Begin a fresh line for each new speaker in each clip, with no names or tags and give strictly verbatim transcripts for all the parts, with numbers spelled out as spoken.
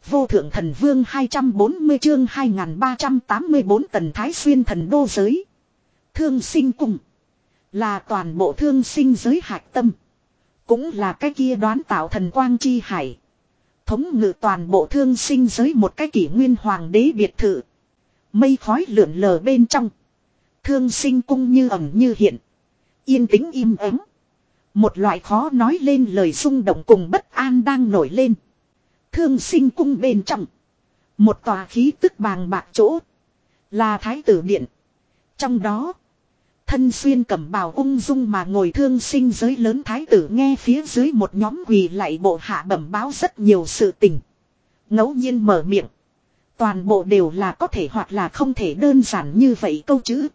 Vô thượng thần vương hai trăm bốn mươi chương hai nghìn ba trăm tám mươi bốn tần thái xuyên thần đô giới. Thương sinh cung. Là toàn bộ thương sinh giới hạch tâm. Cũng là cái kia đoán tạo thần quang chi hải. Thống ngự toàn bộ thương sinh giới một cái kỷ nguyên hoàng đế biệt thự. Mây khói lượn lờ bên trong. Thương sinh cung như ẩn như hiện. Yên tĩnh im ắng. Một loại khó nói lên lời xung động cùng bất an đang nổi lên. Thương sinh cung bên trong. Một tòa khí tức bàng bạc chỗ. Là thái tử điện. Trong đó. Thân xuyên cẩm bào ung dung mà ngồi thương sinh giới lớn thái tử nghe phía dưới một nhóm quỳ lạy bộ hạ bẩm báo rất nhiều sự tình. Ngẫu nhiên mở miệng. Toàn bộ đều là có thể hoặc là không thể đơn giản như vậy câu chữ.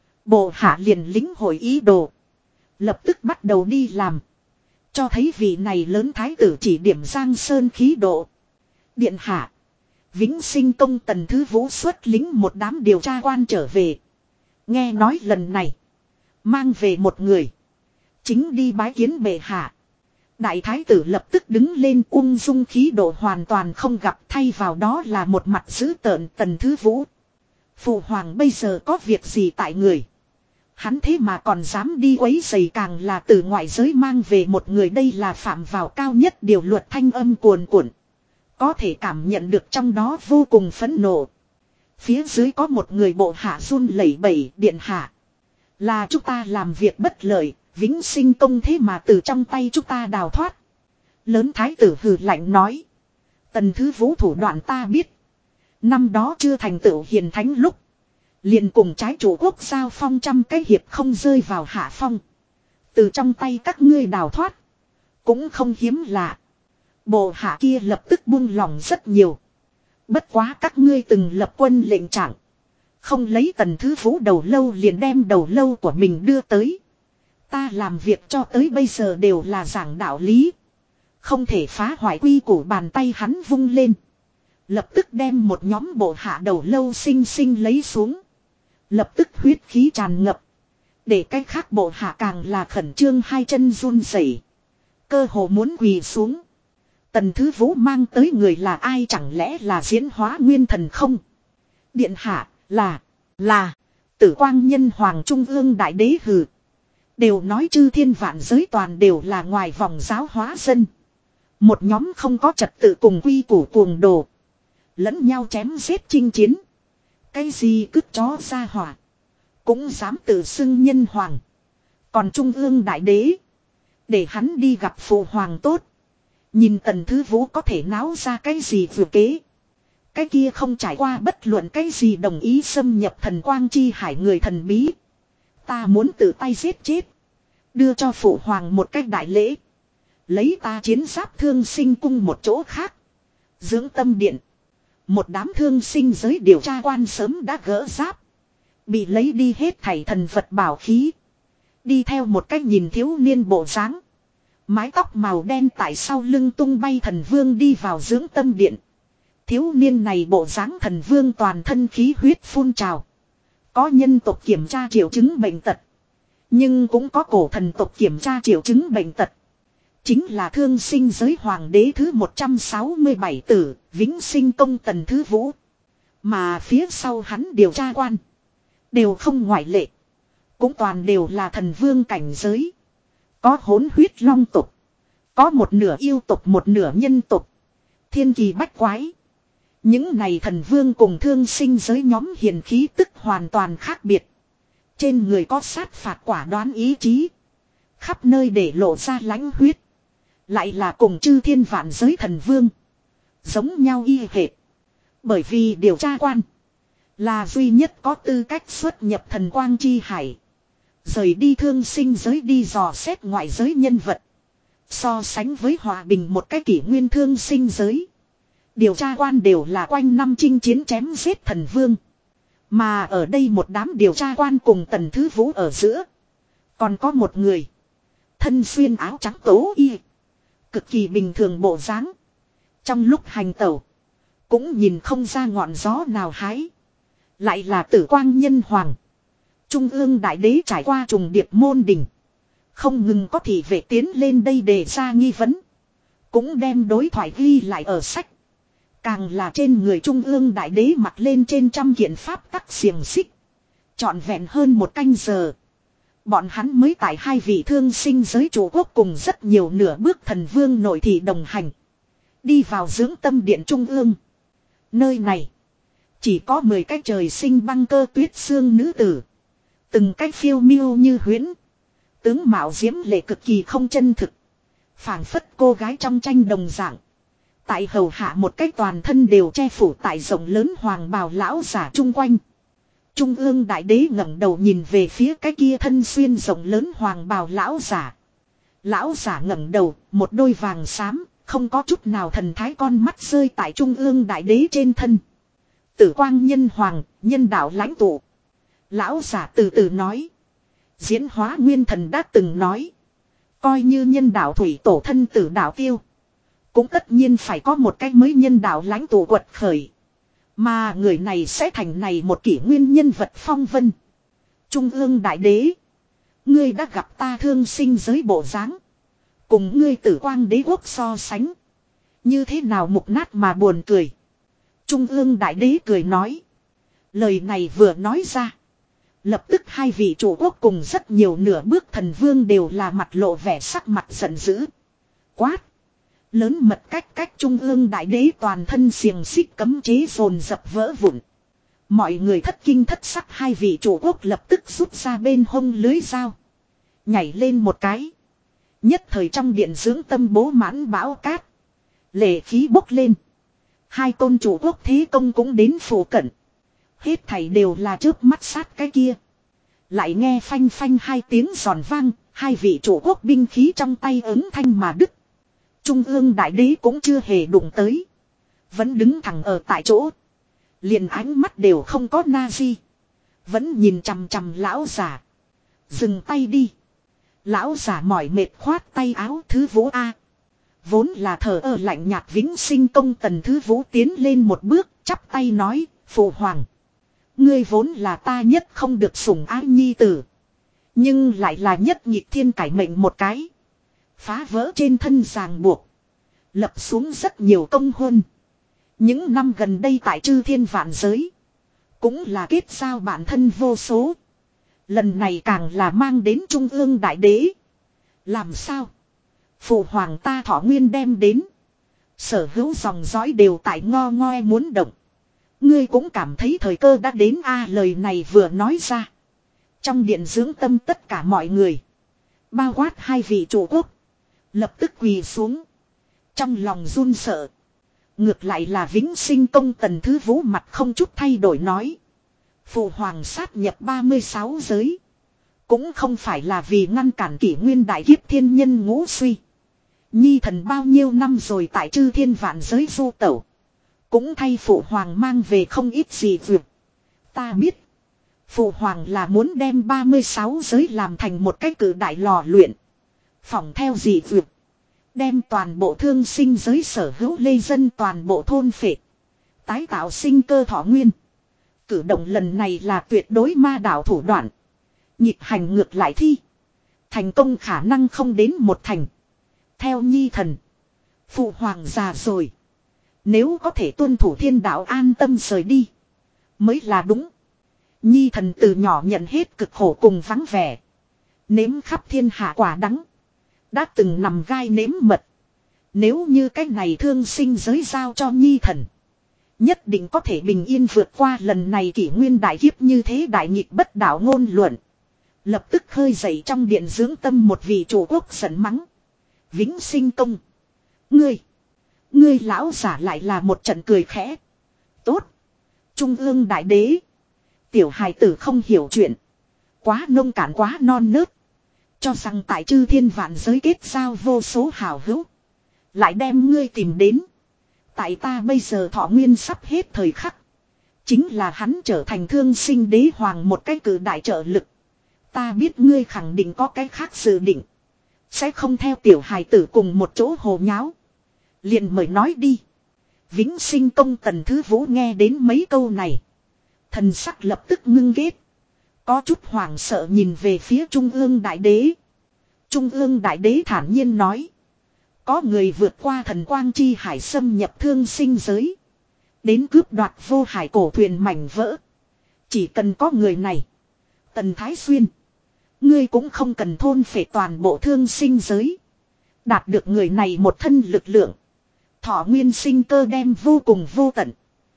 Bộ hạ liền lính hội ý đồ. Lập tức bắt đầu đi làm. Cho thấy vị này lớn thái tử chỉ điểm giang sơn khí độ. Điện hạ. Vĩnh Sinh công tần thứ vũ xuất lính một đám điều tra quan trở về. Nghe nói lần này. Mang về một người. Chính đi bái kiến bệ hạ. Đại thái tử lập tức đứng lên ung dung khí độ hoàn toàn không gặp thay vào đó là một mặt dữ tợn tần thứ vũ. Phụ hoàng bây giờ có việc gì tại người. Hắn thế mà còn dám đi quấy rầy càng là từ ngoại giới mang về một người đây là phạm vào cao nhất điều luật thanh âm cuồn cuộn. Có thể cảm nhận được trong đó vô cùng phẫn nộ. Phía dưới có một người bộ hạ run lẩy bẩy điện hạ. Là chúng ta làm việc bất lợi, Vĩnh Sinh công thế mà từ trong tay chúng ta đào thoát. Lớn thái tử hừ lạnh nói. Tần thứ vũ thủ đoạn ta biết. Năm đó chưa thành tựu hiền thánh lúc. Liền cùng trái chủ quốc giao phong trăm cái hiệp không rơi vào hạ phong. Từ trong tay các ngươi đào thoát. Cũng không hiếm lạ. Bộ hạ kia lập tức buông lòng rất nhiều. Bất quá các ngươi từng lập quân lệnh trạng. Không lấy tần thứ vũ đầu lâu liền đem đầu lâu của mình đưa tới. Ta làm việc cho tới bây giờ đều là giảng đạo lý. Không thể phá hoại quy củ bàn tay hắn vung lên. Lập tức đem một nhóm bộ hạ đầu lâu xinh xinh lấy xuống. Lập tức huyết khí tràn ngập. Để cách khác bộ hạ càng là khẩn trương hai chân run rẩy, cơ hồ muốn quỳ xuống. Tần thứ vũ mang tới người là ai chẳng lẽ là diễn hóa nguyên thần không? Điện hạ là, là, tử quang nhân hoàng trung ương đại đế hừ. Đều nói chư thiên vạn giới toàn đều là ngoài vòng giáo hóa dân. Một nhóm không có trật tự cùng quy củ cuồng đồ. Lẫn nhau chém giết chinh chiến. Cái gì cứt chó ra hỏa. Cũng dám tự xưng nhân hoàng. Còn trung ương đại đế. Để hắn đi gặp phụ hoàng tốt. Nhìn tần thứ vũ có thể náo ra cái gì vừa kế. Cái kia không trải qua bất luận cái gì đồng ý xâm nhập thần quang chi hải người thần bí. Ta muốn tự tay giết chết. Đưa cho phụ hoàng một cách đại lễ. Lấy ta chiến giáp thương sinh cung một chỗ khác. Dưỡng tâm điện. Một đám thương sinh giới điều tra quan sớm đã gỡ giáp. Bị lấy đi hết thảy thần vật bảo khí. Đi theo một cách nhìn thiếu niên bộ dáng. Mái tóc màu đen tại sau lưng tung bay thần vương đi vào dưỡng tâm điện. Thiếu niên này bộ dáng thần vương toàn thân khí huyết phun trào. Có nhân tộc kiểm tra triệu chứng bệnh tật. Nhưng cũng có cổ thần tộc kiểm tra triệu chứng bệnh tật. Chính là thương sinh giới hoàng đế thứ một trăm sáu mươi bảy tử, Vĩnh Sinh công tần thứ vũ. Mà phía sau hắn điều tra quan. Đều không ngoại lệ. Cũng toàn đều là thần vương cảnh giới. Có hỗn huyết long tộc. Có một nửa yêu tộc một nửa nhân tộc. Thiên kỳ bách quái. Những này thần vương cùng thương sinh giới nhóm hiền khí tức hoàn toàn khác biệt. Trên người có sát phạt quả đoán ý chí. Khắp nơi để lộ ra lãnh huyết. Lại là cùng chư thiên vạn giới thần vương. Giống nhau y hệt. Bởi vì điều tra quan. Là duy nhất có tư cách xuất nhập thần quang chi hải. Rời đi thương sinh giới đi dò xét ngoại giới nhân vật. So sánh với hòa bình một cái kỷ nguyên thương sinh giới. Điều tra quan đều là quanh năm chinh chiến chém giết thần vương. Mà ở đây một đám điều tra quan cùng tần thứ vũ ở giữa. Còn có một người. Thân xuyên áo trắng tố y. Cực kỳ bình thường bộ dáng. Trong lúc hành tẩu. Cũng nhìn không ra ngọn gió nào hái. Lại là tử quang nhân hoàng. Trung ương đại đế trải qua trùng điệp môn đình. Không ngừng có thị vệ tiến lên đây đề ra nghi vấn. Cũng đem đối thoại ghi lại ở sách. Càng là trên người trung ương đại đế mặc lên trên trăm kiện pháp tắc xiềng xích. Trọn vẹn hơn một canh giờ. Bọn hắn mới tại hai vị thương sinh giới chủ quốc cùng rất nhiều nửa bước thần vương nội thị đồng hành. Đi vào dưỡng tâm điện trung ương. Nơi này. Chỉ có mười cái trời sinh băng cơ tuyết xương nữ tử. Từng cách phiêu miêu như huyễn. Tướng mạo diễm lệ cực kỳ không chân thực. Phảng phất cô gái trong tranh đồng dạng. Tại hầu hạ một cách toàn thân đều che phủ tại rộng lớn hoàng bào lão giả chung quanh. Trung ương đại đế ngẩng đầu nhìn về phía cái kia thân xuyên rộng lớn hoàng bào lão giả. Lão giả ngẩng đầu, một đôi vàng xám, không có chút nào thần thái con mắt rơi tại trung ương đại đế trên thân. Tử quang nhân hoàng, nhân đạo lãnh tụ. Lão giả từ từ nói. Diễn hóa nguyên thần đã từng nói. Coi như nhân đạo thủy tổ thân tử đạo tiêu. Cũng tất nhiên phải có một cách mới nhân đạo lãnh tụ quật khởi. Mà người này sẽ thành này một kỷ nguyên nhân vật phong vân. Trung ương đại đế. Ngươi đã gặp ta thương sinh giới bộ dáng. Cùng ngươi tử quang đế quốc so sánh. Như thế nào mục nát mà buồn cười. Trung ương đại đế cười nói. Lời này vừa nói ra. Lập tức hai vị chủ quốc cùng rất nhiều nửa bước thần vương đều là mặt lộ vẻ sắc mặt giận dữ. Quát. Lớn mật cách cách trung ương đại đế toàn thân xiềng xích cấm chế dồn dập vỡ vụn. Mọi người thất kinh thất sắc hai vị chủ quốc lập tức rút ra bên hông lưới dao. Nhảy lên một cái. Nhất thời trong điện dưỡng tâm bố mãn bão cát. Lệ khí bốc lên. Hai tôn chủ quốc thế công cũng đến phủ cận. Hết thảy đều là chớp mắt sát cái kia. Lại nghe phanh phanh hai tiếng giòn vang. Hai vị chủ quốc binh khí trong tay ứng thanh mà đứt. Trung ương đại đế cũng chưa hề đụng tới. Vẫn đứng thẳng ở tại chỗ. Liền ánh mắt đều không có na di. Vẫn nhìn chằm chằm lão giả. Dừng tay đi. Lão giả mỏi mệt khoát tay áo thứ vũ A. Vốn là thờ ơ lạnh nhạt vĩnh sinh công tần thứ vũ tiến lên một bước chắp tay nói. Phụ hoàng. Ngươi vốn là ta nhất không được sủng ái nhi tử. Nhưng lại là nhất nhịp thiên cải mệnh một cái. Phá vỡ trên thân ràng buộc. Lập xuống rất nhiều công huân. Những năm gần đây tại chư thiên vạn giới. Cũng là kết giao bản thân vô số. Lần này càng là mang đến trung ương đại đế. Làm sao? Phụ hoàng ta thọ nguyên đem đến. Sở hữu dòng dõi đều tại ngo ngoe muốn động. Ngươi cũng cảm thấy thời cơ đã đến a lời này vừa nói ra. Trong điện dưỡng tâm tất cả mọi người. Bao quát hai vị chủ quốc. Lập tức quỳ xuống. Trong lòng run sợ. Ngược lại là vĩnh sinh công tần thứ vũ mặt không chút thay đổi nói. Phụ hoàng sát nhập ba mươi sáu giới. Cũng không phải là vì ngăn cản kỷ nguyên đại kiếp thiên nhân ngũ suy. Nhi thần bao nhiêu năm rồi tại chư thiên vạn giới du tẩu. Cũng thay phụ hoàng mang về không ít gì việc. Ta biết. Phụ hoàng là muốn đem ba mươi sáu giới làm thành một cái cử đại lò luyện. Phỏng theo gì việc. Đem toàn bộ thương sinh giới sở hữu lê dân toàn bộ thôn phệ. Tái tạo sinh cơ thọ nguyên. Cử động lần này là tuyệt đối ma đạo thủ đoạn. Nhịp hành ngược lại thi. Thành công khả năng không đến một thành. Theo nhi thần. Phụ hoàng già rồi. Nếu có thể tuân thủ thiên đạo an tâm rời đi. Mới là đúng. Nhi thần từ nhỏ nhận hết cực khổ cùng vắng vẻ. Nếm khắp thiên hạ quả đắng. Đã từng nằm gai nếm mật. Nếu như cái này thương sinh giới giao cho nhi thần. Nhất định có thể bình yên vượt qua lần này kỷ nguyên đại kiếp như thế đại nghịch bất đạo ngôn luận. Lập tức khơi dậy trong điện dưỡng tâm một vị chủ quốc giận mắng. Vĩnh sinh công. Ngươi. Ngươi lão giả lại là một trận cười khẽ. Tốt. Trung ương đại đế. Tiểu hài tử không hiểu chuyện. Quá nông cạn quá non nớt. Cho rằng tại chư thiên vạn giới kết giao vô số hào hữu. Lại đem ngươi tìm đến. Tại ta bây giờ thọ nguyên sắp hết thời khắc. Chính là hắn trở thành thương sinh đế hoàng một cái cử đại trợ lực. Ta biết ngươi khẳng định có cái khác dự định. Sẽ không theo tiểu hài tử cùng một chỗ hồ nháo. Liền mời nói đi. Vĩnh sinh công tần thứ vũ nghe đến mấy câu này. Thần sắc lập tức ngưng ghét. Có chút hoảng sợ nhìn về phía Trung ương đại đế. Trung ương đại đế thản nhiên nói. Có người vượt qua thần quang chi hải xâm nhập thương sinh giới. Đến cướp đoạt vô hải cổ thuyền mảnh vỡ. Chỉ cần có người này. Tần Thái Xuyên. Ngươi cũng không cần thôn phệ toàn bộ thương sinh giới. Đạt được người này một thân lực lượng. Thọ nguyên sinh cơ đem vô cùng vô tận.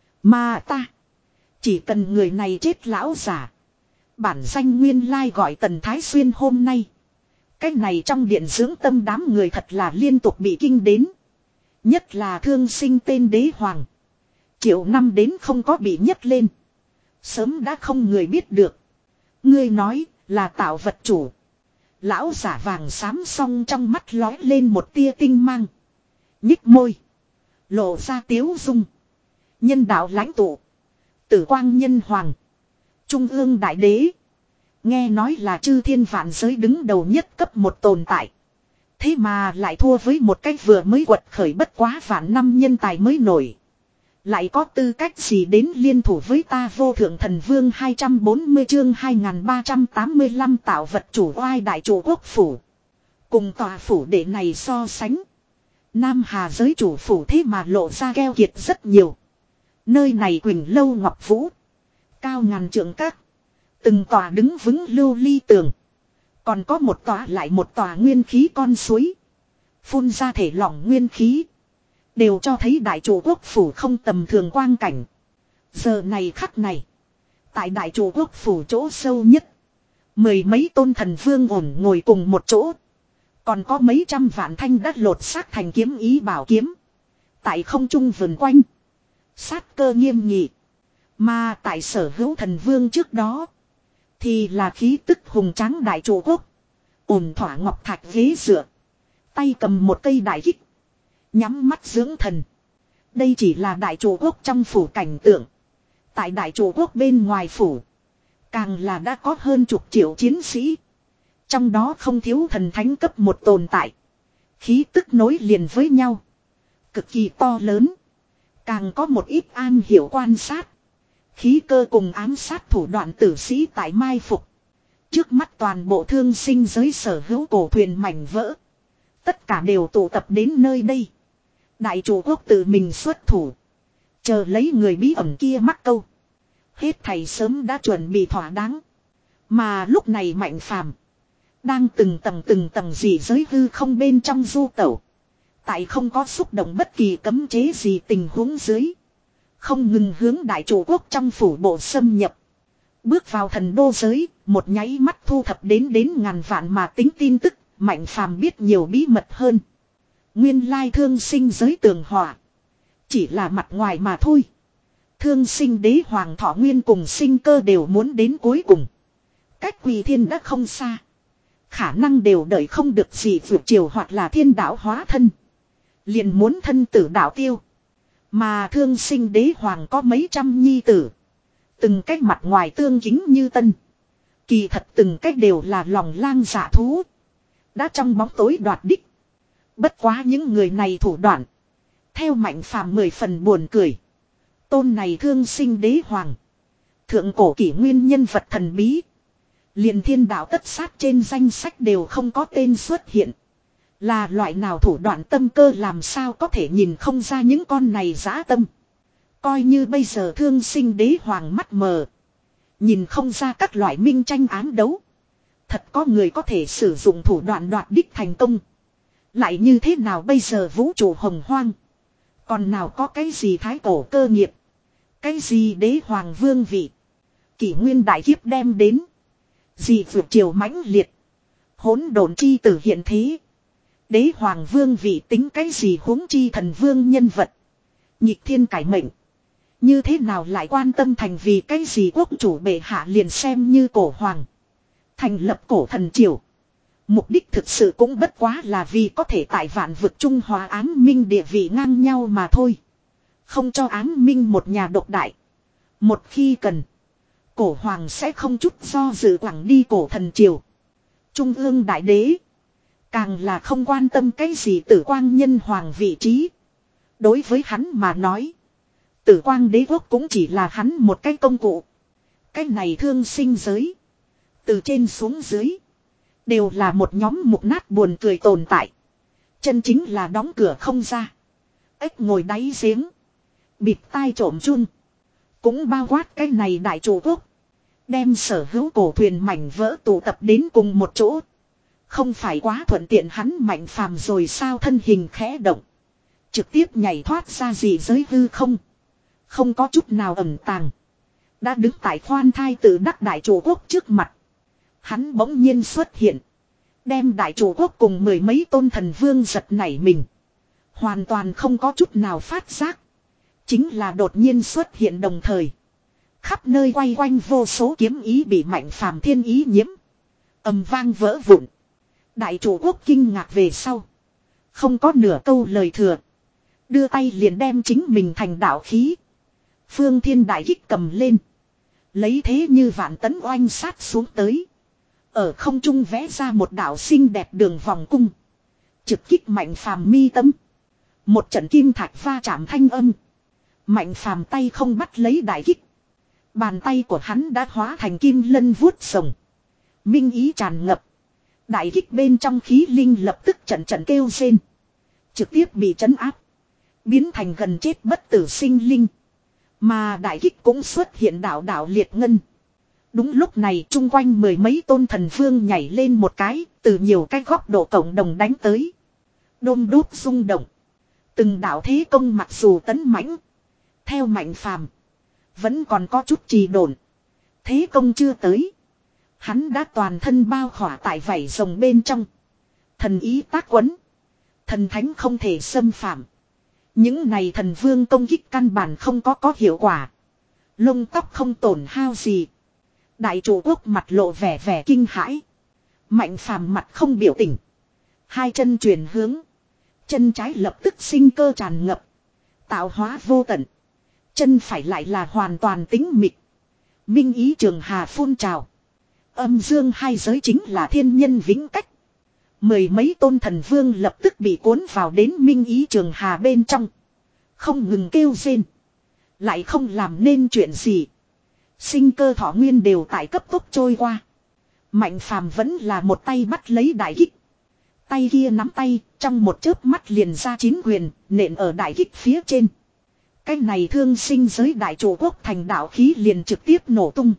Mà ta. Chỉ cần người này chết lão giả. Bản danh nguyên lai gọi Tần Thái Xuyên hôm nay. Cái này trong điện dưỡng tâm đám người thật là liên tục bị kinh đến. Nhất là thương sinh tên đế hoàng. Triệu năm đến không có bị nhấc lên. Sớm đã không người biết được. Ngươi nói là tạo vật chủ. Lão giả vàng xám song trong mắt lói lên một tia tinh mang. Nhích môi. Lộ ra tiếu dung. Nhân đạo lãnh tụ. Tử quang nhân hoàng. Trung ương đại đế. Nghe nói là chư thiên vạn giới đứng đầu nhất cấp một tồn tại. Thế mà lại thua với một cách vừa mới quật khởi bất quá vạn năm nhân tài mới nổi. Lại có tư cách gì đến liên thủ với ta vô thượng thần vương hai trăm bốn mươi chương hai nghìn ba trăm tám mươi lăm tạo vật chủ oai đại chủ quốc phủ. Cùng tòa phủ đệ này so sánh. Nam Hà giới chủ phủ thế mà lộ ra keo kiệt rất nhiều. Nơi này Quỳnh Lâu Ngọc Vũ. Cao ngàn trượng các. Từng tòa đứng vững lưu ly tường. Còn có một tòa lại một tòa nguyên khí con suối. Phun ra thể lỏng nguyên khí. Đều cho thấy đại chủ quốc phủ không tầm thường quang cảnh. Giờ này khắc này. Tại đại chủ quốc phủ chỗ sâu nhất. Mười mấy tôn thần vương ổn ngồi cùng một chỗ. Còn có mấy trăm vạn thanh đất lột xác thành kiếm ý bảo kiếm. Tại không trung vần quanh. Sát cơ nghiêm nghị. Mà tại sở hữu thần vương trước đó. Thì là khí tức hùng tráng đại chủ quốc. Ổn thỏa ngọc thạch ghế dựa. Tay cầm một cây đại kích. Nhắm mắt dưỡng thần. Đây chỉ là đại chủ quốc trong phủ cảnh tượng. Tại đại chủ quốc bên ngoài phủ. Càng là đã có hơn chục triệu chiến sĩ. Trong đó không thiếu thần thánh cấp một tồn tại. Khí tức nối liền với nhau. Cực kỳ to lớn. Càng có một ít an hiểu quan sát. Khí cơ cùng ám sát thủ đoạn tử sĩ tại mai phục. Trước mắt toàn bộ thương sinh giới sở hữu cổ thuyền mảnh vỡ. Tất cả đều tụ tập đến nơi đây. Đại chủ quốc tự mình xuất thủ. Chờ lấy người bí ẩn kia mắc câu. Hết thầy sớm đã chuẩn bị thỏa đáng. Mà lúc này Mạnh Phàm đang từng tầng từng tầng dị giới hư không bên trong du tẩu. Tại không có xúc động bất kỳ cấm chế gì tình huống dưới. Không ngừng hướng đại chủ quốc trong phủ bộ xâm nhập. Bước vào thần đô giới, một nháy mắt thu thập đến đến ngàn vạn mà tính tin tức, Mạnh Phàm biết nhiều bí mật hơn. Nguyên lai thương sinh giới tường hòa. Chỉ là mặt ngoài mà thôi. Thương sinh đế hoàng thọ nguyên cùng sinh cơ đều muốn đến cuối cùng. Cách quỳ thiên đã không xa. Khả năng đều đợi không được gì vượt chiều hoặc là thiên đạo hóa thân. Liền muốn thân tử đạo tiêu. Mà thương sinh đế hoàng có mấy trăm nhi tử. Từng cách mặt ngoài tương kính như tân. Kỳ thật từng cách đều là lòng lang dạ thú. Đã trong bóng tối đoạt đích. Bất quá những người này thủ đoạn. Theo Mạnh Phàm mười phần buồn cười. Tôn này thương sinh đế hoàng. Thượng cổ kỷ nguyên nhân vật thần bí. Liền thiên đạo tất sát trên danh sách đều không có tên xuất hiện. Là loại nào thủ đoạn tâm cơ làm sao có thể nhìn không ra những con này dã tâm. Coi như bây giờ thương sinh đế hoàng mắt mờ. Nhìn không ra các loại minh tranh ám đấu. Thật có người có thể sử dụng thủ đoạn đoạt đích thành công. Lại như thế nào bây giờ vũ trụ hồng hoang. Còn nào có cái gì thái cổ cơ nghiệp. Cái gì đế hoàng vương vị. Kỷ nguyên đại kiếp đem đến. Gì vượt chiều mãnh liệt. Hỗn độn chi tử hiện thế. Đế hoàng vương vị tính cái gì huống chi thần vương nhân vật. Nhịp thiên cải mệnh. Như thế nào lại quan tâm thành vì cái gì quốc chủ bệ hạ liền xem như cổ hoàng. Thành lập cổ thần triều. Mục đích thực sự cũng bất quá là vì có thể tại vạn vực trung hòa ám minh địa vị ngang nhau mà thôi. Không cho ám minh một nhà độc đại. Một khi cần. Cổ hoàng sẽ không chút do dự quẳng đi cổ thần triều. Trung ương đại đế. Càng là không quan tâm cái gì tử quang nhân hoàng vị trí. Đối với hắn mà nói. Tử quang đế quốc cũng chỉ là hắn một cái công cụ. Cái này thương sinh giới. Từ trên xuống dưới. Đều là một nhóm mục nát buồn cười tồn tại. Chân chính là đóng cửa không ra. Ếch ngồi đáy giếng. Bịt tai trộm chun. Cũng bao quát cái này đại chủ quốc. Đem sở hữu cổ thuyền mảnh vỡ tụ tập đến cùng một chỗ. Không phải quá thuận tiện hắn Mạnh Phàm rồi sao, thân hình khẽ động. Trực tiếp nhảy thoát ra dị giới hư không. Không có chút nào ẩn tàng. Đã đứng tại khoan thai tự đắc đại chủ quốc trước mặt. Hắn bỗng nhiên xuất hiện. Đem đại chủ quốc cùng mười mấy tôn thần vương giật nảy mình. Hoàn toàn không có chút nào phát giác. Chính là đột nhiên xuất hiện đồng thời. Khắp nơi quay quanh vô số kiếm ý bị Mạnh Phàm thiên ý nhiễm. Ầm vang vỡ vụn. Đại chủ quốc kinh ngạc về sau. Không có nửa câu lời thừa. Đưa tay liền đem chính mình thành đạo khí. Phương thiên đại kích cầm lên. Lấy thế như vạn tấn oanh sát xuống tới. Ở không trung vẽ ra một đạo xinh đẹp đường vòng cung. Trực kích Mạnh Phàm mi tâm. Một trận kim thạch va chạm thanh âm. Mạnh Phàm tay không bắt lấy đại kích. Bàn tay của hắn đã hóa thành kim lân vuốt sồng. Minh ý tràn ngập. Đại kích bên trong khí linh lập tức trận trận kêu rên. Trực tiếp bị trấn áp. Biến thành gần chết bất tử sinh linh. Mà đại kích cũng xuất hiện đạo đạo liệt ngân. Đúng lúc này chung quanh mười mấy tôn thần vương nhảy lên một cái. Từ nhiều cái góc độ cộng đồng đánh tới. Đôm đốt rung động. Từng đạo thế công mặc dù tấn mãnh. Theo Mạnh Phàm vẫn còn có chút trì độn. Thế công chưa tới. Hắn đã toàn thân bao khỏa tại vảy rồng bên trong. Thần ý tác quấn. Thần thánh không thể xâm phạm. Những này thần vương công kích căn bản không có có hiệu quả. Lông tóc không tổn hao gì. Đại chủ quốc mặt lộ vẻ vẻ kinh hãi. Mạnh Phàm mặt không biểu tình. Hai chân chuyển hướng. Chân trái lập tức sinh cơ tràn ngập. Tạo hóa vô tận. Chân phải lại là hoàn toàn tĩnh mịch. Minh ý trường hà phun trào. Âm dương hai giới chính là thiên nhân vĩnh cách. Mười mấy tôn thần vương lập tức bị cuốn vào đến minh ý trường hà bên trong. Không ngừng kêu rên. Lại không làm nên chuyện gì. Sinh cơ thọ nguyên đều tại cấp tốc trôi qua. Mạnh Phàm vẫn là một tay bắt lấy đại kích. Tay kia nắm tay, trong một chớp mắt liền ra chín quyền, nện ở đại kích phía trên. Cái này thương sinh giới đại chủ quốc thành đạo khí liền trực tiếp nổ tung.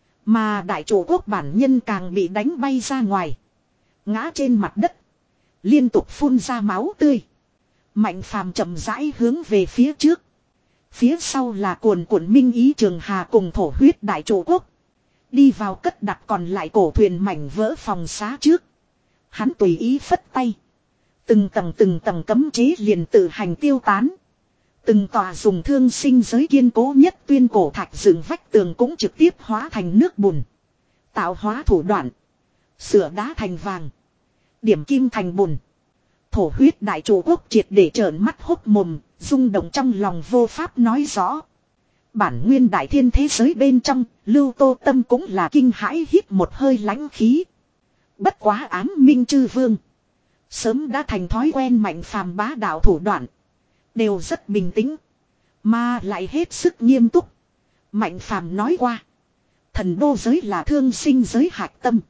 Mà đại chủ quốc bản nhân càng bị đánh bay ra ngoài. Ngã trên mặt đất. Liên tục phun ra máu tươi. Mạnh Phàm chậm rãi hướng về phía trước. Phía sau là cuồn cuộn minh ý trường hà cùng thổ huyết đại chủ quốc. Đi vào cất đặt còn lại cổ thuyền mảnh vỡ phòng xá trước. Hắn tùy ý phất tay. Từng tầng từng tầng cấm chế liền tự hành tiêu tán. Từng tòa dùng thương sinh giới kiên cố nhất tuyên cổ thạch dựng vách tường cũng trực tiếp hóa thành nước bùn. Tạo hóa thủ đoạn. Sửa đá thành vàng. Điểm kim thành bùn. Thổ huyết đại chủ quốc triệt để trợn mắt hốc mồm, rung động trong lòng vô pháp nói rõ. Bản nguyên đại thiên thế giới bên trong, Lưu Tô Tâm cũng là kinh hãi hít một hơi lãnh khí. Bất quá ám minh chư vương. Sớm đã thành thói quen Mạnh Phàm bá đạo thủ đoạn. Đều rất bình tĩnh. Mà lại hết sức nghiêm túc. Mạnh Phàm nói qua. Thần đô giới là thương sinh giới hạch tâm.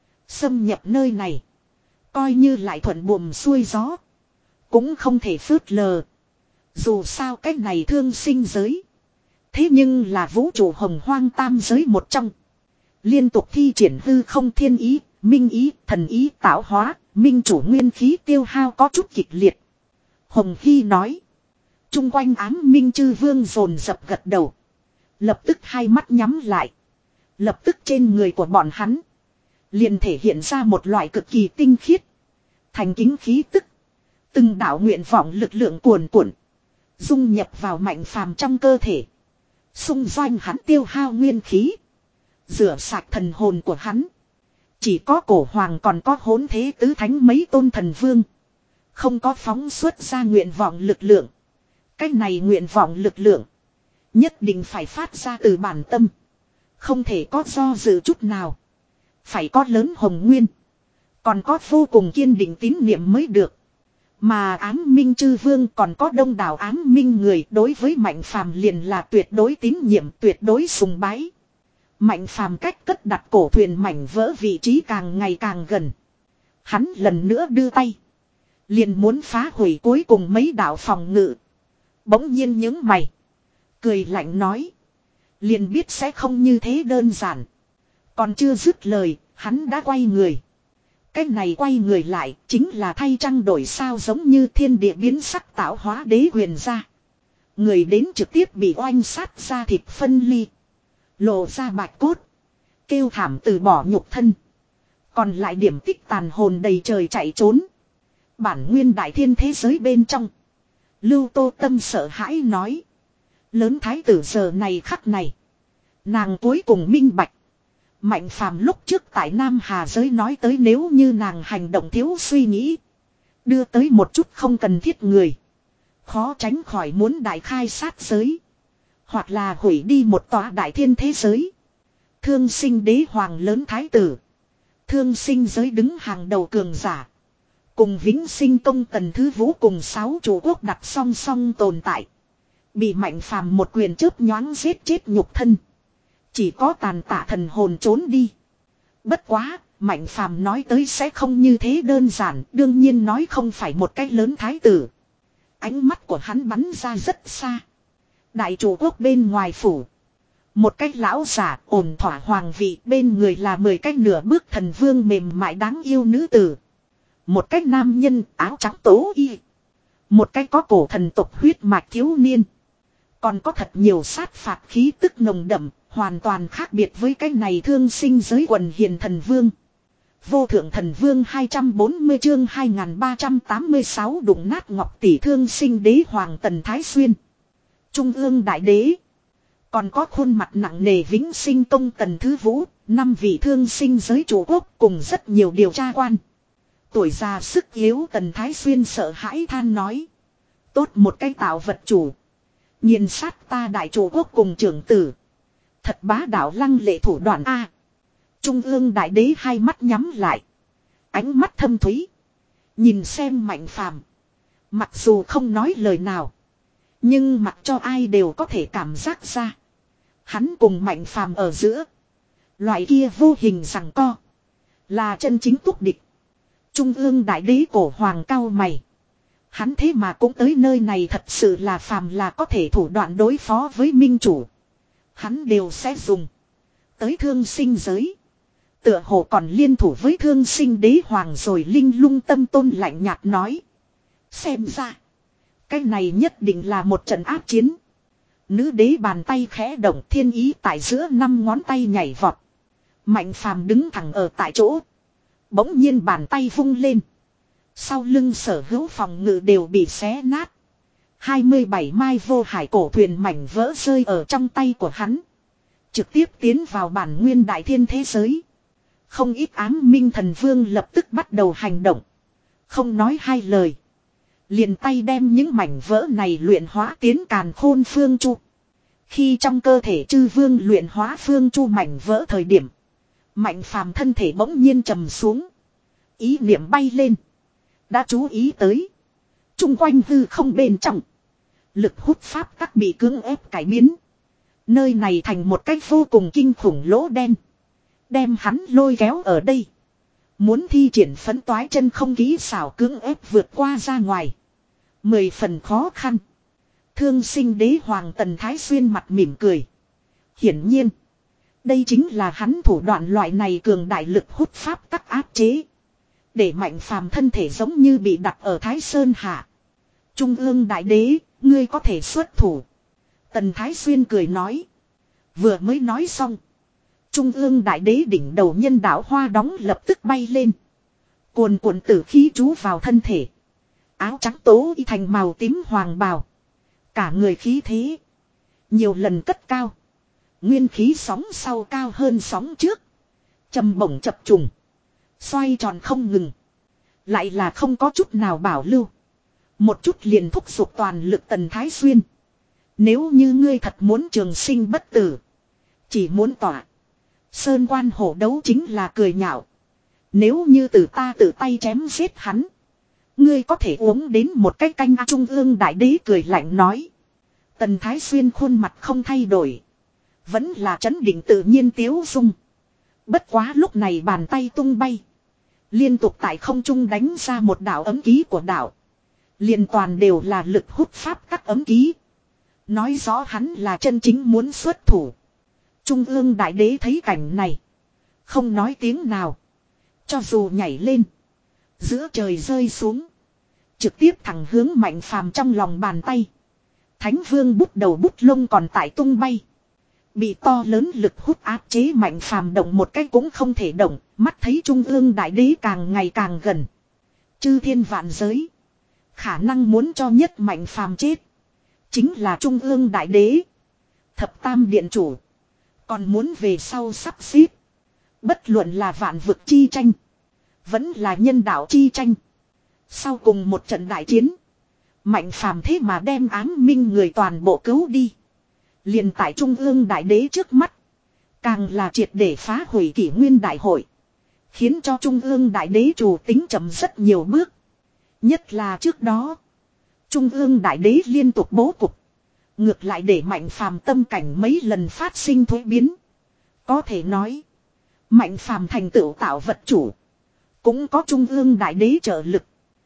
Xâm nhập nơi này. Coi như lại thuận buồm xuôi gió. Cũng không thể phớt lờ. Dù sao cách này thương sinh giới. Thế nhưng là vũ trụ hồng hoang tam giới một trong. Liên tục thi triển hư không thiên ý, minh ý, thần ý tạo hóa, minh chủ nguyên khí tiêu hao có chút kịch liệt. Hồng Hy nói. Trung quanh ám minh chư vương dồn dập gật đầu. Lập tức hai mắt nhắm lại. Lập tức trên người của bọn hắn. Liền thể hiện ra một loại cực kỳ tinh khiết. Thành kính khí tức. Từng đạo nguyện vọng lực lượng cuồn cuộn. Dung nhập vào Mạnh Phàm trong cơ thể. Xung doanh hắn tiêu hao nguyên khí. Rửa sạch thần hồn của hắn. Chỉ có cổ hoàng còn có hỗn thế tứ thánh mấy tôn thần vương. Không có phóng xuất ra nguyện vọng lực lượng. Cái này nguyện vọng lực lượng. Nhất định phải phát ra từ bản tâm. Không thể có do dự chút nào. Phải có lớn hồng nguyên. Còn có vô cùng kiên định tín niệm mới được. Mà ám minh chư vương còn có đông đảo ám minh người đối với Mạnh Phàm liền là tuyệt đối tín nhiệm, tuyệt đối sùng bái. Mạnh Phàm cách cất đặt cổ thuyền mảnh vỡ vị trí càng ngày càng gần. Hắn lần nữa đưa tay. Liền muốn phá hủy cuối cùng mấy đạo phòng ngự. Bỗng nhiên những mày. Cười lạnh nói. Liền biết sẽ không như thế đơn giản. Còn chưa dứt lời, hắn đã quay người. Cái này quay người lại chính là thay trăng đổi sao, giống như thiên địa biến sắc tạo hóa đế huyền ra. Người đến trực tiếp bị oanh sát ra thịt phân ly. Lộ ra bạch cốt. Kêu thảm từ bỏ nhục thân. Còn lại điểm tích tàn hồn đầy trời chạy trốn. Bản nguyên đại thiên thế giới bên trong. Lưu Tô Tâm sợ hãi nói. Lớn thái tử giờ này khắc này. Nàng cuối cùng minh bạch. Mạnh phàm lúc trước tại Nam Hà giới nói tới, nếu như nàng hành động thiếu suy nghĩ. Đưa tới một chút không cần thiết người. Khó tránh khỏi muốn đại khai sát giới. Hoặc là hủy đi một tòa đại thiên thế giới. Thương sinh đế hoàng lớn thái tử. Thương sinh giới đứng hàng đầu cường giả. Cùng vĩnh sinh công tần thứ vũ cùng sáu chủ quốc đặt song song tồn tại. Bị mạnh phàm một quyền chớp nhoáng giết chết nhục thân. Chỉ có tàn tạ thần hồn trốn đi. Bất quá, mạnh phàm nói tới sẽ không như thế đơn giản. Đương nhiên nói không phải một cách lớn thái tử. Ánh mắt của hắn bắn ra rất xa. Đại chủ quốc bên ngoài phủ. Một cách lão giả ổn thỏa hoàng vị, bên người là mười cách nửa bước thần vương mềm mại đáng yêu nữ tử. Một cách nam nhân áo trắng tố y. Một cách có cổ thần tộc huyết mạch thiếu niên. Còn có thật nhiều sát phạt khí tức nồng đậm, hoàn toàn khác biệt với cái này thương sinh giới quần hiền thần vương. Vô thượng thần vương hai trăm bốn mươi chương hai nghìn ba trăm tám mươi sáu đụng nát ngọc tỷ thương sinh đế hoàng Tần Thái Xuyên. Trung ương đại đế. Còn có khuôn mặt nặng nề vĩnh sinh công Tần Thứ Vũ, năm vị thương sinh giới chủ quốc cùng rất nhiều điều tra quan. Tuổi già sức yếu Tần Thái Xuyên sợ hãi than nói. Tốt một cái tạo vật chủ. Nhìn sát ta đại chủ quốc cùng trưởng tử. Thật bá đạo lăng lệ thủ đoạn A. Trung ương đại đế hai mắt nhắm lại. Ánh mắt thâm thúy. Nhìn xem mạnh phàm. Mặc dù không nói lời nào. Nhưng mặc cho ai đều có thể cảm giác ra. Hắn cùng mạnh phàm ở giữa. Loại kia vô hình rằng co. Là chân chính túc địch. Trung ương đại đế cổ hoàng cao mày. Hắn thế mà cũng tới nơi này, thật sự là phàm là có thể thủ đoạn đối phó với minh chủ. Hắn đều sẽ dùng. Tới thương sinh giới. Tựa hồ còn liên thủ với thương sinh đế hoàng rồi. Linh lung tâm tôn lạnh nhạt nói. Xem ra. Cái này nhất định là một trận áp chiến. Nữ đế bàn tay khẽ động, thiên ý tại giữa năm ngón tay nhảy vọt. Mạnh phàm đứng thẳng ở tại chỗ. Bỗng nhiên bàn tay vung lên. Sau lưng sở hữu phòng ngự đều bị xé nát. hai mươi bảy mai vô hải cổ thuyền mảnh vỡ rơi ở trong tay của hắn. Trực tiếp tiến vào bản nguyên đại thiên thế giới. Không ít ám minh thần vương lập tức bắt đầu hành động. Không nói hai lời. Liền tay đem những mảnh vỡ này luyện hóa tiến càn khôn phương chu. Khi trong cơ thể chư vương luyện hóa phương chu mảnh vỡ thời điểm. Mạnh phàm thân thể bỗng nhiên trầm xuống. Ý niệm bay lên. Đã chú ý tới. Trung quanh hư không bên trong. Lực hút pháp tắc bị cưỡng ép cải biến. Nơi này thành một cách vô cùng kinh khủng lỗ đen. Đem hắn lôi kéo ở đây. Muốn thi triển phấn toái chân không kỹ xảo cưỡng ép vượt qua ra ngoài. Mười phần khó khăn. Thương sinh đế hoàng Tần Thái Xuyên mặt mỉm cười. Hiển nhiên. Đây chính là hắn thủ đoạn loại này cường đại lực hút pháp tắc áp chế. Để mạnh phàm thân thể giống như bị đặt ở Thái Sơn hạ. Trung ương đại đế, ngươi có thể xuất thủ. Tần Thái Xuyên cười nói. Vừa mới nói xong. Trung ương đại đế đỉnh đầu nhân đạo hoa đóng lập tức bay lên. Cuồn cuộn tử khí trú vào thân thể. Áo trắng tố y thành màu tím hoàng bào. Cả người khí thế. Nhiều lần cất cao. Nguyên khí sóng sau cao hơn sóng trước. Trầm bổng chập trùng. Xoay tròn không ngừng. Lại là không có chút nào bảo lưu. Một chút liền thúc giục toàn lực Tần Thái Xuyên. Nếu như ngươi thật muốn trường sinh bất tử. Chỉ muốn tỏa. Sơn quan hổ đấu chính là cười nhạo. Nếu như từ ta tự tay chém giết hắn. Ngươi có thể uống đến một cái canh. Trung ương đại đế cười lạnh nói. Tần Thái Xuyên khuôn mặt không thay đổi. Vẫn là trấn định tự nhiên tiếu dung. Bất quá lúc này bàn tay tung bay. Liên tục tại không trung đánh ra một đạo ấm ký của đạo. Liên toàn đều là lực hút pháp các ấm ký. Nói rõ hắn là chân chính muốn xuất thủ. Trung ương đại đế thấy cảnh này. Không nói tiếng nào. Cho dù nhảy lên. Giữa trời rơi xuống. Trực tiếp thẳng hướng Mạnh Phàm trong lòng bàn tay. Thánh vương bút đầu bút lông còn tại tung bay. Bị to lớn lực hút áp chế Mạnh Phàm động một cái cũng không thể động. Mắt thấy trung ương đại đế càng ngày càng gần. Chư thiên vạn giới. Khả năng muốn cho nhất Mạnh Phàm chết. Chính là trung ương đại đế. Thập tam điện chủ. Còn muốn về sau sắp xếp. Bất luận là vạn vực chi tranh. Vẫn là nhân đạo chi tranh. Sau cùng một trận đại chiến. Mạnh Phàm thế mà đem ám minh người toàn bộ cứu đi. Liền tại trung ương đại đế trước mắt. Càng là triệt để phá hủy kỷ nguyên đại hội. Khiến cho trung ương đại đế chủ tính chậm rất nhiều bước. Nhất là trước đó. Trung ương đại đế liên tục bố cục. Ngược lại để Mạnh Phàm tâm cảnh mấy lần phát sinh thuế biến. Có thể nói. Mạnh Phàm thành tựu tạo vật chủ. Cũng có trung ương đại đế trợ lực.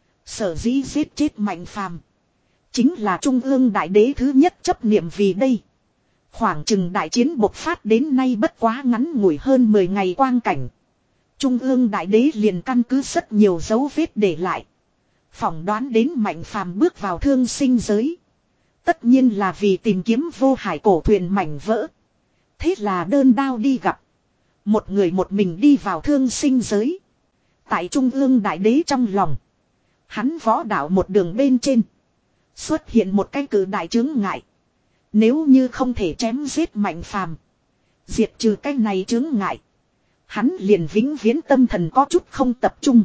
Sở dĩ giết chết Mạnh Phàm chính là trung ương đại đế thứ nhất chấp niệm vì đây. Khoảng chừng đại chiến bộc phát đến nay bất quá ngắn ngủi hơn mười ngày quang cảnh. Trung ương đại đế liền căn cứ rất nhiều dấu vết để lại. Phỏng đoán đến Mạnh Phàm bước vào thương sinh giới. Tất nhiên là vì tìm kiếm vô hải cổ thuyền mảnh vỡ. Thế là đơn đao đi gặp. Một người một mình đi vào thương sinh giới. Tại trung ương đại đế trong lòng. Hắn võ đạo một đường bên trên. Xuất hiện một cái cử đại chướng ngại. Nếu như không thể chém giết Mạnh Phàm, diệt trừ cái này chướng ngại, hắn liền vĩnh viễn tâm thần có chút không tập trung.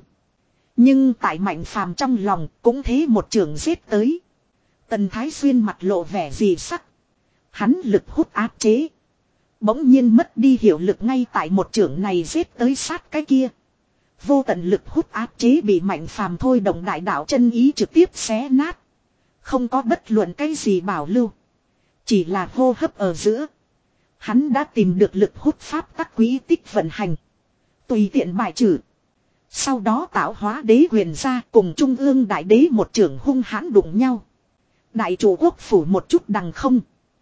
Nhưng tại Mạnh Phàm trong lòng cũng thế một trường giết tới. Tần Thái Xuyên mặt lộ vẻ dị sắc. Hắn lực hút áp chế. Bỗng nhiên mất đi hiệu lực ngay tại một trường này giết tới sát cái kia. Vô tận lực hút áp chế bị Mạnh Phàm thôi động đại đạo chân ý trực tiếp xé nát. Không có bất luận cái gì bảo lưu. Chỉ là hô hấp ở giữa. Hắn đã tìm được lực hút pháp tắc quý tích vận hành. Tùy tiện bài trừ. Sau đó tạo hóa đế huyền ra cùng trung ương đại đế một trưởng hung hãn đụng nhau. Đại chủ quốc phủ một chút đằng không.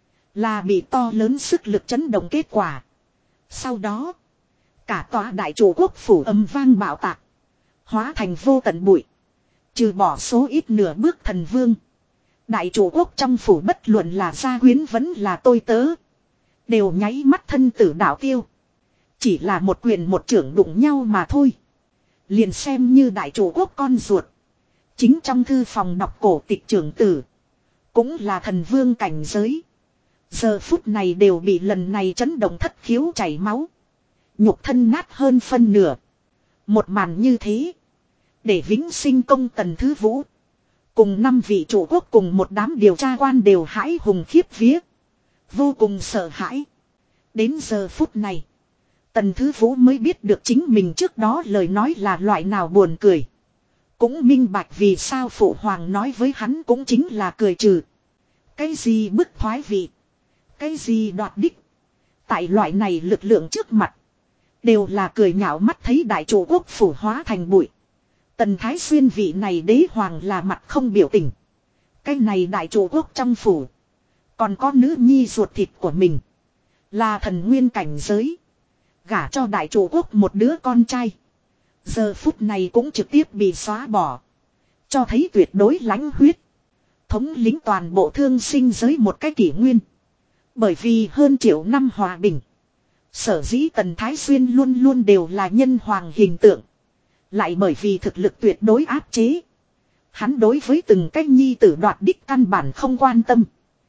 Là bị to lớn sức lực chấn động kết quả. Sau đó. Cả tòa đại chủ quốc phủ âm vang bạo tạc. Hóa thành vô tận bụi. Trừ bỏ số ít nửa bước thần vương. Đại chủ quốc trong phủ bất luận là gia quyến vẫn là tôi tớ. Đều nháy mắt thân tử đạo tiêu. Chỉ là một quyền một trưởng đụng nhau mà thôi. Liền xem như đại chủ quốc con ruột. Chính trong thư phòng đọc cổ tịch trưởng tử. Cũng là thần vương cảnh giới. Giờ phút này đều bị lần này chấn động thất khiếu chảy máu. Nhục thân nát hơn phân nửa. Một màn như thế. Để vĩnh sinh công tần thứ vũ. Cùng năm vị chủ quốc cùng một đám điều tra quan đều hãi hùng khiếp vía. Vô cùng sợ hãi. Đến giờ phút này. Tần thứ vũ mới biết được chính mình trước đó lời nói là loại nào buồn cười. Cũng minh bạch vì sao phụ hoàng nói với hắn cũng chính là cười trừ. Cái gì bức thoái vị. Cái gì đoạt đích. Tại loại này lực lượng trước mặt. Đều là cười nhạo mắt thấy đại chủ quốc phủ hóa thành bụi. Tần Thái Xuyên vị này đế hoàng là mặt không biểu tình. Cái này đại chủ quốc trong phủ. Còn có nữ nhi ruột thịt của mình. Là thần nguyên cảnh giới. Gả cho đại chủ quốc một đứa con trai. Giờ phút này cũng trực tiếp bị xóa bỏ. Cho thấy tuyệt đối lãnh huyết. Thống lĩnh toàn bộ thương sinh giới một cái kỷ nguyên. Bởi vì hơn triệu năm hòa bình. Sở dĩ Tần Thái Xuyên luôn luôn đều là nhân hoàng hình tượng. Lại bởi vì thực lực tuyệt đối áp chế. Hắn đối với từng cách nhi tử đoạt đích căn bản không quan tâm.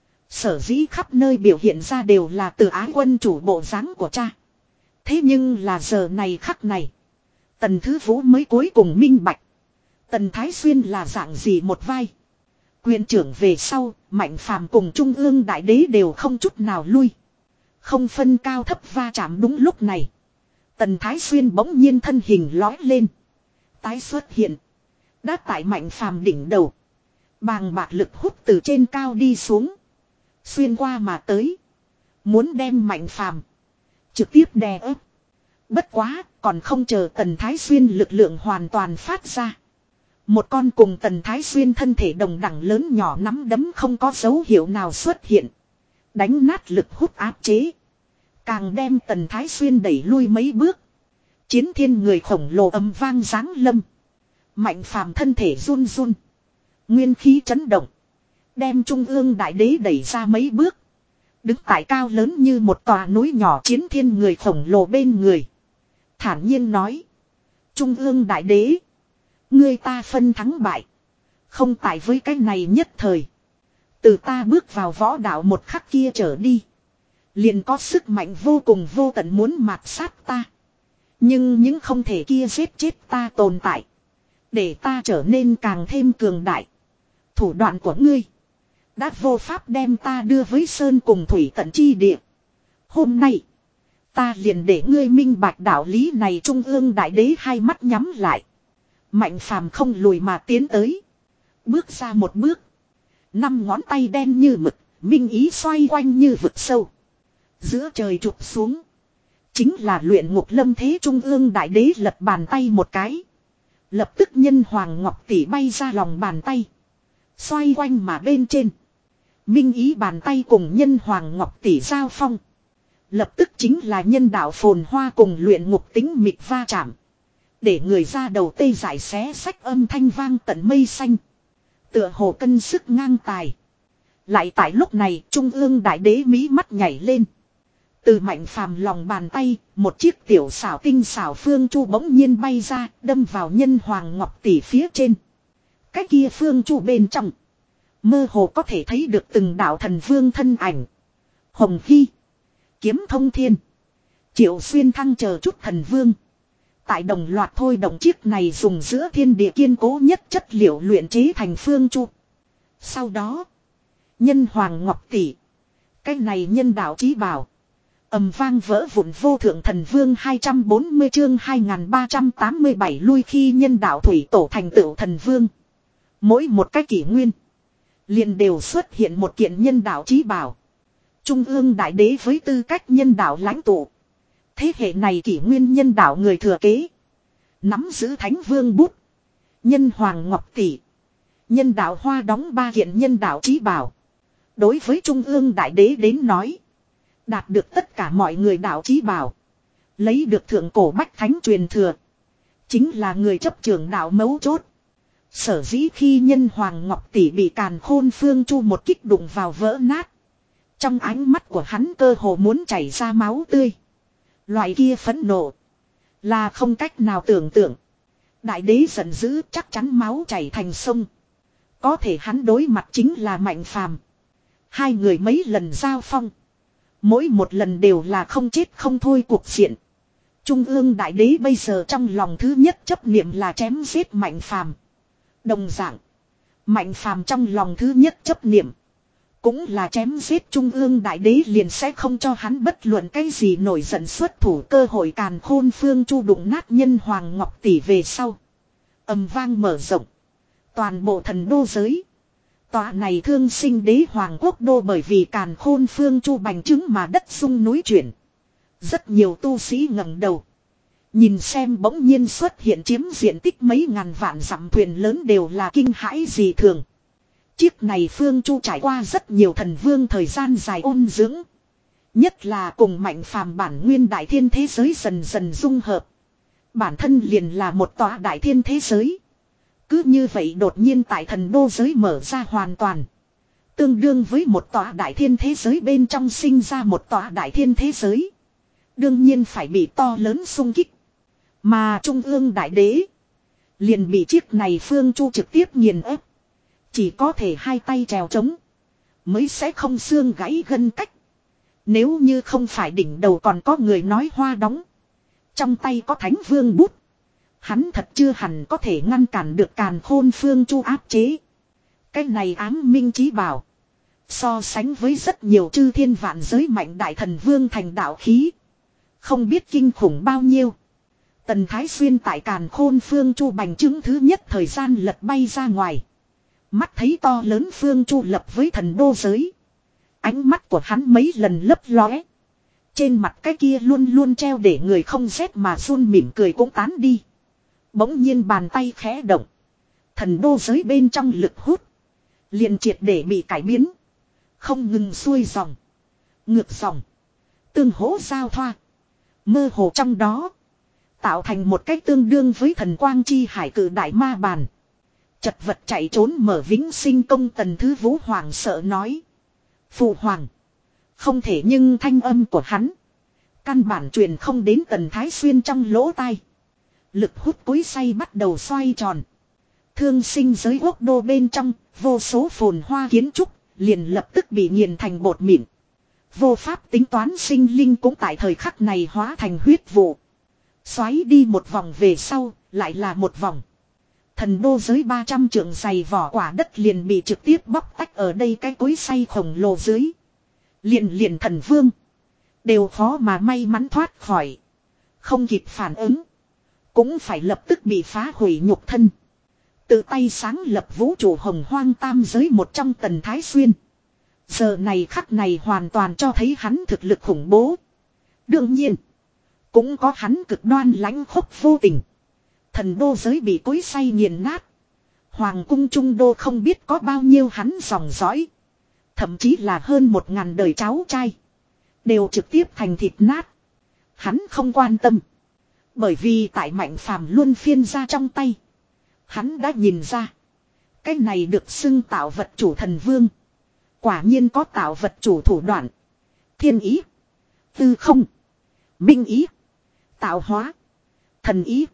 Sở dĩ khắp nơi biểu hiện ra đều là từ Á quân chủ bộ dáng của cha. Thế nhưng là giờ này khắc này. Tần Thứ Vũ mới cuối cùng minh bạch. Tần Thái Xuyên là dạng gì một vai. Quyền trưởng về sau, Mạnh Phàm cùng Trung ương đại đế đều không chút nào lui. Không phân cao thấp va chạm đúng lúc này. Tần Thái Xuyên bỗng nhiên thân hình lói lên. Tái xuất hiện. Đã tại Mạnh Phàm đỉnh đầu. Bàng bạc lực hút từ trên cao đi xuống. Xuyên qua mà tới. Muốn đem Mạnh Phàm trực tiếp đè ép. Bất quá, còn không chờ Tần Thái Xuyên lực lượng hoàn toàn phát ra. Một con cùng Tần Thái Xuyên thân thể đồng đẳng lớn nhỏ nắm đấm không có dấu hiệu nào xuất hiện. Đánh nát lực hút áp chế. Càng đem Tần Thái Xuyên đẩy lui mấy bước. Chiến thiên người khổng lồ ầm vang giáng lâm. Mạnh phàm thân thể run run. Nguyên khí chấn động. Đem trung ương đại đế đẩy ra mấy bước. Đứng tại cao lớn như một tòa núi nhỏ chiến thiên người khổng lồ bên người. Thản nhiên nói. Trung ương đại đế. Ngươi ta phân thắng bại. Không tại với cái này nhất thời. Từ ta bước vào võ đạo một khắc kia trở đi. Liền có sức mạnh vô cùng vô tận muốn mạt sát ta. Nhưng những không thể kia giết chết ta tồn tại. Để ta trở nên càng thêm cường đại. Thủ đoạn của ngươi. Đã vô pháp đem ta đưa với sơn cùng thủy tận chi địa. Hôm nay. Ta liền để ngươi minh bạch đạo lý này. Trung ương đại đế hai mắt nhắm lại. Mạnh phàm không lùi mà tiến tới. Bước ra một bước. Năm ngón tay đen như mực. Minh ý xoay quanh như vực sâu. Giữa trời chụp xuống. Chính là luyện ngục lâm thế. Trung ương đại đế lật bàn tay một cái. Lập tức nhân hoàng ngọc tỷ bay ra lòng bàn tay. Xoay quanh mà bên trên. Minh ý bàn tay cùng nhân hoàng ngọc tỷ giao phong. Lập tức chính là nhân đạo phồn hoa cùng luyện ngục tính mịt va chạm. Để người ra đầu tê giải xé sách âm thanh vang tận mây xanh. Tựa hồ cân sức ngang tài. Lại tại lúc này trung ương đại đế mí mắt nhảy lên. Từ mạnh phàm lòng bàn tay, một chiếc tiểu xảo tinh xảo phương chu bỗng nhiên bay ra, đâm vào nhân hoàng ngọc tỷ phía trên. Cái kia phương chu bên trong. Mơ hồ có thể thấy được từng đạo thần vương thân ảnh. Hồng Hy. Kiếm Thông Thiên. Triệu Xuyên Thăng chờ chút thần vương. Tại đồng loạt thôi động chiếc này dùng giữa thiên địa kiên cố nhất chất liệu luyện chế thành phương chu. Sau đó. Nhân hoàng ngọc tỷ. Cái này nhân đạo chí bảo. Ầm vang vỡ vụn vô thượng thần vương hai trăm bốn mươi chương hai nghìn ba trăm tám mươi bảy lui khi nhân đạo thủy tổ thành tựu thần vương. Mỗi một cái kỷ nguyên. Liền đều xuất hiện một kiện nhân đạo chí bảo. Trung ương đại đế với tư cách nhân đạo lãnh tụ. Thế hệ này kỷ nguyên nhân đạo người thừa kế. Nắm giữ thánh vương bút. Nhân hoàng ngọc tỷ. Nhân đạo hoa đóng ba kiện nhân đạo chí bảo. Đối với trung ương đại đế đến nói. Đạt được tất cả mọi người đạo chí bảo. Lấy được thượng cổ bách thánh truyền thừa. Chính là người chấp trưởng đạo mấu chốt. Sở dĩ khi nhân hoàng ngọc tỷ bị càn khôn phương chu một kích đụng vào vỡ nát. Trong ánh mắt của hắn cơ hồ muốn chảy ra máu tươi. Loại kia phẫn nộ. Là không cách nào tưởng tượng. Đại đế giận dữ chắc chắn máu chảy thành sông. Có thể hắn đối mặt chính là mạnh phàm. Hai người mấy lần giao phong. Mỗi một lần đều là không chết không thôi cuộc diện. Trung ương đại đế bây giờ trong lòng thứ nhất chấp niệm là chém giết mạnh phàm. Đồng dạng. Mạnh phàm trong lòng thứ nhất chấp niệm. Cũng là chém giết trung ương đại đế liền sẽ không cho hắn bất luận cái gì nổi giận xuất thủ cơ hội càn khôn phương chu đụng nát nhân hoàng ngọc tỷ về sau. Âm vang mở rộng. Toàn bộ thần đô giới. Tòa này thương sinh đế hoàng quốc đô bởi vì càn khôn phương chu bành trứng mà đất sung núi chuyển. Rất nhiều tu sĩ ngẩng đầu. Nhìn xem bỗng nhiên xuất hiện chiếm diện tích mấy ngàn vạn dặm thuyền lớn đều là kinh hãi dị thường. Chiếc này phương chu trải qua rất nhiều thần vương thời gian dài ôn dưỡng. Nhất là cùng mạnh phàm bản nguyên đại thiên thế giới dần dần dung hợp. Bản thân liền là một tòa đại thiên thế giới. Cứ như vậy đột nhiên tại thần đô giới mở ra hoàn toàn. Tương đương với một tòa đại thiên thế giới bên trong sinh ra một tòa đại thiên thế giới. Đương nhiên phải bị to lớn xung kích. Mà trung ương đại đế. Liền bị chiếc này phương chu trực tiếp nghiền ép. Chỉ có thể hai tay trèo trống. Mới sẽ không xương gãy gân cách. Nếu như không phải đỉnh đầu còn có người nói hoa đóng. Trong tay có thánh vương bút. Hắn thật chưa hẳn có thể ngăn cản được càn khôn phương chu áp chế. Cái này ám minh chí bảo. So sánh với rất nhiều chư thiên vạn giới mạnh đại thần vương thành đạo khí. Không biết kinh khủng bao nhiêu. Tần Thái Xuyên tại càn khôn phương chu bành trướng thứ nhất thời gian lật bay ra ngoài. Mắt thấy to lớn phương chu lập với thần đô giới. Ánh mắt của hắn mấy lần lấp lóe. Trên mặt cái kia luôn luôn treo để người không rét mà run mỉm cười cũng tán đi. Bỗng nhiên bàn tay khẽ động. Thần đô giới bên trong lực hút. Liền triệt để bị cải biến. Không ngừng xuôi dòng. Ngược dòng. Tương hỗ giao thoa. Mơ hồ trong đó. Tạo thành một cách tương đương với thần quang chi hải cử đại ma bàn. Chật vật chạy trốn mở vĩnh sinh công Tần Thứ Vũ hoàng sợ nói. Phụ hoàng. Không thể nhưng thanh âm của hắn. Căn bản truyền không đến Tần Thái Xuyên trong lỗ tai. Lực hút cối xay bắt đầu xoay tròn. Thương sinh giới quốc đô bên trong. Vô số phồn hoa kiến trúc. Liền lập tức bị nghiền thành bột mịn. Vô pháp tính toán sinh linh cũng tại thời khắc này hóa thành huyết vụ. Xoáy đi một vòng về sau. Lại là một vòng. Thần đô giới ba trăm trượng dày vỏ quả đất liền bị trực tiếp bóc tách ở đây cái cối xay khổng lồ dưới. Liền liền thần vương. Đều khó mà may mắn thoát khỏi. Không kịp phản ứng. Cũng phải lập tức bị phá hủy nhục thân. Tự tay sáng lập vũ trụ hồng hoang tam giới một trong Tần Thái Xuyên. Giờ này khắc này hoàn toàn cho thấy hắn thực lực khủng bố. Đương nhiên. Cũng có hắn cực đoan lãnh khốc vô tình. Thần đô giới bị cối xay nghiền nát. Hoàng cung trung đô không biết có bao nhiêu hắn dòng dõi. Thậm chí là hơn một ngàn đời cháu trai. Đều trực tiếp thành thịt nát. Hắn không quan tâm. Bởi vì tại Mạnh Phàm luân phiên ra trong tay. Hắn đã nhìn ra. Cái này được xưng tạo vật chủ thần vương. Quả nhiên có tạo vật chủ thủ đoạn. Thiên ý. Tư không. Minh ý. Tạo hóa. Thần ý.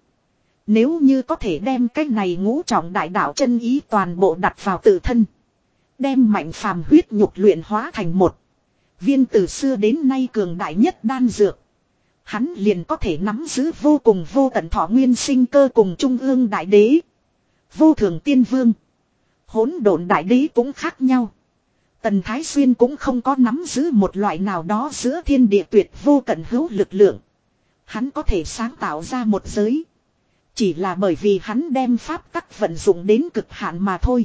Nếu như có thể đem cái này ngũ trọng đại đạo chân ý toàn bộ đặt vào tự thân. Đem Mạnh Phàm huyết nhục luyện hóa thành một. Viên từ xưa đến nay cường đại nhất đan dược. Hắn liền có thể nắm giữ vô cùng vô tận thọ nguyên sinh cơ cùng trung ương đại đế. Vô thường tiên vương. Hỗn độn đại đế cũng khác nhau. Tần Thái Xuyên cũng không có nắm giữ một loại nào đó giữa thiên địa tuyệt vô cận hữu lực lượng. Hắn có thể sáng tạo ra một giới. Chỉ là bởi vì hắn đem pháp tắc vận dụng đến cực hạn mà thôi.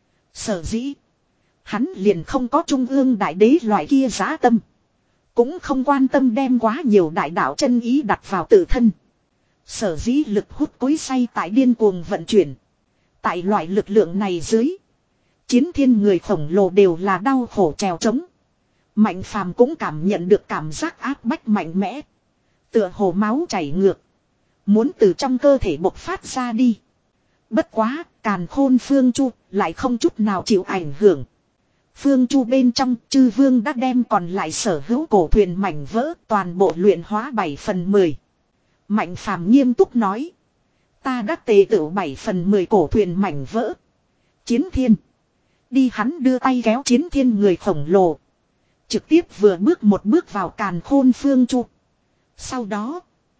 Sở dĩ. Hắn liền không có trung ương đại đế loại kia giá tâm. Cũng không quan tâm đem quá nhiều đại đạo chân ý đặt vào tự thân. Sở dĩ lực hút cối xay tại điên cuồng vận chuyển. Tại loại lực lượng này dưới. Chiến thiên người khổng lồ đều là đau khổ trèo trống. Mạnh Phàm cũng cảm nhận được cảm giác áp bách mạnh mẽ. Tựa hồ máu chảy ngược. Muốn từ trong cơ thể bộc phát ra đi. Bất quá, càn khôn Phương Chu lại không chút nào chịu ảnh hưởng. Phương Chu bên trong, chư vương đã đem còn lại sở hữu cổ thuyền mảnh vỡ toàn bộ luyện hóa bảy phần mười. Mạnh Phàm nghiêm túc nói. Ta đã tề tựu bảy phần mười cổ thuyền mảnh vỡ. Chiến thiên. Đi hắn đưa tay kéo chiến thiên người khổng lồ. Trực tiếp vừa bước một bước vào càn khôn Phương Chu. Sau đó.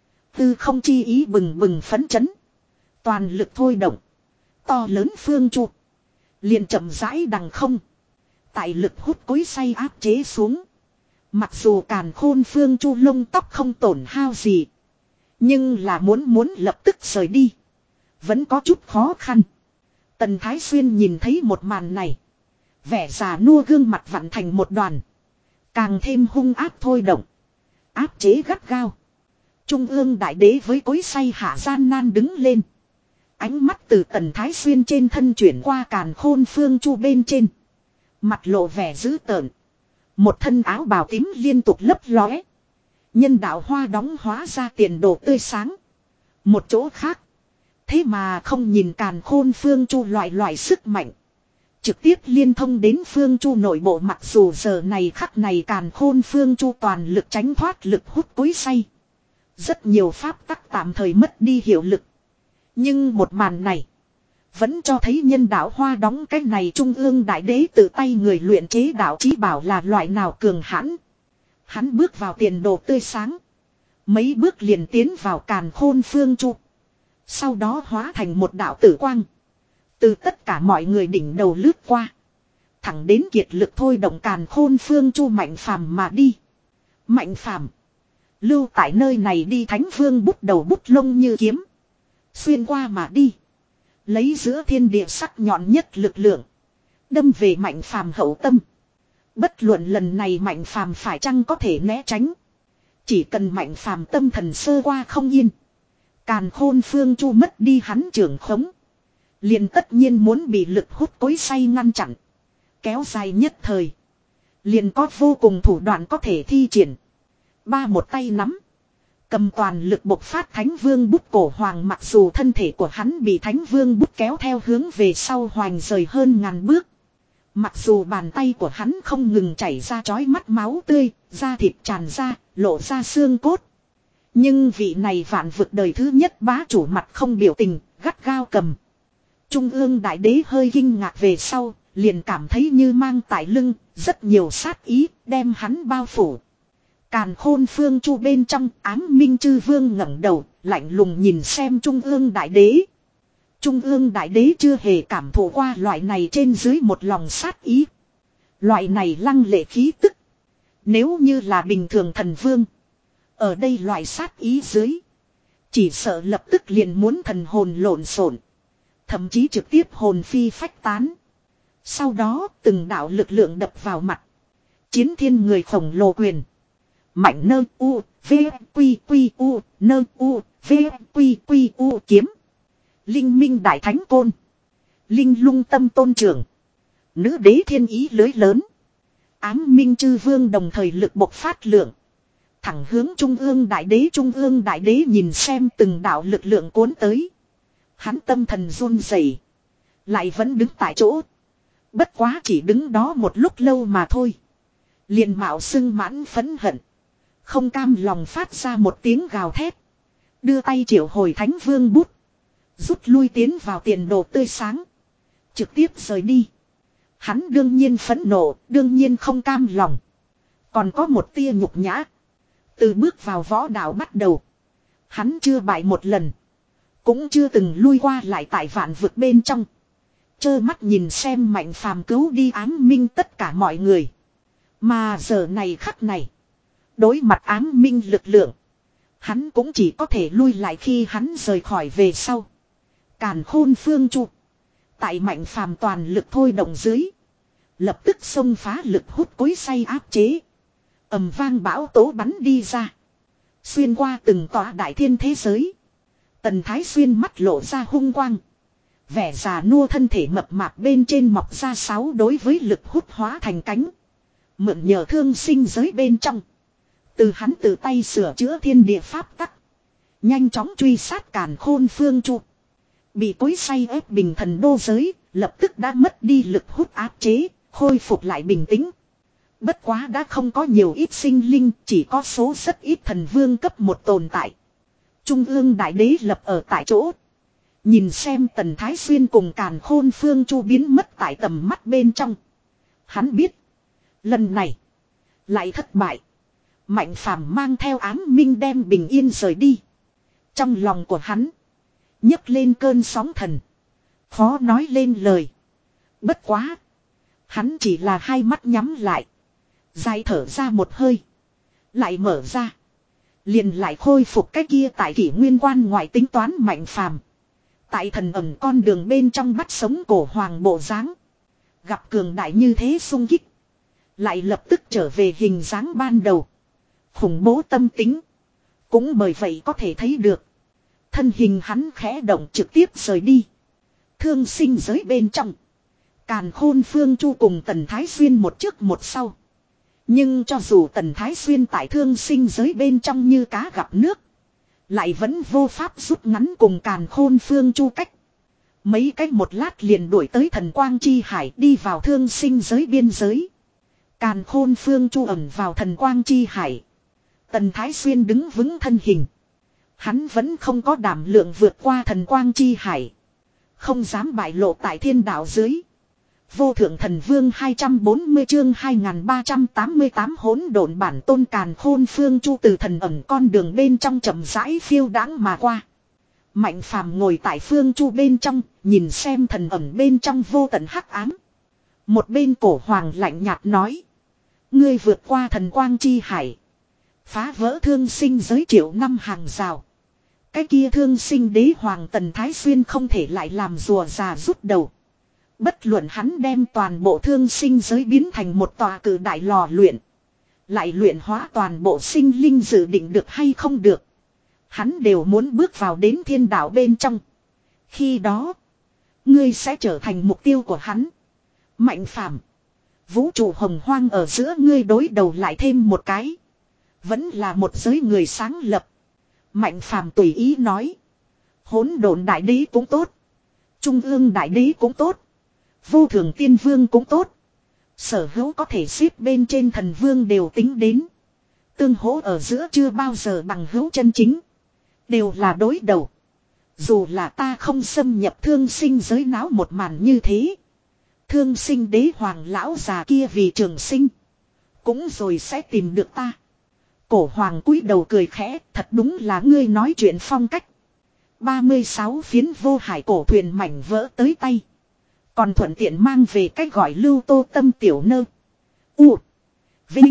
Tư không chi ý bừng bừng phấn chấn. Toàn lực thôi động. To lớn Phương Chu. Liền chậm rãi đằng không. Tại lực hút cối xay áp chế xuống. Mặc dù càn khôn Phương Chu lông tóc không tổn hao gì. Nhưng là muốn muốn lập tức rời đi. Vẫn có chút khó khăn. Tần Thái Xuyên nhìn thấy một màn này. Vẻ già nua gương mặt vặn thành một đoàn. Càng thêm hung áp thôi động. Áp chế gắt gao. Trung ương đại đế với cối xay hạ gian nan đứng lên. Ánh mắt từ Tần Thái Xuyên trên thân chuyển qua càn khôn Phương Chu bên trên. Mặt lộ vẻ dữ tợn. Một thân áo bào tím liên tục lấp lóe. Nhân đạo hoa đóng hóa ra tiền đồ tươi sáng. Một chỗ khác. Thế mà không nhìn càn khôn Phương Chu loại loại sức mạnh. Trực tiếp liên thông đến Phương Chu nội bộ, mặc dù giờ này khắc này càn khôn Phương Chu toàn lực tránh thoát lực hút cối xay. Rất nhiều pháp tắc tạm thời mất đi hiệu lực. Nhưng một màn này. Vẫn cho thấy nhân đạo hoa đóng cái này trung ương đại đế tự tay người luyện chế đạo chí bảo là loại nào cường hãn. Hắn bước vào tiền đồ tươi sáng. Mấy bước liền tiến vào càn khôn Phương Chu. Sau đó hóa thành một đạo tử quang. Từ tất cả mọi người đỉnh đầu lướt qua. Thẳng đến kiệt lực thôi động càn khôn Phương Chu Mạnh Phàm mà đi. Mạnh Phàm lưu tại nơi này đi, Thánh Vương bút đầu bút lông như kiếm. Xuyên qua mà đi. Lấy giữa thiên địa sắc nhọn nhất lực lượng. Đâm về Mạnh Phàm hậu tâm. Bất luận lần này Mạnh Phàm phải chăng có thể né tránh. Chỉ cần Mạnh Phàm tâm thần sơ qua không yên. Càn khôn Phương Chu mất đi hắn trưởng khống. liền tất nhiên muốn bị lực hút cối xay ngăn chặn. Kéo dài nhất thời. Liền có vô cùng thủ đoạn có thể thi triển. Ba một tay nắm. Cầm toàn lực bộc phát Thánh Vương bút cổ hoàng, mặc dù thân thể của hắn bị Thánh Vương bút kéo theo hướng về sau hoành rời hơn ngàn bước. Mặc dù bàn tay của hắn không ngừng chảy ra chói mắt máu tươi, da thịt tràn ra, lộ ra xương cốt. Nhưng vị này vạn vực đời thứ nhất bá chủ mặt không biểu tình, gắt gao cầm. Trung ương đại đế hơi kinh ngạc về sau, liền cảm thấy như mang tại lưng, rất nhiều sát ý, đem hắn bao phủ. Càn khôn phương chu bên trong, ám minh chư vương ngẩng đầu, lạnh lùng nhìn xem trung ương đại đế. Trung ương đại đế chưa hề cảm thụ qua loại này trên dưới một lòng sát ý. Loại này lăng lệ khí tức. Nếu như là bình thường thần vương. Ở đây loại sát ý dưới. Chỉ sợ lập tức liền muốn thần hồn lộn xộn. Thậm chí trực tiếp hồn phi phách tán. Sau đó từng đạo lực lượng đập vào mặt. Chiến thiên người khổng lồ quyền. Mạnh nơ u, v, quy quy u, nơ u, v, quy quy u kiếm. Linh minh đại thánh côn. Linh lung tâm tôn trưởng. Nữ đế thiên ý lưới lớn. Ám minh chư vương đồng thời lực bộc phát lượng. Thẳng hướng trung ương đại đế. Trung ương đại đế nhìn xem từng đạo lực lượng cuốn tới. Hắn tâm thần run rẩy, lại vẫn đứng tại chỗ. Bất quá chỉ đứng đó một lúc lâu mà thôi. Liền mạo xưng mãn phẫn hận. Không cam lòng phát ra một tiếng gào thét. Đưa tay triệu hồi Thánh Vương bút. Rút lui tiến vào tiền đồ tươi sáng. Trực tiếp rời đi. Hắn đương nhiên phẫn nộ, đương nhiên không cam lòng. Còn có một tia nhục nhã. Từ bước vào võ đạo bắt đầu. Hắn chưa bại một lần. Cũng chưa từng lui qua lại tại vạn vực bên trong. Chơ mắt nhìn xem Mạnh Phàm cứu đi ám minh tất cả mọi người. Mà giờ này khắc này. Đối mặt ám minh lực lượng. Hắn cũng chỉ có thể lui lại khi hắn rời khỏi về sau. Càn khôn phương chu. Tại Mạnh Phàm toàn lực thôi động dưới. Lập tức xông phá lực hút cối xay áp chế. Ầm vang bão tố bắn đi ra. Xuyên qua từng tòa đại thiên thế giới. Tần Thái Xuyên mắt lộ ra hung quang. Vẻ già nua thân thể mập mạp bên trên mọc ra sáu đối với lực hút hóa thành cánh. Mượn nhờ thương sinh giới bên trong. Từ hắn tự tay sửa chữa thiên địa pháp tắc. Nhanh chóng truy sát càn khôn phương chu. Bị cối xay ép bình thần đô giới. Lập tức đã mất đi lực hút áp chế. Khôi phục lại bình tĩnh. Bất quá đã không có nhiều ít sinh linh. Chỉ có số rất ít thần vương cấp một tồn tại. Trung ương đại đế lập ở tại chỗ. Nhìn xem Tần Thái Xuyên cùng càn khôn phương chu biến mất tại tầm mắt bên trong. Hắn biết. Lần này. Lại thất bại. Mạnh Phàm mang theo ám minh đem bình yên rời đi. Trong lòng của hắn. Nhấc lên cơn sóng thần. Khó nói lên lời. Bất quá. Hắn chỉ là hai mắt nhắm lại. Dài thở ra một hơi. Lại mở ra. Liền lại khôi phục cái kia tại kỷ nguyên quan ngoại tính toán Mạnh Phàm. Tại thần ẩn con đường bên trong bắt sống cổ hoàng bộ dáng. Gặp cường đại như thế sung kích. Lại lập tức trở về hình dáng ban đầu. Khủng bố tâm tính. Cũng bởi vậy có thể thấy được. Thân hình hắn khẽ động trực tiếp rời đi. Thương sinh giới bên trong. Càn khôn phương chu cùng Tần Thái Xuyên một trước một sau. Nhưng cho dù Tần Thái Xuyên tại thương sinh giới bên trong như cá gặp nước. Lại vẫn vô pháp rút ngắn cùng càn khôn phương chu cách. Mấy cách một lát liền đuổi tới thần quang chi hải đi vào thương sinh giới biên giới. Càn khôn phương chu ẩn vào thần quang chi hải. Tần Thái Xuyên đứng vững thân hình. Hắn vẫn không có đảm lượng vượt qua thần quang chi hải. Không dám bại lộ tại thiên đạo dưới. Vô thượng thần vương hai trăm bốn mươi chương hai nghìn ba trăm tám mươi tám hỗn độn bản tôn càn khôn phương chu từ thần ẩn con đường bên trong chậm rãi phiêu đãng mà qua. Mạnh Phàm ngồi tại phương chu bên trong, nhìn xem thần ẩn bên trong vô tận hắc ám. Một bên cổ hoàng lạnh nhạt nói. Ngươi vượt qua thần quang chi hải. Phá vỡ thương sinh giới triệu năm hàng rào. Cái kia thương sinh đế hoàng Tần Thái Xuyên không thể lại làm rùa già rút đầu. Bất luận hắn đem toàn bộ thương sinh giới biến thành một tòa cử đại lò luyện. Lại luyện hóa toàn bộ sinh linh dự định được hay không được. Hắn đều muốn bước vào đến thiên đạo bên trong. Khi đó, Ngươi sẽ trở thành mục tiêu của hắn. Mạnh phàm. Vũ trụ hồng hoang ở giữa ngươi đối đầu lại thêm một cái. Vẫn là một giới người sáng lập. Mạnh phàm tùy ý nói. Hỗn độn đại đế cũng tốt. Trung ương đại đế cũng tốt. Vô thường tiên vương cũng tốt. Sở hữu có thể xếp bên trên thần vương đều tính đến. Tương hỗ ở giữa chưa bao giờ bằng hữu chân chính. Đều là đối đầu. Dù là ta không xâm nhập thương sinh giới náo một màn như thế. Thương sinh đế hoàng lão già kia vì trường sinh. Cũng rồi sẽ tìm được ta. Cổ hoàng cúi đầu cười khẽ. Thật đúng là ngươi nói chuyện phong cách. ba mươi sáu phiến vô hải cổ thuyền mảnh vỡ tới tay. Còn thuận tiện mang về cách gọi lưu tô tâm tiểu nơ. U. Vinh.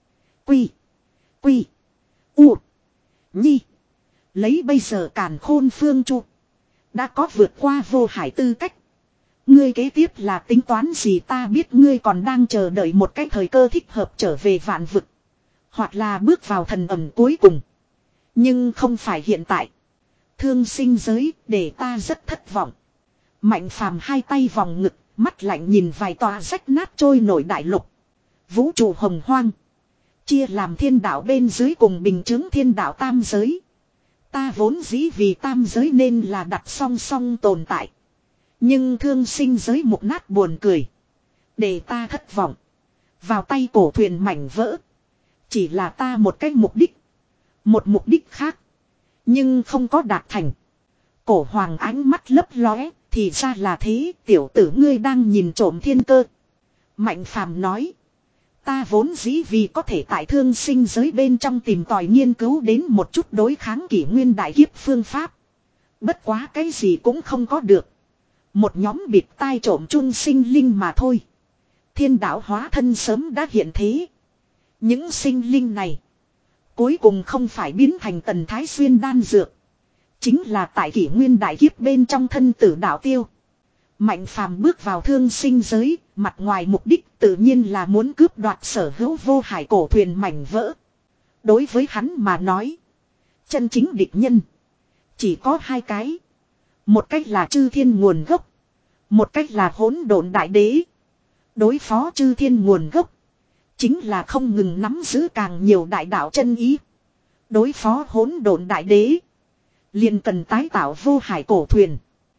Quy. Quy. U. Nhi. Lấy bây giờ càn khôn phương chu. Đã có vượt qua vô hải tư cách. Ngươi kế tiếp là tính toán gì, ta biết ngươi còn đang chờ đợi một cái thời cơ thích hợp trở về vạn vực. Hoặc là bước vào thần ẩm cuối cùng. Nhưng không phải hiện tại. Thương sinh giới để ta rất thất vọng. Mạnh phàm hai tay vòng ngực, mắt lạnh nhìn vài tòa rách nát trôi nổi đại lục. Vũ trụ hồng hoang. Chia làm thiên đạo bên dưới cùng bình chứng thiên đạo tam giới. Ta vốn dĩ vì tam giới nên là đặt song song tồn tại. Nhưng thương sinh giới mục nát buồn cười. Để ta thất vọng. Vào tay cổ thuyền mảnh vỡ. Chỉ là ta một cách mục đích. Một mục đích khác. Nhưng không có đạt thành. Cổ hoàng ánh mắt lấp lóe. Thì ra là thế, tiểu tử ngươi đang nhìn trộm thiên cơ. Mạnh phàm nói. Ta vốn dĩ vì có thể tại thương sinh giới bên trong tìm tòi nghiên cứu đến một chút đối kháng kỷ nguyên đại kiếp phương pháp. Bất quá cái gì cũng không có được. Một nhóm bịt tai trộm chung sinh linh mà thôi. Thiên đạo hóa thân sớm đã hiện thế. Những sinh linh này. Cuối cùng không phải biến thành tần thái xuyên đan dược. Chính là tại kỷ nguyên đại kiếp bên trong thân tử đạo tiêu. Mạnh phàm bước vào thương sinh giới, mặt ngoài mục đích tự nhiên là muốn cướp đoạt sở hữu vô hải cổ thuyền mảnh vỡ. Đối với hắn mà nói, chân chính địch nhân chỉ có hai cái. Một cách là chư thiên nguồn gốc, một cách là hỗn độn đại đế. Đối phó chư thiên nguồn gốc, chính là không ngừng nắm giữ càng nhiều đại đạo chân ý. Đối phó hỗn độn đại đế, liền cần tái tạo vô hải cổ thuyền.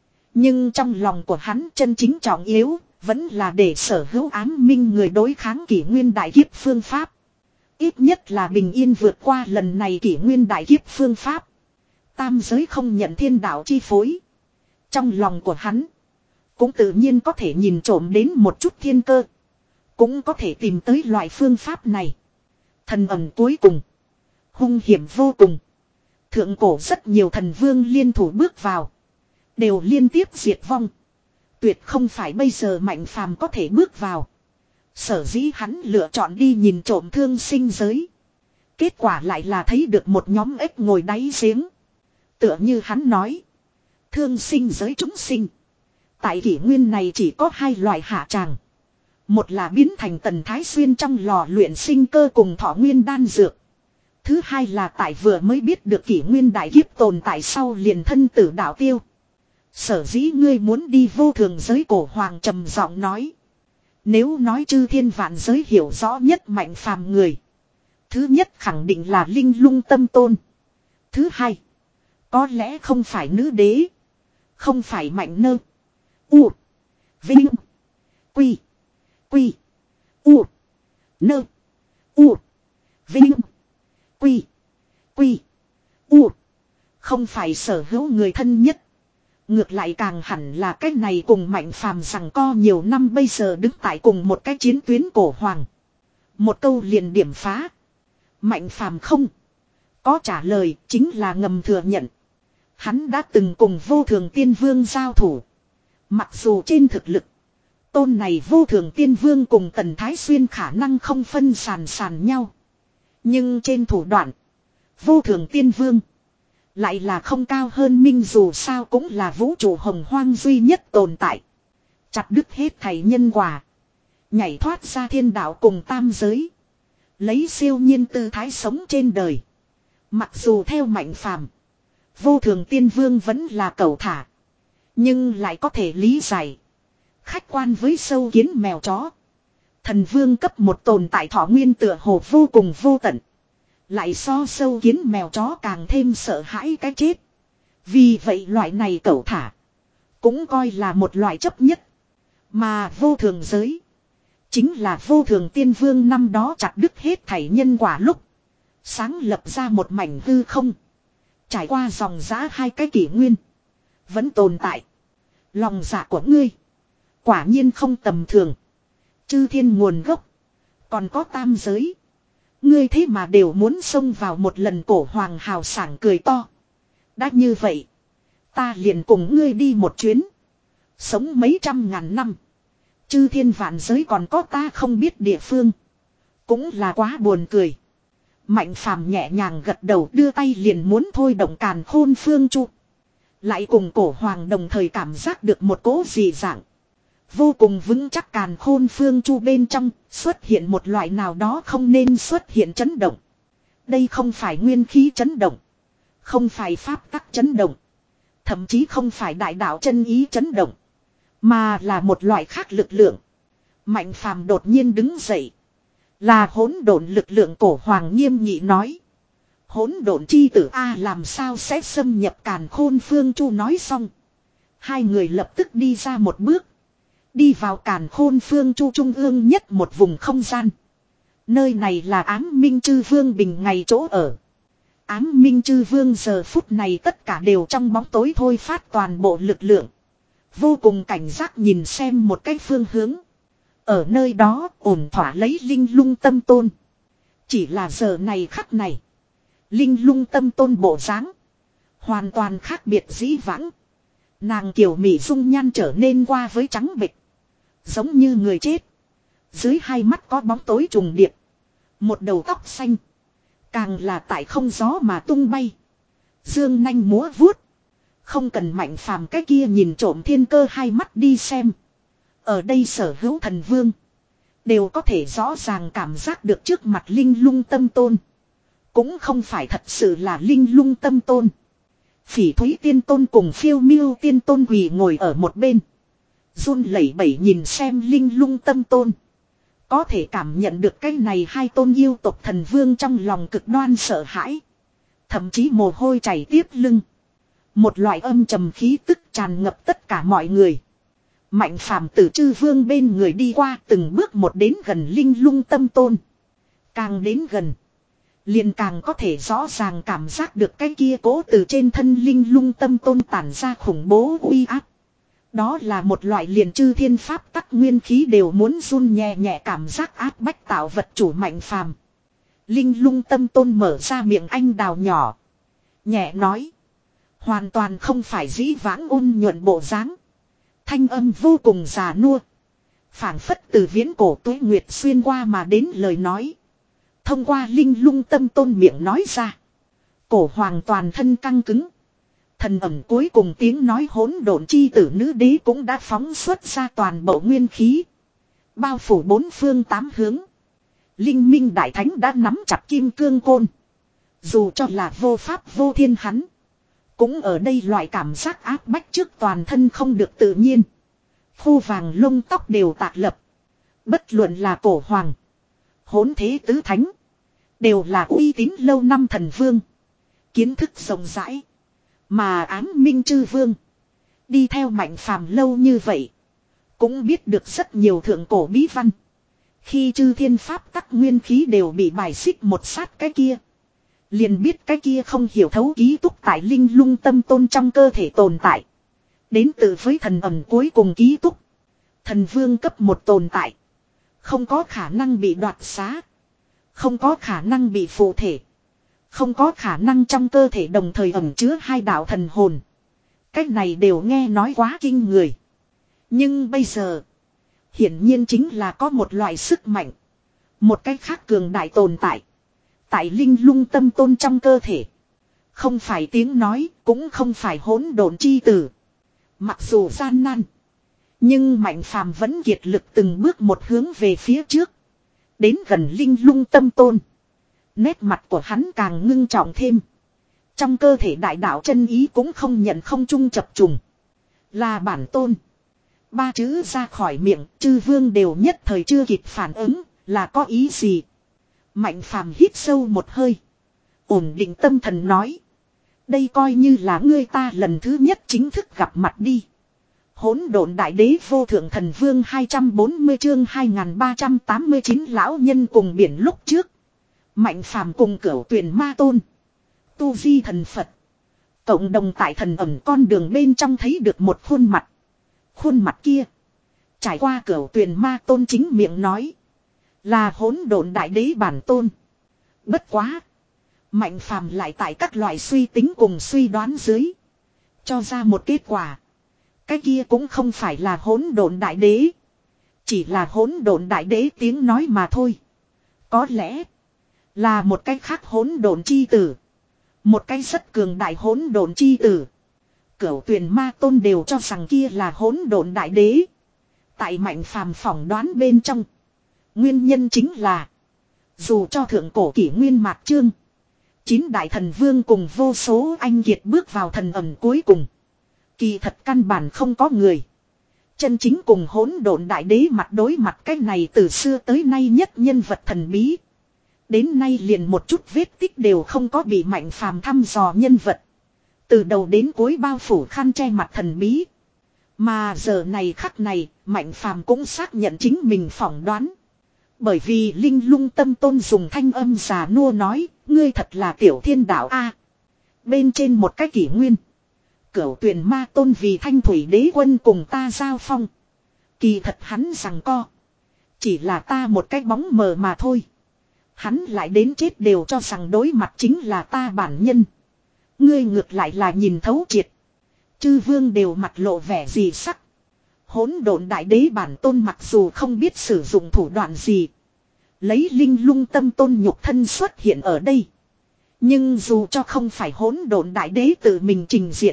Nhưng trong lòng của hắn chân chính trọng yếu, vẫn là để sở hữu ám minh người đối kháng kỷ nguyên đại kiếp phương pháp. Ít nhất là bình yên vượt qua lần này kỷ nguyên đại kiếp phương pháp. Tam giới không nhận thiên đạo chi phối. Trong lòng của hắn, cũng tự nhiên có thể nhìn trộm đến một chút thiên cơ. Cũng có thể tìm tới loại phương pháp này. Thần ẩn cuối cùng, hung hiểm vô cùng. Thượng cổ rất nhiều thần vương liên thủ bước vào, đều liên tiếp diệt vong. Tuyệt không phải bây giờ mạnh phàm có thể bước vào. Sở dĩ hắn lựa chọn đi nhìn trộm thương sinh giới. Kết quả lại là thấy được một nhóm ếch ngồi đáy giếng. Tựa như hắn nói, thương sinh giới chúng sinh tại kỷ nguyên này chỉ có hai loại hạ tràng. Một là biến thành tần thái xuyên trong lò luyện sinh cơ cùng thọ nguyên đan dược. Thứ hai là tại vừa mới biết được kỷ nguyên đại kiếp tồn tại sau liền thân tử đạo tiêu. Sở dĩ ngươi muốn đi vô thường giới, cổ hoàng trầm giọng nói. Nếu nói chư thiên vạn giới hiểu rõ nhất mạnh phàm người, thứ nhất khẳng định là linh lung tâm tôn. Thứ hai, có lẽ không phải nữ đế, không phải mạnh nơ. U. Vinh. Quy. Quy. U. Nơ. U. Vinh. Quy. Quy. U. Không phải sở hữu người thân nhất. Ngược lại càng hẳn là cái này cùng mạnh phàm rằng co nhiều năm bây giờ đứng tại cùng một cái chiến tuyến cổ hoàng. Một câu liền điểm phá. Mạnh phàm không có trả lời, chính là ngầm thừa nhận. Hắn đã từng cùng vô thường tiên vương giao thủ. Mặc dù trên thực lực, tôn này vô thường tiên vương cùng tần thái xuyên khả năng không phân sàn sàn nhau. Nhưng trên thủ đoạn, vô thường tiên vương lại là không cao hơn minh, dù sao cũng là vũ trụ hồng hoang duy nhất tồn tại. Chặt đứt hết thảy nhân quả, nhảy thoát ra thiên đạo cùng tam giới, lấy siêu nhiên tư thái sống trên đời. Mặc dù theo mạnh phàm, vô thường tiên vương vẫn là cẩu thả, Nhưng lại có thể lý giải. Khách quan với sâu kiến mèo chó. Thần vương cấp một tồn tại thọ nguyên tựa hồ vô cùng vô tận. Lại so sâu kiến mèo chó càng thêm sợ hãi cái chết. Vì vậy loại này cẩu thả. Cũng coi là một loại chấp nhất. Mà vô thường giới. Chính là vô thường tiên vương năm đó chặt đứt hết thảy nhân quả lúc. Sáng lập ra một mảnh hư không. Trải qua dòng giã hai cái kỷ nguyên. Vẫn tồn tại. Lòng dạ của ngươi. Quả nhiên không tầm thường. Chư thiên nguồn gốc. Còn có tam giới. Ngươi thế mà đều muốn xông vào một lần, cổ hoàng hào sảng cười to. Đã như vậy. Ta liền cùng ngươi đi một chuyến. Sống mấy trăm ngàn năm. Chư thiên vạn giới còn có ta không biết địa phương. Cũng là quá buồn cười. Mạnh phàm nhẹ nhàng gật đầu, đưa tay liền muốn thôi động càn khôn phương chu. Lại cùng cổ hoàng đồng thời cảm giác được một cỗ dị dạng. Vô cùng vững chắc càn khôn phương chu bên trong xuất hiện một loại nào đó không nên xuất hiện chấn động. Đây không phải nguyên khí chấn động. Không phải pháp tắc chấn động. Thậm chí không phải đại đạo chân ý chấn động. Mà là một loại khác lực lượng. Mạnh phàm đột nhiên đứng dậy. Là hỗn độn lực lượng, cổ hoàng nghiêm nghị nói. Hỗn độn chi tử A làm sao sẽ xâm nhập càn khôn phương chu, nói xong. Hai người lập tức đi ra một bước. Đi vào càn khôn phương chu trung ương nhất một vùng không gian. Nơi này là ám minh chư vương bình ngày chỗ ở. Ám minh chư vương giờ phút này tất cả đều trong bóng tối thôi phát toàn bộ lực lượng. Vô cùng cảnh giác nhìn xem một cái phương hướng. Ở nơi đó ổn thỏa lấy linh lung tâm tôn. Chỉ là giờ này khắc này. Linh lung tâm tôn bộ dáng hoàn toàn khác biệt dĩ vãng. Nàng kiều mị dung nhan trở nên qua với trắng bệch. Giống như người chết. Dưới hai mắt có bóng tối trùng điệp. Một đầu tóc xanh. Càng là tại không gió mà tung bay. Dương nanh múa vuốt. Không cần Mạnh Phàm cái kia nhìn trộm thiên cơ hai mắt đi xem. Ở đây sở hữu thần vương. Đều có thể rõ ràng cảm giác được trước mặt linh lung tâm tôn. Cũng không phải thật sự là linh lung tâm tôn. Phỉ Thúy tiên tôn cùng Phiêu Miêu tiên tôn quỳ ngồi ở một bên. Run lẩy bẩy nhìn xem linh lung tâm tôn. Có thể cảm nhận được cái này hai tôn yêu tộc thần vương trong lòng cực đoan sợ hãi. Thậm chí mồ hôi chảy tiếp lưng. Một loại âm trầm khí tức tràn ngập tất cả mọi người. Mạnh Phàm từ chư vương bên người đi qua, từng bước một đến gần linh lung tâm tôn. Càng đến gần, liền càng có thể rõ ràng cảm giác được cái kia cố từ trên thân linh lung tâm tôn tản ra khủng bố uy áp. Đó là một loại liền chư thiên pháp tắc nguyên khí đều muốn run nhẹ nhẹ cảm giác áp bách tạo vật chủ Mạnh Phàm. Linh lung tâm tôn mở ra miệng anh đào nhỏ. Nhẹ nói. Hoàn toàn không phải dĩ vãng ôn nhuận bộ dáng. Thanh âm vô cùng già nua. Phảng phất từ viễn cổ tuế nguyệt xuyên qua mà đến lời nói. Thông qua linh lung tâm tôn miệng nói ra. Cổ hoàng toàn thân căng cứng. Thần ẩm cuối cùng tiếng nói hỗn độn chi tử nữ đế cũng đã phóng xuất ra toàn bộ nguyên khí. Bao phủ bốn phương tám hướng. Linh minh đại thánh đã nắm chặt kim cương côn. Dù cho là vô pháp vô thiên hắn. Cũng ở đây loại cảm giác áp bách trước toàn thân không được tự nhiên. Khô vàng lông tóc đều tạc lập. Bất luận là cổ hoàng. Hỗn thế tứ thánh. Đều là uy tín lâu năm thần vương. Kiến thức rộng rãi. Mà ám minh chư vương. Đi theo Mạnh Phàm lâu như vậy. Cũng biết được rất nhiều thượng cổ bí văn. Khi chư thiên pháp tắc nguyên khí đều bị bài xích một sát cái kia. Liền biết cái kia không hiểu thấu ký túc tại linh lung tâm tôn trong cơ thể tồn tại. Đến từ với thần ẩm cuối cùng ký túc. Thần vương cấp một tồn tại. Không có khả năng bị đoạt xá. Không có khả năng bị phụ thể. Không có khả năng trong cơ thể đồng thời ẩn chứa hai đạo thần hồn. Cách này đều nghe nói quá kinh người. Nhưng bây giờ. Hiển nhiên chính là có một loại sức mạnh. Một cách khác cường đại tồn tại. Tại linh lung tâm tôn trong cơ thể. Không phải tiếng nói, cũng không phải hỗn độn chi tử. Mặc dù gian nan. Nhưng Mạnh Phàm vẫn kiệt lực từng bước một hướng về phía trước. Đến gần linh lung tâm tôn. Nét mặt của hắn càng ngưng trọng thêm. Trong cơ thể đại đạo chân ý cũng không nhận không chung chập trùng. Là bản tôn. Ba chữ ra khỏi miệng, chư vương đều nhất thời chưa kịp phản ứng, là có ý gì. Mạnh phàm hít sâu một hơi. Ổn định tâm thần nói. Đây coi như là ngươi ta lần thứ nhất chính thức gặp mặt đi. Hỗn độn đại đế vô thượng thần vương hai trăm bốn mươi chương hai nghìn ba trăm tám mươi chín lão nhân cùng biển lúc trước. Mạnh phàm cùng cửu tuyển ma tôn. Tu vi thần Phật. Cộng đồng tại thần ẩm con đường bên trong thấy được một khuôn mặt. Khuôn mặt kia. Trải qua cửu tuyển ma tôn chính miệng nói. Là hỗn độn đại đế bản tôn. Bất quá. Mạnh phàm lại tại các loại suy tính cùng suy đoán dưới. Cho ra một kết quả. Cái kia cũng không phải là hỗn độn đại đế. Chỉ là hỗn độn đại đế tiếng nói mà thôi. Có lẽ. Là một cái khác hỗn độn chi tử. Một cái rất cường đại hỗn độn chi tử. Cửu tuyển ma tôn đều cho rằng kia là hỗn độn đại đế. Tại mạnh phàm phỏng đoán bên trong. Nguyên nhân chính là. Dù cho thượng cổ kỷ nguyên mạc chương. Chín đại thần vương cùng vô số anh kiệt bước vào thần ẩm cuối cùng. Kỳ thật căn bản không có người. Chân chính cùng hỗn độn đại đế mặt đối mặt cái này từ xưa tới nay nhất nhân vật thần bí. Đến nay liền một chút vết tích đều không có bị mạnh phàm thăm dò nhân vật. Từ đầu đến cuối bao phủ khăn che mặt thần bí. Mà giờ này khắc này, mạnh phàm cũng xác nhận chính mình phỏng đoán. Bởi vì Linh Lung Tâm Tôn dùng thanh âm già nua nói, ngươi thật là tiểu thiên đạo a. Bên trên một cái kỷ nguyên. Cửu tuyển ma tôn vì thanh thủy đế quân cùng ta giao phong. Kỳ thật hắn rằng co. Chỉ là ta một cái bóng mờ mà thôi. Hắn lại đến chết đều cho rằng đối mặt chính là ta bản nhân. Ngươi ngược lại là nhìn thấu triệt. Chư vương đều mặt lộ vẻ gì sắc. Hỗn độn đại đế bản tôn mặc dù không biết sử dụng thủ đoạn gì. Lấy Linh Lung Tâm Tôn nhục thân xuất hiện ở đây. Nhưng dù cho không phải hỗn độn đại đế tự mình trình diện.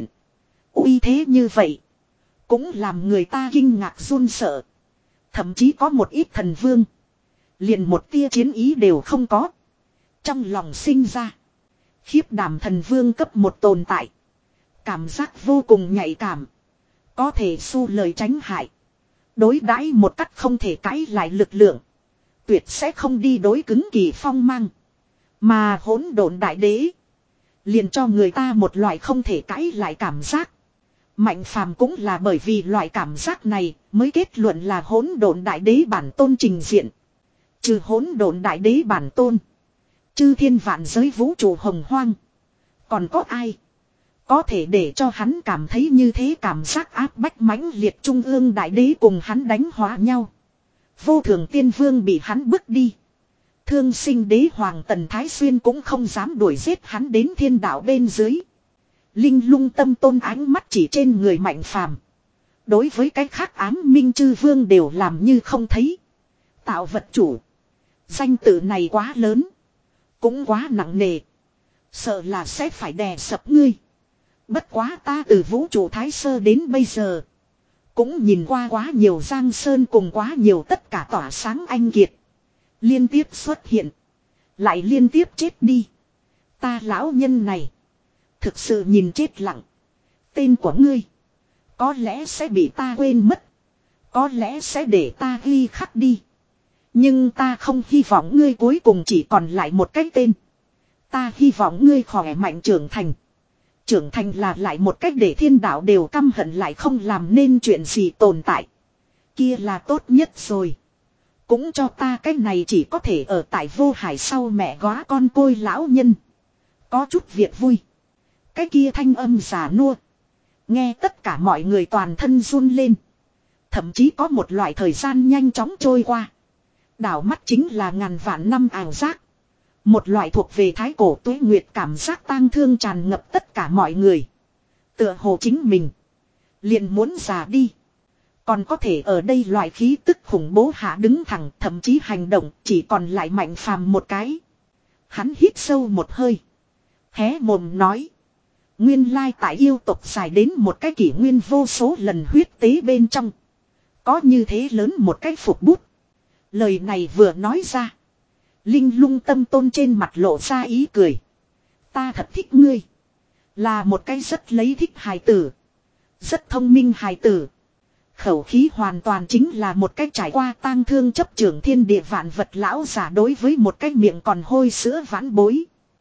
Uy thế như vậy. Cũng làm người ta kinh ngạc run sợ. Thậm chí có một ít thần vương. Liền một tia chiến ý đều không có. Trong lòng sinh ra. Khiếp đảm thần vương cấp một tồn tại. Cảm giác vô cùng nhạy cảm. Có thể xu lời tránh hại. Đối đãi một cách không thể cãi lại lực lượng. Tuyệt sẽ không đi đối cứng kỳ phong mang. Mà hỗn độn đại đế. Liền cho người ta một loại không thể cãi lại cảm giác. Mạnh phàm cũng là bởi vì loại cảm giác này mới kết luận là hỗn độn đại đế bản tôn trình diện. Trừ hỗn độn đại đế bản tôn. Chư thiên vạn giới vũ trụ hồng hoang. Còn có ai? Có thể để cho hắn cảm thấy như thế cảm giác áp bách mãnh liệt trung ương đại đế cùng hắn đánh hóa nhau. Vô thường tiên vương bị hắn bức đi. Thương sinh đế hoàng tần Thái Xuyên cũng không dám đuổi giết hắn đến thiên đạo bên dưới. Linh Lung Tâm Tôn ánh mắt chỉ trên người mạnh phàm. Đối với cái khác ám minh chư vương đều làm như không thấy. Tạo vật chủ. Danh tự này quá lớn. Cũng quá nặng nề. Sợ là sẽ phải đè sập ngươi. Bất quá ta từ vũ trụ Thái Sơ đến bây giờ. Cũng nhìn qua quá nhiều giang sơn cùng quá nhiều tất cả tỏa sáng anh kiệt. Liên tiếp xuất hiện. Lại liên tiếp chết đi. Ta lão nhân này. Thực sự nhìn chết lặng. Tên của ngươi. Có lẽ sẽ bị ta quên mất. Có lẽ sẽ để ta ghi khắc đi. Nhưng ta không hy vọng ngươi cuối cùng chỉ còn lại một cái tên. Ta hy vọng ngươi khỏe mạnh trưởng thành. Trưởng thành là lại một cách để thiên đạo đều căm hận lại không làm nên chuyện gì tồn tại. Kia là tốt nhất rồi. Cũng cho ta cái này chỉ có thể ở tại vô hải sau mẹ góa con côi lão nhân. Có chút việc vui. Cái kia thanh âm già nua. Nghe tất cả mọi người toàn thân run lên. Thậm chí có một loại thời gian nhanh chóng trôi qua. Đảo mắt chính là ngàn vạn năm ảo giác. Một loại thuộc về thái cổ tuế nguyệt cảm giác tang thương tràn ngập tất cả mọi người. Tựa hồ chính mình. Liền muốn già đi. Còn có thể ở đây loại khí tức khủng bố hạ đứng thẳng thậm chí hành động chỉ còn lại mạnh phàm một cái. Hắn hít sâu một hơi. Hé mồm nói. Nguyên lai tại yêu tộc dài đến một cái kỷ nguyên vô số lần huyết tế bên trong. Có như thế lớn một cái phục bút. Lời này vừa nói ra. Linh Lung Tâm Tôn trên mặt lộ ra ý cười. Ta thật thích ngươi. Là một cái rất lấy thích hài tử. Rất thông minh hài tử. Khẩu khí hoàn toàn chính là một cách trải qua tang thương chấp trưởng thiên địa vạn vật lão giả đối với một cái miệng còn hôi sữa vãn bối.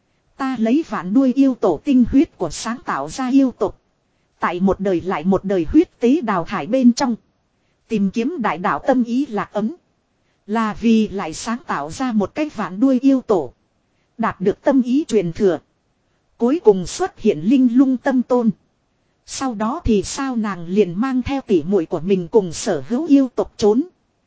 Ta lấy vạn đuôi yêu tổ tinh huyết của sáng tạo ra yêu tộc. Tại một đời lại một đời huyết tế đào thải bên trong. Tìm kiếm đại đạo tâm ý lạc ấm. Là vì lại sáng tạo ra một cái vạn đuôi yêu tổ. Đạt được tâm ý truyền thừa. Cuối cùng xuất hiện linh lung tâm tôn. Sau đó thì sao nàng liền mang theo tỉ muội của mình cùng sở hữu yêu tộc trốn.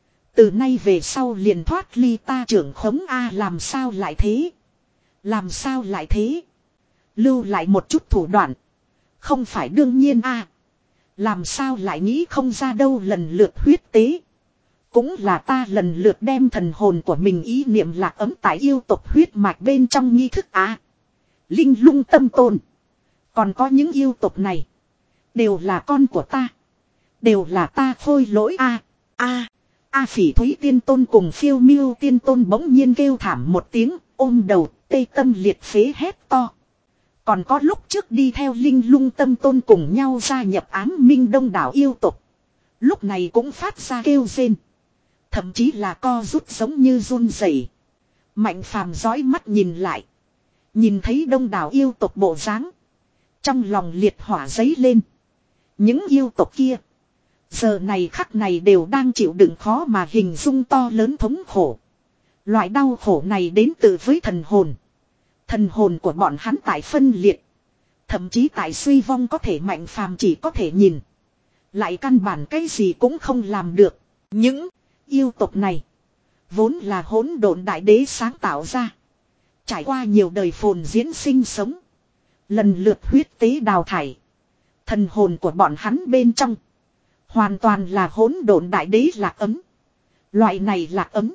Từ nay về sau liền thoát ly ta trưởng khống A làm sao lại thế. Làm sao lại thế. Lưu lại một chút thủ đoạn. Không phải đương nhiên A. Làm sao lại nghĩ không ra đâu lần lượt huyết tế. Cũng là ta lần lượt đem thần hồn của mình ý niệm lạc ấm tại yêu tộc huyết mạch bên trong nghi thức A. Linh lung tâm tôn. Còn có những yêu tộc này. Đều là con của ta. Đều là ta khôi lỗi a a a Phỉ Thúy tiên tôn cùng Phiêu Miêu tiên tôn bỗng nhiên kêu thảm một tiếng, ôm đầu, tê tâm liệt phế hét to. Còn có lúc trước đi theo linh lung tâm tôn cùng nhau gia nhập ám minh đông đảo yêu tộc. Lúc này cũng phát ra kêu rên. Thậm chí là co rút giống như run rẩy. Mạnh phàm dõi mắt nhìn lại. Nhìn thấy đông đảo yêu tộc bộ dáng. Trong lòng liệt hỏa dấy lên. Những yêu tộc kia. Giờ này khắc này đều đang chịu đựng khó mà hình dung to lớn thống khổ. Loại đau khổ này đến từ với thần hồn. Thần hồn của bọn hắn tại phân liệt. Thậm chí tại suy vong có thể mạnh phàm chỉ có thể nhìn. Lại căn bản cái gì cũng không làm được. Những yêu tộc này. Vốn là hỗn độn đại đế sáng tạo ra. Trải qua nhiều đời phồn diễn sinh sống. Lần lượt huyết tế đào thải. Thần hồn của bọn hắn bên trong. Hoàn toàn là hỗn độn đại đế lạc ấm. Loại này lạc ấm.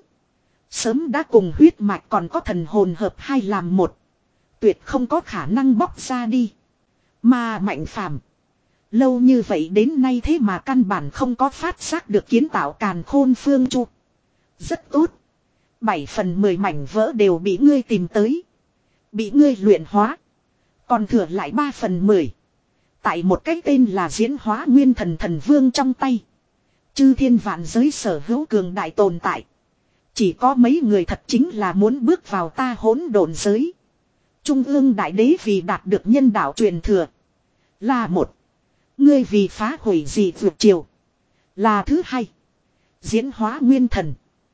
Sớm đã cùng huyết mạch còn có thần hồn hợp hai làm một. Tuyệt không có khả năng bóc ra đi. Mà mạnh phàm. Lâu như vậy đến nay thế mà căn bản không có phát giác được kiến tạo càn khôn phương chu. Rất tốt. Bảy phần mười mảnh vỡ đều bị ngươi tìm tới. Bị ngươi luyện hóa. Còn thừa lại ba phần mười. Tại một cái tên là diễn hóa nguyên thần thần vương trong tay. Chư thiên vạn giới sở hữu cường đại tồn tại. Chỉ có mấy người thật chính là muốn bước vào ta hỗn độn giới. Trung ương đại đế vì đạt được nhân đạo truyền thừa. Là một. Ngươi vì phá hủy dị vượt triều. Là thứ hai. Diễn hóa nguyên thần.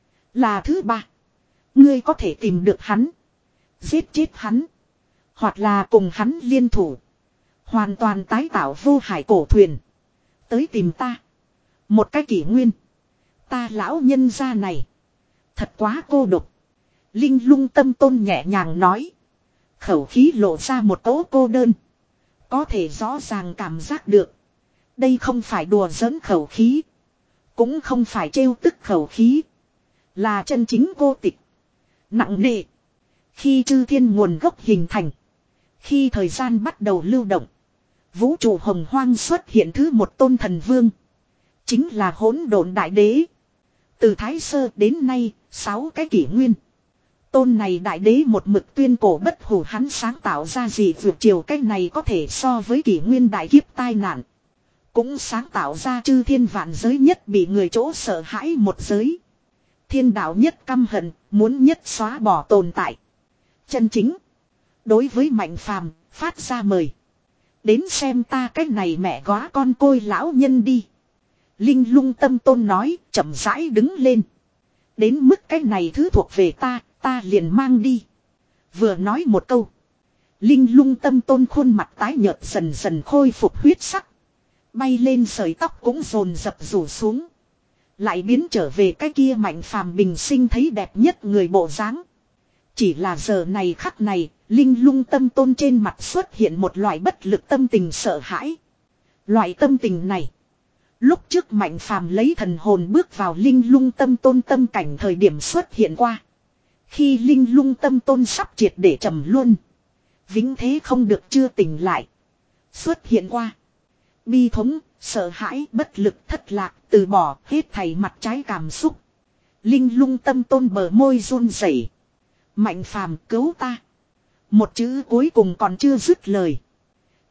Là thứ ba. Ngươi có thể tìm được hắn. Giết chết hắn. Hoặc là cùng hắn liên thủ. Hoàn toàn tái tạo vô hải cổ thuyền. Tới tìm ta. Một cái kỷ nguyên. Ta lão nhân gia này. Thật quá cô độc. Linh lung tâm tôn nhẹ nhàng nói. Khẩu khí lộ ra một cỗ cô đơn. Có thể rõ ràng cảm giác được. Đây không phải đùa giỡn khẩu khí. Cũng không phải trêu tức khẩu khí. Là chân chính cô tịch. Nặng nề. Khi chư thiên nguồn gốc hình thành. Khi thời gian bắt đầu lưu động. Vũ trụ hồng hoang xuất hiện thứ một tôn thần vương. Chính là hỗn độn đại đế. Từ Thái Sơ đến nay, sáu cái kỷ nguyên. Tôn này đại đế một mực tuyên cổ bất hủ hắn sáng tạo ra gì vượt chiều cái này có thể so với kỷ nguyên đại kiếp tai nạn. Cũng sáng tạo ra chư thiên vạn giới nhất bị người chỗ sợ hãi một giới. Thiên đạo nhất căm hận, muốn nhất xóa bỏ tồn tại. Chân chính. Đối với mạnh phàm, phát ra mời. Đến xem ta cái này mẹ góa con côi lão nhân đi. Linh lung tâm tôn nói, chậm rãi đứng lên. Đến mức cái này thứ thuộc về ta, ta liền mang đi. Vừa nói một câu. Linh lung tâm tôn khuôn mặt tái nhợt dần dần khôi phục huyết sắc. Bay lên sợi tóc cũng dồn dập rủ xuống. Lại biến trở về cái kia mạnh phàm bình sinh thấy đẹp nhất người bộ dáng. Chỉ là giờ này khắc này, linh lung tâm tôn trên mặt xuất hiện một loại bất lực tâm tình sợ hãi. Loại tâm tình này. Lúc trước mạnh phàm lấy thần hồn bước vào linh lung tâm tôn tâm cảnh thời điểm xuất hiện qua. Khi linh lung tâm tôn sắp triệt để trầm luân. Vĩnh thế không được chưa tỉnh lại. Xuất hiện qua. Bi thống, sợ hãi, bất lực, thất lạc, từ bỏ hết thảy mặt trái cảm xúc. Linh lung tâm tôn bờ môi run rẩy. Mạnh phàm cứu ta. Một chữ cuối cùng còn chưa dứt lời.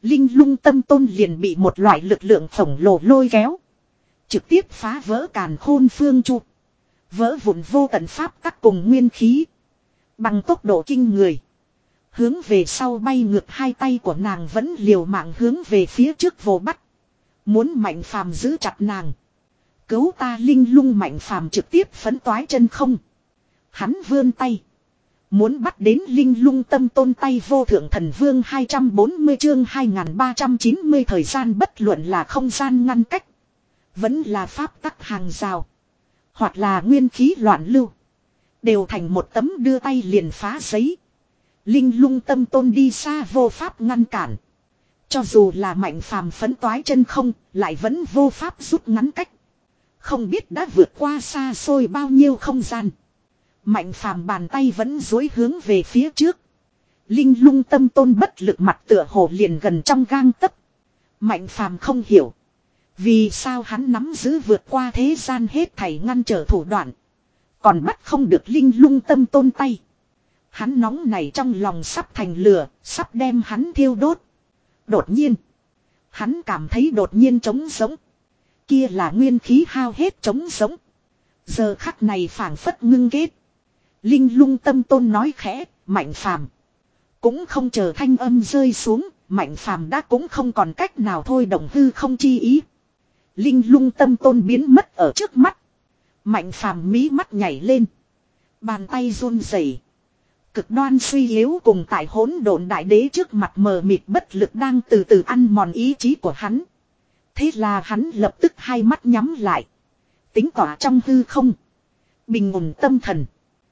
Linh lung tâm tôn liền bị một loại lực lượng khổng lồ lôi kéo. Trực tiếp phá vỡ càn khôn phương chu. Vỡ vụn vô tận pháp tắc cùng nguyên khí. Bằng tốc độ kinh người. Hướng về sau bay ngược, hai tay của nàng vẫn liều mạng hướng về phía trước vồ bắt. Muốn Mạnh Phàm giữ chặt nàng. Cứu ta! Linh lung Mạnh Phàm trực tiếp phấn toái chân không. Hắn vươn tay. Muốn bắt đến Linh lung tâm tôn tay vô thượng thần vương. Hai trăm bốn mươi chương hai nghìn ba trăm chín mươi thời gian bất luận là không gian ngăn cách. Vẫn là pháp tắc hàng rào. Hoặc là nguyên khí loạn lưu. Đều thành một tấm đưa tay liền phá giấy. Linh lung tâm tôn đi xa vô pháp ngăn cản. Cho dù là Mạnh Phàm phấn toái chân không, lại vẫn vô pháp rút ngắn cách. Không biết đã vượt qua xa xôi bao nhiêu không gian. Mạnh Phàm bàn tay vẫn duỗi hướng về phía trước. Linh lung tâm tôn bất lực mặt tựa hồ liền gần trong gang tấc. Mạnh Phàm không hiểu. Vì sao hắn nắm giữ vượt qua thế gian hết thảy ngăn trở thủ đoạn. Còn bắt không được Linh lung tâm tôn tay. Hắn nóng này trong lòng sắp thành lửa, sắp đem hắn thiêu đốt. Đột nhiên. Hắn cảm thấy đột nhiên trống sống. Kia là nguyên khí hao hết trống sống. Giờ khắc này phảng phất ngưng kết. Linh lung tâm tôn nói khẽ, Mạnh Phàm. Cũng không chờ thanh âm rơi xuống, Mạnh Phàm đã cũng không còn cách nào thôi động hư không chi ý. Linh lung tâm tôn biến mất ở trước mắt. Mạnh Phàm mí mắt nhảy lên. Bàn tay run rẩy. Cực đoan suy yếu cùng tại hỗn độn đại đế trước mặt mờ mịt bất lực đang từ từ ăn mòn ý chí của hắn. Thế là hắn lập tức hai mắt nhắm lại. Tính tỏa trong hư không. Bình ổn tâm thần.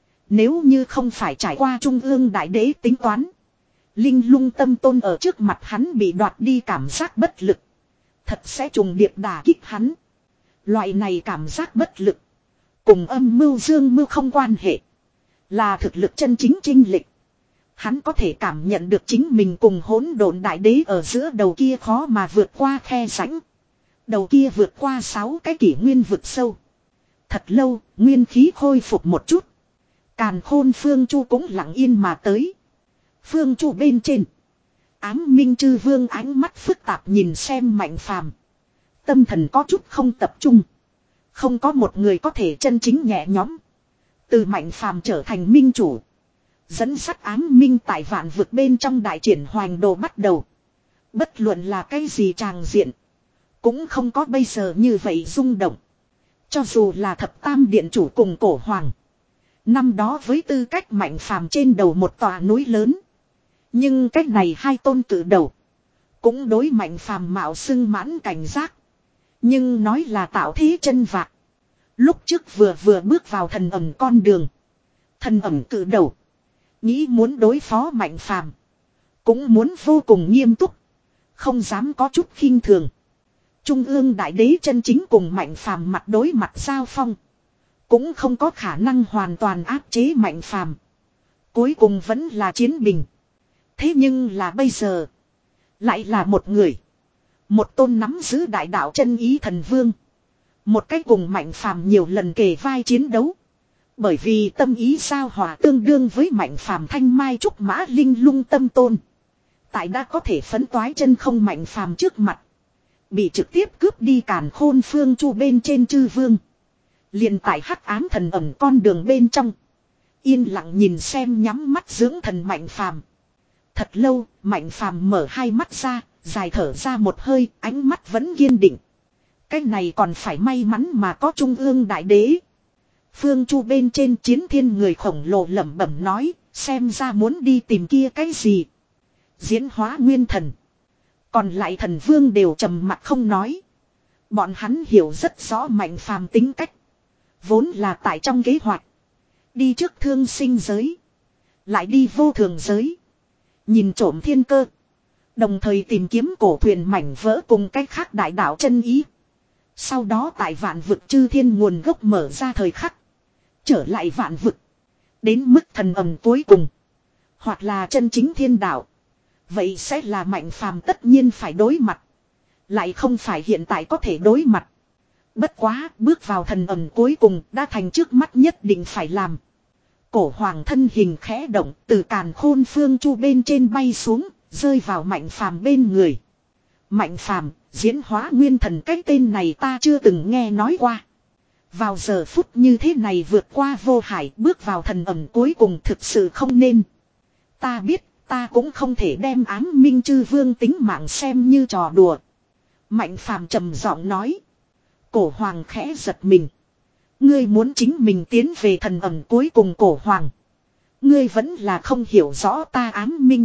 Nếu như không phải trải qua trung ương đại đế tính toán. Linh lung tâm tôn ở trước mặt hắn bị đoạt đi cảm giác bất lực. Thật sẽ trùng điệp đả kích hắn. Loại này cảm giác bất lực. Cùng âm mưu dương mưu không quan hệ. Là thực lực chân chính chênh lệch. Hắn có thể cảm nhận được chính mình cùng hỗn độn đại đế ở giữa đầu kia khó mà vượt qua khe rãnh. Đầu kia vượt qua sáu cái kỷ nguyên vực sâu. Thật lâu, nguyên khí khôi phục một chút. Càn khôn phương chu cũng lặng yên mà tới. Phương chu bên trên. Ám minh chư vương ánh mắt phức tạp nhìn xem Mạnh Phàm. Tâm thần có chút không tập trung. Không có một người có thể chân chính nhẹ nhõm. Từ Mạnh Phàm trở thành minh chủ. Dẫn sắt ám minh tại vạn vực bên trong đại triển hoành đồ bắt đầu. Bất luận là cái gì tràng diện. Cũng không có bây giờ như vậy rung động. Cho dù là thập tam điện chủ cùng cổ hoàng. Năm đó với tư cách Mạnh Phàm trên đầu một tòa núi lớn. Nhưng cách này hai tôn cử đầu. Cũng đối Mạnh Phàm mạo xưng mãn cảnh giác. Nhưng nói là tạo thế chân vạc. Lúc trước vừa vừa bước vào thần ẩm con đường. Thần ẩm cử đầu. Nghĩ muốn đối phó Mạnh Phàm. Cũng muốn vô cùng nghiêm túc. Không dám có chút khinh thường. Trung ương đại đế chân chính cùng Mạnh Phàm mặt đối mặt giao phong. Cũng không có khả năng hoàn toàn áp chế Mạnh Phàm. Cuối cùng vẫn là chiến bình. Thế nhưng là bây giờ. Lại là một người. Một tôn nắm giữ đại đạo chân ý thần vương. Một cách cùng Mạnh Phàm nhiều lần kề vai chiến đấu. Bởi vì tâm ý sao hòa tương đương với Mạnh Phàm thanh mai trúc mã linh lung tâm tôn. Tại đã có thể phấn toái chân không Mạnh Phàm trước mặt. Bị trực tiếp cướp đi càn khôn phương chu bên trên chư vương. Liền tại hắc ám thần ẩm con đường bên trong. Yên lặng nhìn xem nhắm mắt dưỡng thần Mạnh Phàm. Thật lâu, Mạnh Phàm mở hai mắt ra, dài thở ra một hơi, ánh mắt vẫn kiên định. Cái này còn phải may mắn mà có trung ương đại đế. Phương chu bên trên chiến thiên người khổng lồ lẩm bẩm nói, xem ra muốn đi tìm kia cái gì. Diễn hóa nguyên thần. Còn lại thần vương đều trầm mặc không nói. Bọn hắn hiểu rất rõ Mạnh Phàm tính cách. Vốn là tại trong kế hoạch. Đi trước thương sinh giới. Lại đi vô thường giới. Nhìn trộm thiên cơ. Đồng thời tìm kiếm cổ thuyền mảnh vỡ cùng cách khác đại đạo chân ý. Sau đó tại vạn vực chư thiên nguồn gốc mở ra thời khắc. Trở lại vạn vực. Đến mức thần ầm cuối cùng. Hoặc là chân chính thiên đạo. Vậy sẽ là Mạnh Phàm tất nhiên phải đối mặt. Lại không phải hiện tại có thể đối mặt. Bất quá bước vào thần ầm cuối cùng đã thành trước mắt nhất định phải làm. Cổ hoàng thân hình khẽ động từ càn khôn phương chu bên trên bay xuống. Rơi vào Mạnh Phàm bên người. Mạnh Phàm, diễn hóa nguyên thần, cái tên này ta chưa từng nghe nói qua. Vào giờ phút như thế này vượt qua vô hải, bước vào thần ẩm cuối cùng thực sự không nên. Ta biết, ta cũng không thể đem ám minh chư vương tính mạng xem như trò đùa. Mạnh Phàm trầm giọng nói. Cổ hoàng khẽ giật mình. Ngươi muốn chính mình tiến về thần ẩm cuối cùng cổ hoàng. Ngươi vẫn là không hiểu rõ ta ám minh.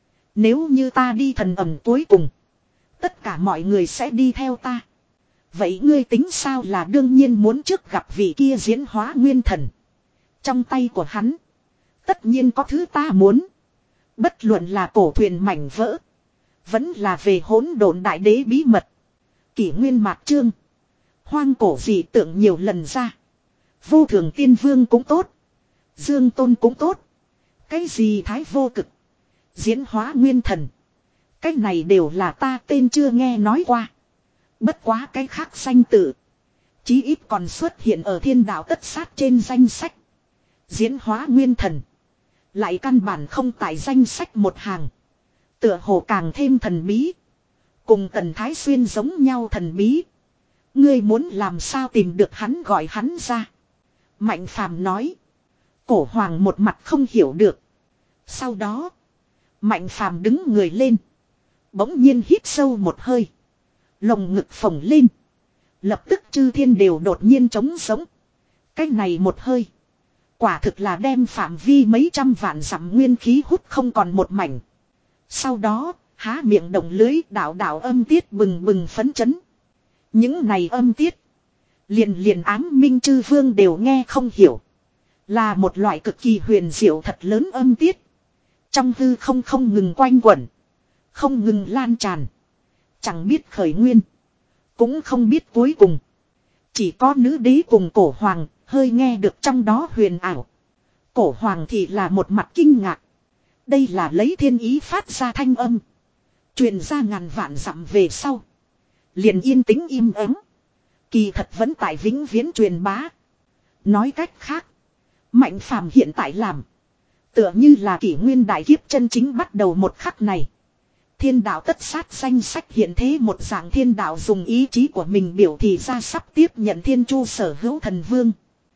Nếu như ta đi thần ẩm cuối cùng. Tất cả mọi người sẽ đi theo ta. Vậy ngươi tính sao? Là đương nhiên muốn trước gặp vị kia diễn hóa nguyên thần. Trong tay của hắn. Tất nhiên có thứ ta muốn. Bất luận là cổ thuyền mảnh vỡ. Vẫn là về hỗn độn đại đế bí mật. Kỷ nguyên mạc trương. Hoang cổ dị tượng nhiều lần ra. Vô thường tiên vương cũng tốt. Dương tôn cũng tốt. Cái gì thái vô cực. Diễn hóa nguyên thần. Cái này đều là ta tên chưa nghe nói qua. Bất quá cái khác danh tự. Chí ít còn xuất hiện ở thiên đạo tất sát trên danh sách. Diễn hóa nguyên thần. Lại căn bản không tại danh sách một hàng. Tựa hồ càng thêm thần bí. Cùng Tần Thái Xuyên giống nhau thần bí. Ngươi muốn làm sao tìm được hắn, gọi hắn ra. Mạnh Phàm nói. Cổ hoàng một mặt không hiểu được. Sau đó. Mạnh Phàm đứng người lên. Bỗng nhiên hít sâu một hơi. Lồng ngực phồng lên. Lập tức chư thiên đều đột nhiên trống sống. Cái này một hơi. Quả thực là đem phạm vi mấy trăm vạn dặm nguyên khí hút không còn một mảnh. Sau đó, há miệng động lưới đạo đạo âm tiết bừng bừng phấn chấn. Những này âm tiết. Liền liền ám minh chư vương đều nghe không hiểu. Là một loại cực kỳ huyền diệu thật lớn âm tiết. Trong hư không không ngừng quanh quẩn. Không ngừng lan tràn. Chẳng biết khởi nguyên. Cũng không biết cuối cùng. Chỉ có nữ đế cùng cổ hoàng hơi nghe được trong đó huyền ảo. Cổ hoàng thì là một mặt kinh ngạc. Đây là lấy thiên ý phát ra thanh âm. Truyền ra ngàn vạn dặm về sau. Liền yên tĩnh im ắng. Kỳ thật vẫn tại vĩnh viễn truyền bá. Nói cách khác. Mạnh Phàm hiện tại làm. Tựa như là kỷ nguyên đại kiếp chân chính bắt đầu một khắc này. Thiên đạo tất sát danh sách hiện thế một dạng thiên đạo dùng ý chí của mình biểu thị ra sắp tiếp nhận thiên chu sở hữu thần vương.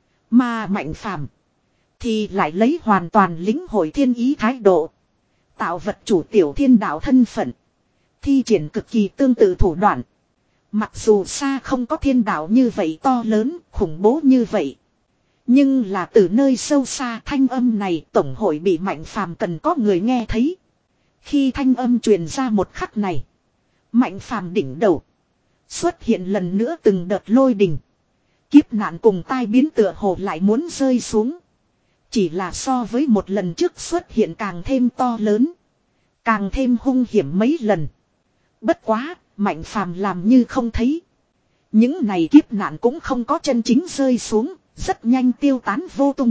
Mà Mạnh Phàm thì lại lấy hoàn toàn lĩnh hội thiên ý thái độ. Tạo vật chủ tiểu thiên đạo thân phận. Thi triển cực kỳ tương tự thủ đoạn. Mặc dù xa không có thiên đạo như vậy to lớn, khủng bố như vậy. Nhưng là từ nơi sâu xa thanh âm này tổng hội bị Mạnh Phàm cần có người nghe thấy. Khi thanh âm truyền ra một khắc này. Mạnh Phàm đỉnh đầu. Xuất hiện lần nữa từng đợt lôi đình. Kiếp nạn cùng tai biến tựa hồ lại muốn rơi xuống. Chỉ là so với một lần trước xuất hiện càng thêm to lớn. Càng thêm hung hiểm mấy lần. Bất quá, Mạnh Phàm làm như không thấy. Những này kiếp nạn cũng không có chân chính rơi xuống. Rất nhanh tiêu tán vô tung.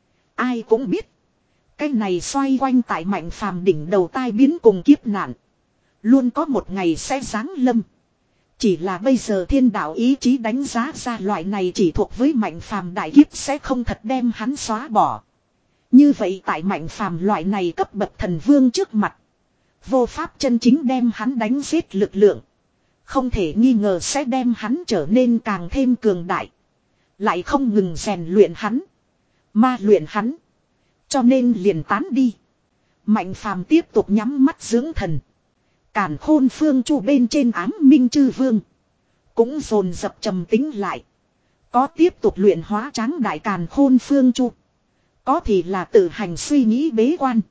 Ai cũng biết. Cái này xoay quanh tại Mạnh Phàm đỉnh đầu tai biến cùng kiếp nạn. Luôn có một ngày sẽ giáng lâm. Chỉ là bây giờ thiên đạo ý chí đánh giá ra loại này chỉ thuộc với Mạnh Phàm đại kiếp sẽ không thật đem hắn xóa bỏ. Như vậy tại Mạnh Phàm loại này cấp bậc thần vương trước mặt. Vô pháp chân chính đem hắn đánh giết lực lượng. Không thể nghi ngờ sẽ đem hắn trở nên càng thêm cường đại. Lại không ngừng rèn luyện hắn. Ma luyện hắn. Cho nên liền tán đi. Mạnh Phàm tiếp tục nhắm mắt dưỡng thần. Càn Khôn Phương Chu bên trên ám minh chư vương. Cũng dồn dập trầm tính lại. Có tiếp tục luyện hóa tráng đại Càn Khôn Phương Chu. Có thì là tự hành suy nghĩ bế quan.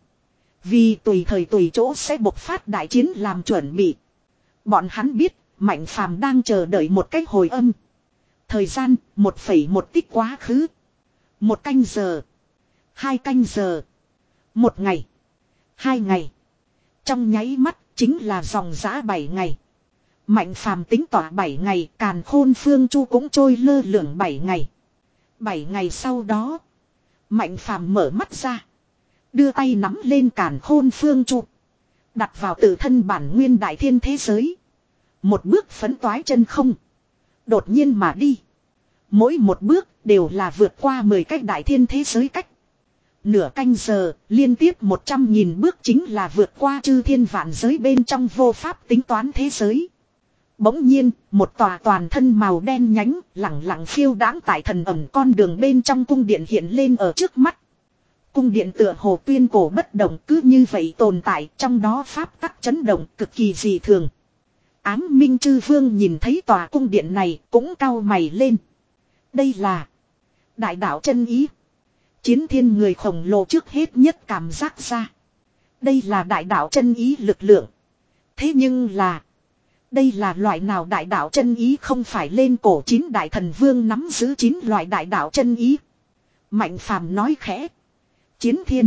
Vì tùy thời tùy chỗ sẽ bộc phát đại chiến làm chuẩn bị. Bọn hắn biết Mạnh Phàm đang chờ đợi một cách hồi âm. Thời gian một phẩy một tích quá khứ. Một canh giờ. Hai canh giờ. Một ngày. Hai ngày. Trong nháy mắt chính là dòng dã bảy ngày. Mạnh Phàm tính tỏa bảy ngày. Càn Khôn Phương Chu cũng trôi lơ lửng bảy ngày. Bảy ngày sau đó. Mạnh Phàm mở mắt ra. Đưa tay nắm lên Càn Khôn Phương Chu. Đặt vào tự thân bản nguyên đại thiên thế giới. Một bước phấn toái chân không. Đột nhiên mà đi. Mỗi một bước đều là vượt qua mười cách đại thiên thế giới cách. Nửa canh giờ, liên tiếp một trăm nghìn bước chính là vượt qua chư thiên vạn giới bên trong vô pháp tính toán thế giới. Bỗng nhiên, một tòa toàn thân màu đen nhánh, lẳng lặng phiêu đãng tại thần ẩm con đường bên trong cung điện hiện lên ở trước mắt. Cung điện tựa hồ tuyên cổ bất động cứ như vậy tồn tại, trong đó pháp tắc chấn động cực kỳ dị thường. Ám Minh Chư Vương nhìn thấy tòa cung điện này cũng cau mày lên. Đây là đại đạo chân ý. Chiến thiên người khổng lồ trước hết nhất cảm giác ra. Đây là đại đạo chân ý lực lượng. Thế nhưng là, đây là loại nào đại đạo chân ý, không phải lên cổ chín đại thần vương nắm giữ chín loại đại đạo chân ý. Mạnh Phàm nói khẽ. Chiến thiên,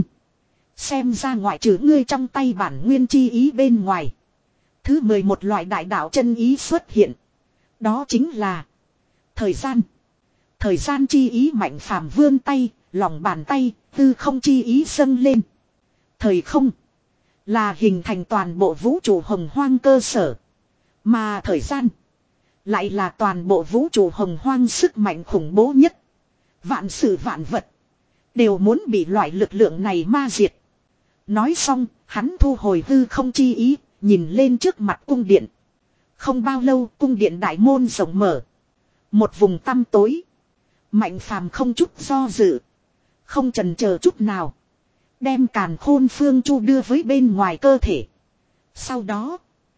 xem ra ngoại trừ ngươi trong tay bản nguyên chi ý bên ngoài, thứ mười một loại đại đạo chân ý xuất hiện. Đó chính là thời gian. Thời gian chi ý. Mạnh Phàm vươn tay, lòng bàn tay, tư không chi ý dâng lên. Thời không là hình thành toàn bộ vũ trụ hồng hoang cơ sở. Mà thời gian lại là toàn bộ vũ trụ hồng hoang sức mạnh khủng bố nhất. Vạn sự vạn vật đều muốn bị loại lực lượng này ma diệt. Nói xong, hắn thu hồi hư không chi ý, nhìn lên trước mặt cung điện. Không bao lâu, cung điện đại môn rộng mở. Một vùng tăm tối. Mạnh Phàm không chút do dự, không chần chờ chút nào, đem càn khôn phương chu đưa với bên ngoài cơ thể. Sau đó,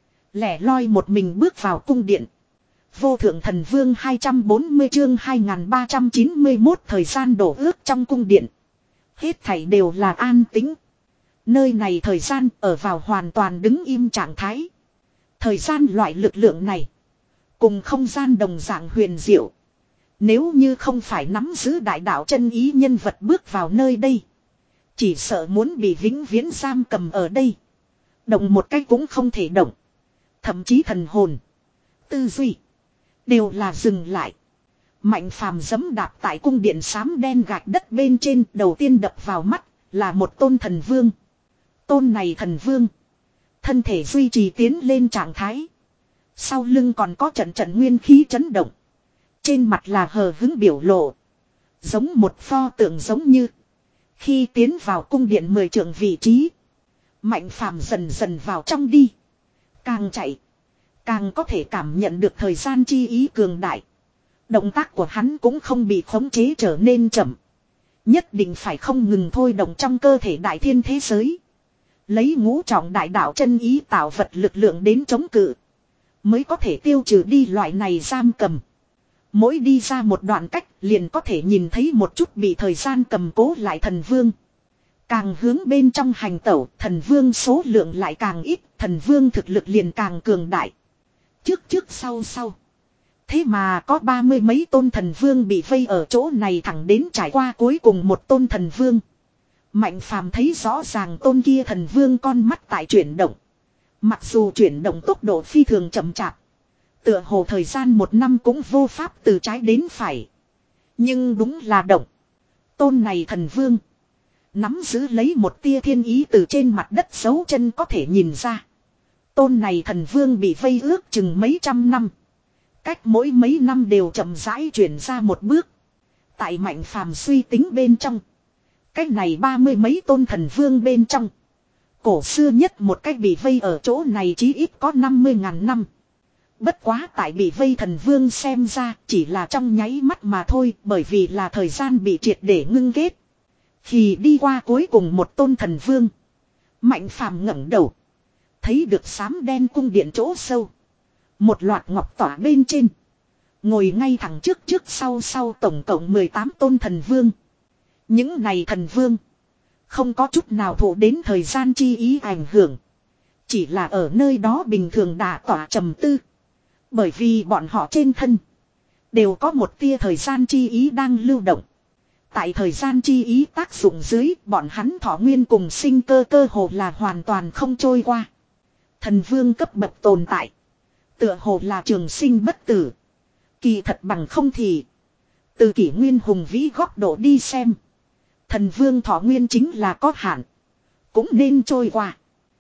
lẻ loi một mình bước vào cung điện. Vô thượng thần vương hai trăm bốn mươi chương hai nghìn ba trăm chín mươi mốt thời gian đổ ước trong cung điện. Hết thảy đều là an tĩnh. Nơi này thời gian ở vào hoàn toàn đứng im trạng thái. Thời gian loại lực lượng này, cùng không gian đồng dạng huyền diệu. Nếu như không phải nắm giữ đại đạo chân ý nhân vật bước vào nơi đây, chỉ sợ muốn bị vĩnh viễn giam cầm ở đây. Động một cái cũng không thể động. Thậm chí thần hồn, tư duy đều là dừng lại. Mạnh Phàm giẫm đạp tại cung điện xám đen gạch đất bên trên, đầu tiên đập vào mắt là một tôn thần vương. Tôn này thần vương, thân thể duy trì tiến lên trạng thái. Sau lưng còn có trận trận nguyên khí chấn động. Trên mặt là hờ hững biểu lộ, giống một pho tượng, giống như khi tiến vào cung điện mười trượng vị trí. Mạnh Phàm dần dần vào trong đi. Càng chạy, càng có thể cảm nhận được thời gian chi ý cường đại. Động tác của hắn cũng không bị khống chế trở nên chậm. Nhất định phải không ngừng thôi động trong cơ thể đại thiên thế giới. Lấy ngũ trọng đại đạo chân ý tạo vật lực lượng đến chống cự, mới có thể tiêu trừ đi loại này giam cầm. Mỗi đi ra một đoạn cách liền có thể nhìn thấy một chút bị thời gian cầm cố lại thần vương. Càng hướng bên trong hành tẩu, thần vương số lượng lại càng ít, thần vương thực lực liền càng cường đại. Trước trước sau sau, thế mà có ba mươi mấy tôn thần vương bị vây ở chỗ này, thẳng đến trải qua cuối cùng một tôn thần vương. Mạnh Phàm thấy rõ ràng tôn kia thần vương con mắt tại chuyển động. Mặc dù chuyển động tốc độ phi thường chậm chạp, tựa hồ thời gian một năm cũng vô pháp từ trái đến phải, nhưng đúng là động. Tôn này thần vương nắm giữ lấy một tia thiên ý, từ trên mặt đất dấu chân có thể nhìn ra. Tôn này thần vương bị vây ước chừng mấy trăm năm, cách mỗi mấy năm đều chậm rãi chuyển ra một bước. Tại Mạnh Phàm suy tính bên trong, cách này ba mươi mấy tôn thần vương bên trong, cổ xưa nhất một cách bị vây ở chỗ này chí ít có năm mươi ngàn năm. Bất quá tại bị vây thần vương xem ra chỉ là trong nháy mắt mà thôi, bởi vì là thời gian bị triệt để ngưng kết. Khi đi qua cuối cùng một tôn thần vương, Mạnh Phàm ngẩng đầu, thấy được xám đen cung điện chỗ sâu, một loạt ngọc tỏa bên trên, ngồi ngay thẳng trước trước sau sau tổng cộng mười tám tôn thần vương. Những này thần vương không có chút nào thụ đến thời gian chi ý ảnh hưởng, chỉ là ở nơi đó bình thường đả tỏa trầm tư. Bởi vì bọn họ trên thân đều có một tia thời gian chi ý đang lưu động. Tại thời gian chi ý tác dụng dưới, bọn hắn thọ nguyên cùng sinh cơ cơ hồ là hoàn toàn không trôi qua. Thần vương cấp bậc tồn tại, tựa hồ là trường sinh bất tử. Kỳ thật bằng không thì, từ kỷ nguyên hùng vĩ góc độ đi xem, thần vương thọ nguyên chính là có hạn, cũng nên trôi qua.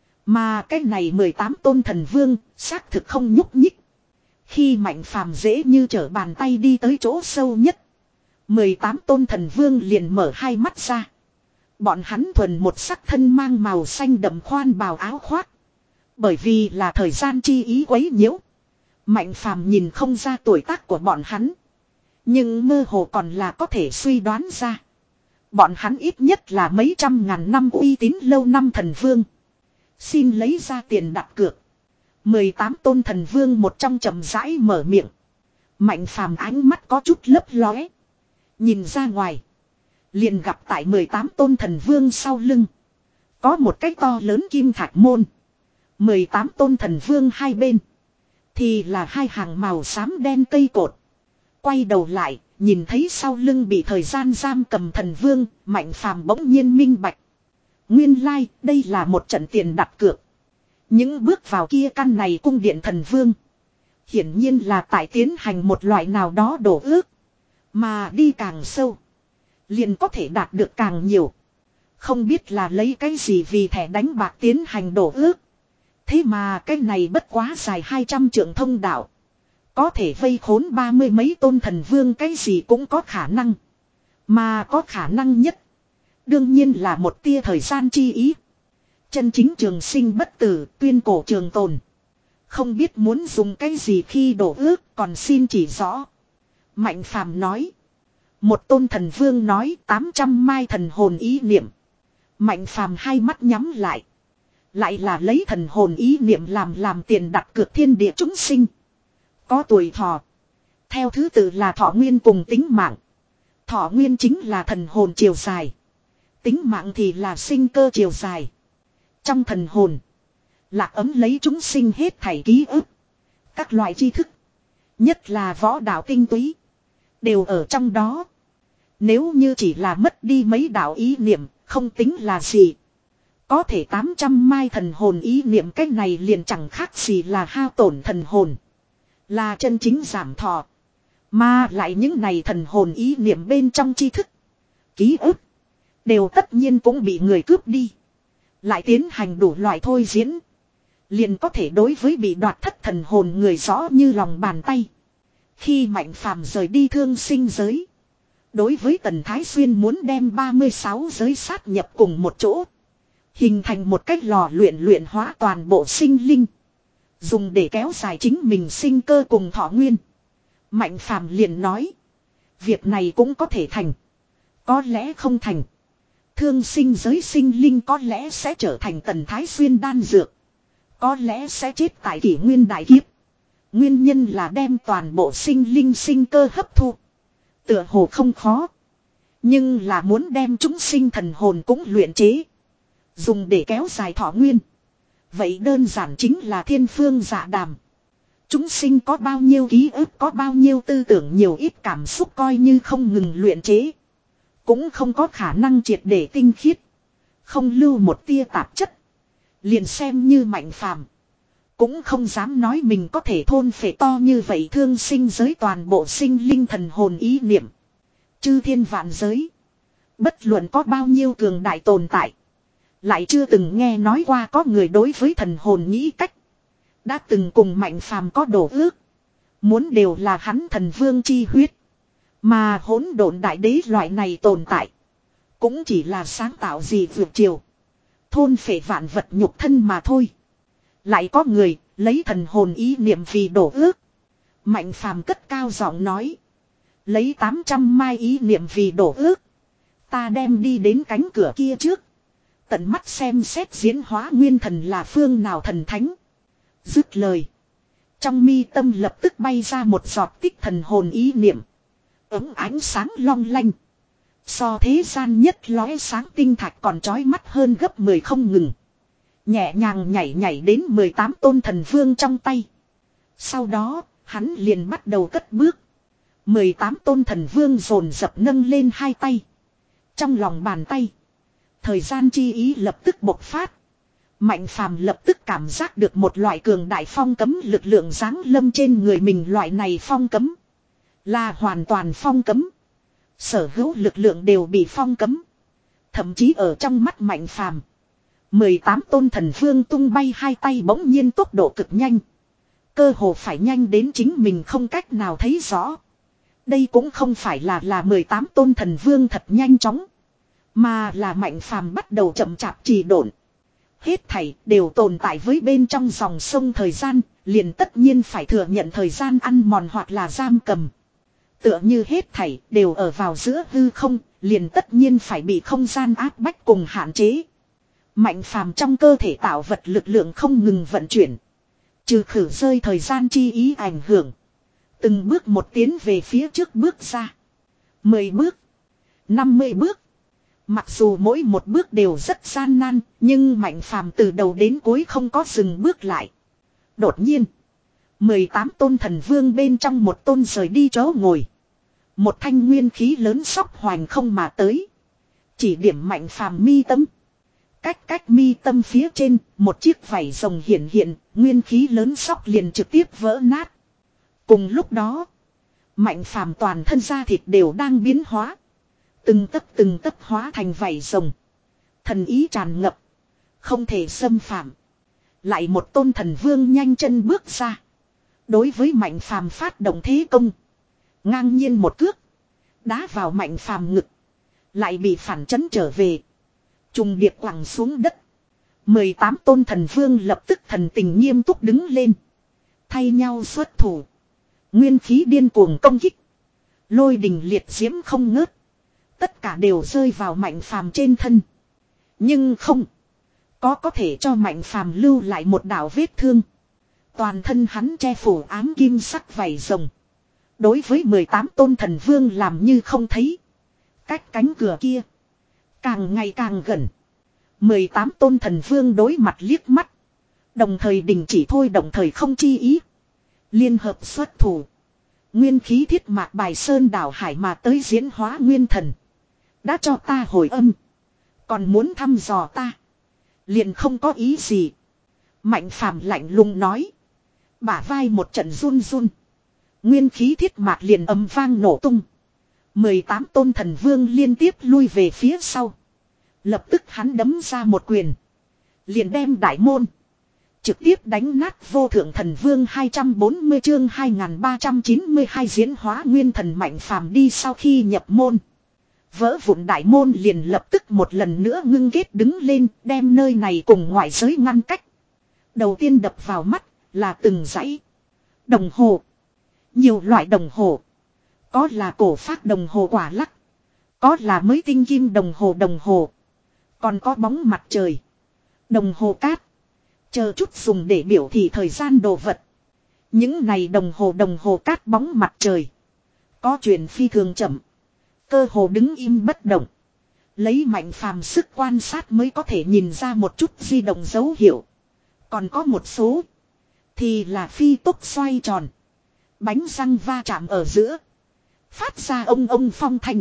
Mà cái này mười tám tôn thần vương xác thực không nhúc nhích. Khi Mạnh Phàm dễ như trở bàn tay đi tới chỗ sâu nhất, mười tám tôn thần vương liền mở hai mắt ra. Bọn hắn thuần một sắc thân mang màu xanh đậm khoan bào áo khoác. Bởi vì là thời gian chi ý quấy nhiễu. Mạnh phàm nhìn không ra tuổi tác của bọn hắn. Nhưng mơ hồ còn là có thể suy đoán ra. Bọn hắn ít nhất là mấy trăm ngàn năm uy tín lâu năm thần vương. Xin lấy ra tiền đặt cược. mười tám tôn thần vương một trong chậm rãi mở miệng. Mạnh phàm ánh mắt có chút lấp lóe. Nhìn ra ngoài. Liền gặp tại mười tám tôn thần vương sau lưng. Có một cái to lớn kim thạch môn. mười tám tôn thần vương hai bên. Thì là hai hàng màu xám đen cây cột. Quay đầu lại, nhìn thấy sau lưng bị thời gian giam cầm thần vương, Mạnh phàm bỗng nhiên minh bạch. Nguyên lai, like, đây là một trận tiền đặt cược. Những bước vào kia căn này cung điện thần vương. Hiển nhiên là tại tiến hành một loại nào đó đổ ước. Mà đi càng sâu. Liền có thể đạt được càng nhiều. Không biết là lấy cái gì vì thẻ đánh bạc tiến hành đổ ước. Thế mà cái này bất quá dài hai trăm trượng thông đạo. Có thể vây khốn ba mươi mấy tôn thần vương cái gì cũng có khả năng. Mà có khả năng nhất. Đương nhiên là một tia thời gian chi ý. Chân chính trường sinh bất tử, tuyên cổ trường tồn. Không biết muốn dùng cái gì khi đổ ước, còn xin chỉ rõ. Mạnh phàm nói. Một tôn thần vương nói tám trăm mai thần hồn ý niệm. Mạnh phàm hai mắt nhắm lại. Lại là lấy thần hồn ý niệm làm làm tiền đặt cược thiên địa chúng sinh. Có tuổi thọ. Theo thứ tự là thọ nguyên cùng tính mạng. Thọ nguyên chính là thần hồn chiều dài. Tính mạng thì là sinh cơ chiều dài. Trong thần hồn. Lạc ấm lấy chúng sinh hết thảy ký ức. Các loại tri thức. Nhất là võ đạo tinh túy. Đều ở trong đó. Nếu như chỉ là mất đi mấy đạo ý niệm. Không tính là gì. Có thể tám trăm mai thần hồn ý niệm cách này liền chẳng khác gì là hao tổn thần hồn. Là chân chính giảm thọ. Mà lại những này thần hồn ý niệm bên trong tri thức. Ký ức. Đều tất nhiên cũng bị người cướp đi. Lại tiến hành đủ loại thôi diễn. Liền có thể đối với bị đoạt thất thần hồn người rõ như lòng bàn tay. Khi Mạnh phàm rời đi thương sinh giới. Đối với Tần Thái Xuyên muốn đem ba mươi sáu giới sát nhập cùng một chỗ. Hình thành một cách lò luyện luyện hóa toàn bộ sinh linh. Dùng để kéo dài chính mình sinh cơ cùng thọ nguyên. Mạnh phàm liền nói. Việc này cũng có thể thành. Có lẽ không thành. Thương sinh giới sinh linh có lẽ sẽ trở thành Tần Thái Xuyên đan dược. Có lẽ sẽ chết tại kỷ nguyên đại kiếp. Nguyên nhân là đem toàn bộ sinh linh sinh cơ hấp thu. Tựa hồ không khó. Nhưng là muốn đem chúng sinh thần hồn cũng luyện chế. Dùng để kéo dài thọ nguyên. Vậy đơn giản chính là thiên phương dạ đàm. Chúng sinh có bao nhiêu ký ức, có bao nhiêu tư tưởng, nhiều ít cảm xúc coi như không ngừng luyện chế. Cũng không có khả năng triệt để tinh khiết. Không lưu một tia tạp chất. Liền xem như Mạnh phàm. Cũng không dám nói mình có thể thôn phệ to như vậy thương sinh giới toàn bộ sinh linh thần hồn ý niệm. Chư thiên vạn giới. Bất luận có bao nhiêu cường đại tồn tại. Lại chưa từng nghe nói qua có người đối với thần hồn nghĩ cách. Đã từng cùng Mạnh phàm có đổ ước. Muốn đều là hắn thần vương chi huyết. Mà hỗn độn đại đế loại này tồn tại. Cũng chỉ là sáng tạo gì vượt chiều. Thôn phệ vạn vật nhục thân mà thôi. Lại có người lấy thần hồn ý niệm vì đổ ước. Mạnh phàm cất cao giọng nói. Lấy tám trăm mai ý niệm vì đổ ước. Ta đem đi đến cánh cửa kia trước. Tận mắt xem xét diễn hóa nguyên thần là phương nào thần thánh. Dứt lời. Trong mi tâm lập tức bay ra một giọt tích thần hồn ý niệm. Ấm ánh sáng long lanh. So thế gian nhất lóe sáng tinh thạch còn chói mắt hơn gấp mười không ngừng. Nhẹ nhàng nhảy nhảy đến mười tám tôn thần vương trong tay. Sau đó, hắn liền bắt đầu cất bước. mười tám tôn thần vương dồn dập nâng lên hai tay. Trong lòng bàn tay. Thời gian chi ý lập tức bộc phát. Mạnh phàm lập tức cảm giác được một loại cường đại phong cấm lực lượng giáng lâm trên người mình. Loại này phong cấm là hoàn toàn phong cấm. Sở hữu lực lượng đều bị phong cấm. Thậm chí ở trong mắt Mạnh phàm. mười tám tôn thần vương tung bay hai tay bỗng nhiên tốc độ cực nhanh. Cơ hồ phải nhanh đến chính mình không cách nào thấy rõ. Đây cũng không phải là là mười tám tôn thần vương thật nhanh chóng. Mà là Mạnh Phàm bắt đầu chậm chạp trì độn. Hết thảy đều tồn tại với bên trong dòng sông thời gian, liền tất nhiên phải thừa nhận thời gian ăn mòn hoặc là giam cầm. Tựa như hết thảy đều ở vào giữa hư không, liền tất nhiên phải bị không gian áp bách cùng hạn chế. Mạnh Phàm trong cơ thể tạo vật lực lượng không ngừng vận chuyển. Trừ khử rơi thời gian chi ý ảnh hưởng. Từng bước một tiến về phía trước bước ra. Mười bước. Năm mươi bước. Mặc dù mỗi một bước đều rất gian nan, nhưng Mạnh Phàm từ đầu đến cuối không có dừng bước lại. Đột nhiên, mười tám tôn thần vương bên trong một tôn rời đi chỗ ngồi. Một thanh nguyên khí lớn sóc hoành không mà tới. Chỉ điểm Mạnh Phàm mi tâm. Cách cách mi tâm phía trên, một chiếc vảy rồng hiện hiện, nguyên khí lớn sóc liền trực tiếp vỡ nát. Cùng lúc đó, Mạnh Phàm toàn thân da thịt đều đang biến hóa. Từng tấc từng tấc hóa thành vảy rồng. Thần ý tràn ngập. Không thể xâm phạm. Lại một tôn thần vương nhanh chân bước ra. Đối với Mạnh Phàm phát động thế công. Ngang nhiên một cước. Đá vào Mạnh Phàm ngực. Lại bị phản chấn trở về. Trùng điệp quẳng xuống đất. mười tám tôn thần vương lập tức thần tình nghiêm túc đứng lên. Thay nhau xuất thủ. Nguyên khí điên cuồng công kích. Lôi đình liệt diễm không ngớt. Tất cả đều rơi vào Mạnh Phàm trên thân. Nhưng không. Có có thể cho Mạnh Phàm lưu lại một đạo vết thương. Toàn thân hắn che phủ ám kim sắc vảy rồng. Đối với mười tám tôn thần vương làm như không thấy. Cách cánh cửa kia. Càng ngày càng gần. mười tám tôn thần vương đối mặt liếc mắt. Đồng thời đình chỉ thôi đồng thời không chi ý. Liên hợp xuất thủ. Nguyên khí thiết mạc bài sơn đảo hải mà tới diễn hóa nguyên thần. Đã cho ta hồi âm. Còn muốn thăm dò ta. Liền không có ý gì. Mạnh Phàm lạnh lùng nói. Bả vai một trận run run. Nguyên khí thiết mạc liền âm vang nổ tung. mười tám tôn thần vương liên tiếp lui về phía sau. Lập tức hắn đấm ra một quyền. Liền đem đại môn. Trực tiếp đánh nát vô thượng thần vương hai trăm bốn mươi chương hai nghìn ba trăm chín mươi hai diễn hóa nguyên thần Mạnh Phàm đi sau khi nhập môn. Vỡ vụn đại môn liền lập tức một lần nữa ngưng kết đứng lên đem nơi này cùng ngoại giới ngăn cách. Đầu tiên đập vào mắt là từng dãy. Đồng hồ. Nhiều loại đồng hồ. Có là cổ phác đồng hồ quả lắc. Có là mới tinh kim đồng hồ đồng hồ. Còn có bóng mặt trời. Đồng hồ cát. Chờ chút dùng để biểu thị thời gian đồ vật. Những này đồng hồ đồng hồ cát bóng mặt trời. Có chuyện phi thường chậm. Cơ hồ đứng im bất động. Lấy Mạnh Phàm sức quan sát mới có thể nhìn ra một chút di động dấu hiệu. Còn có một số. Thì là phi tốc xoay tròn. Bánh răng va chạm ở giữa. Phát ra ông ông phong thanh.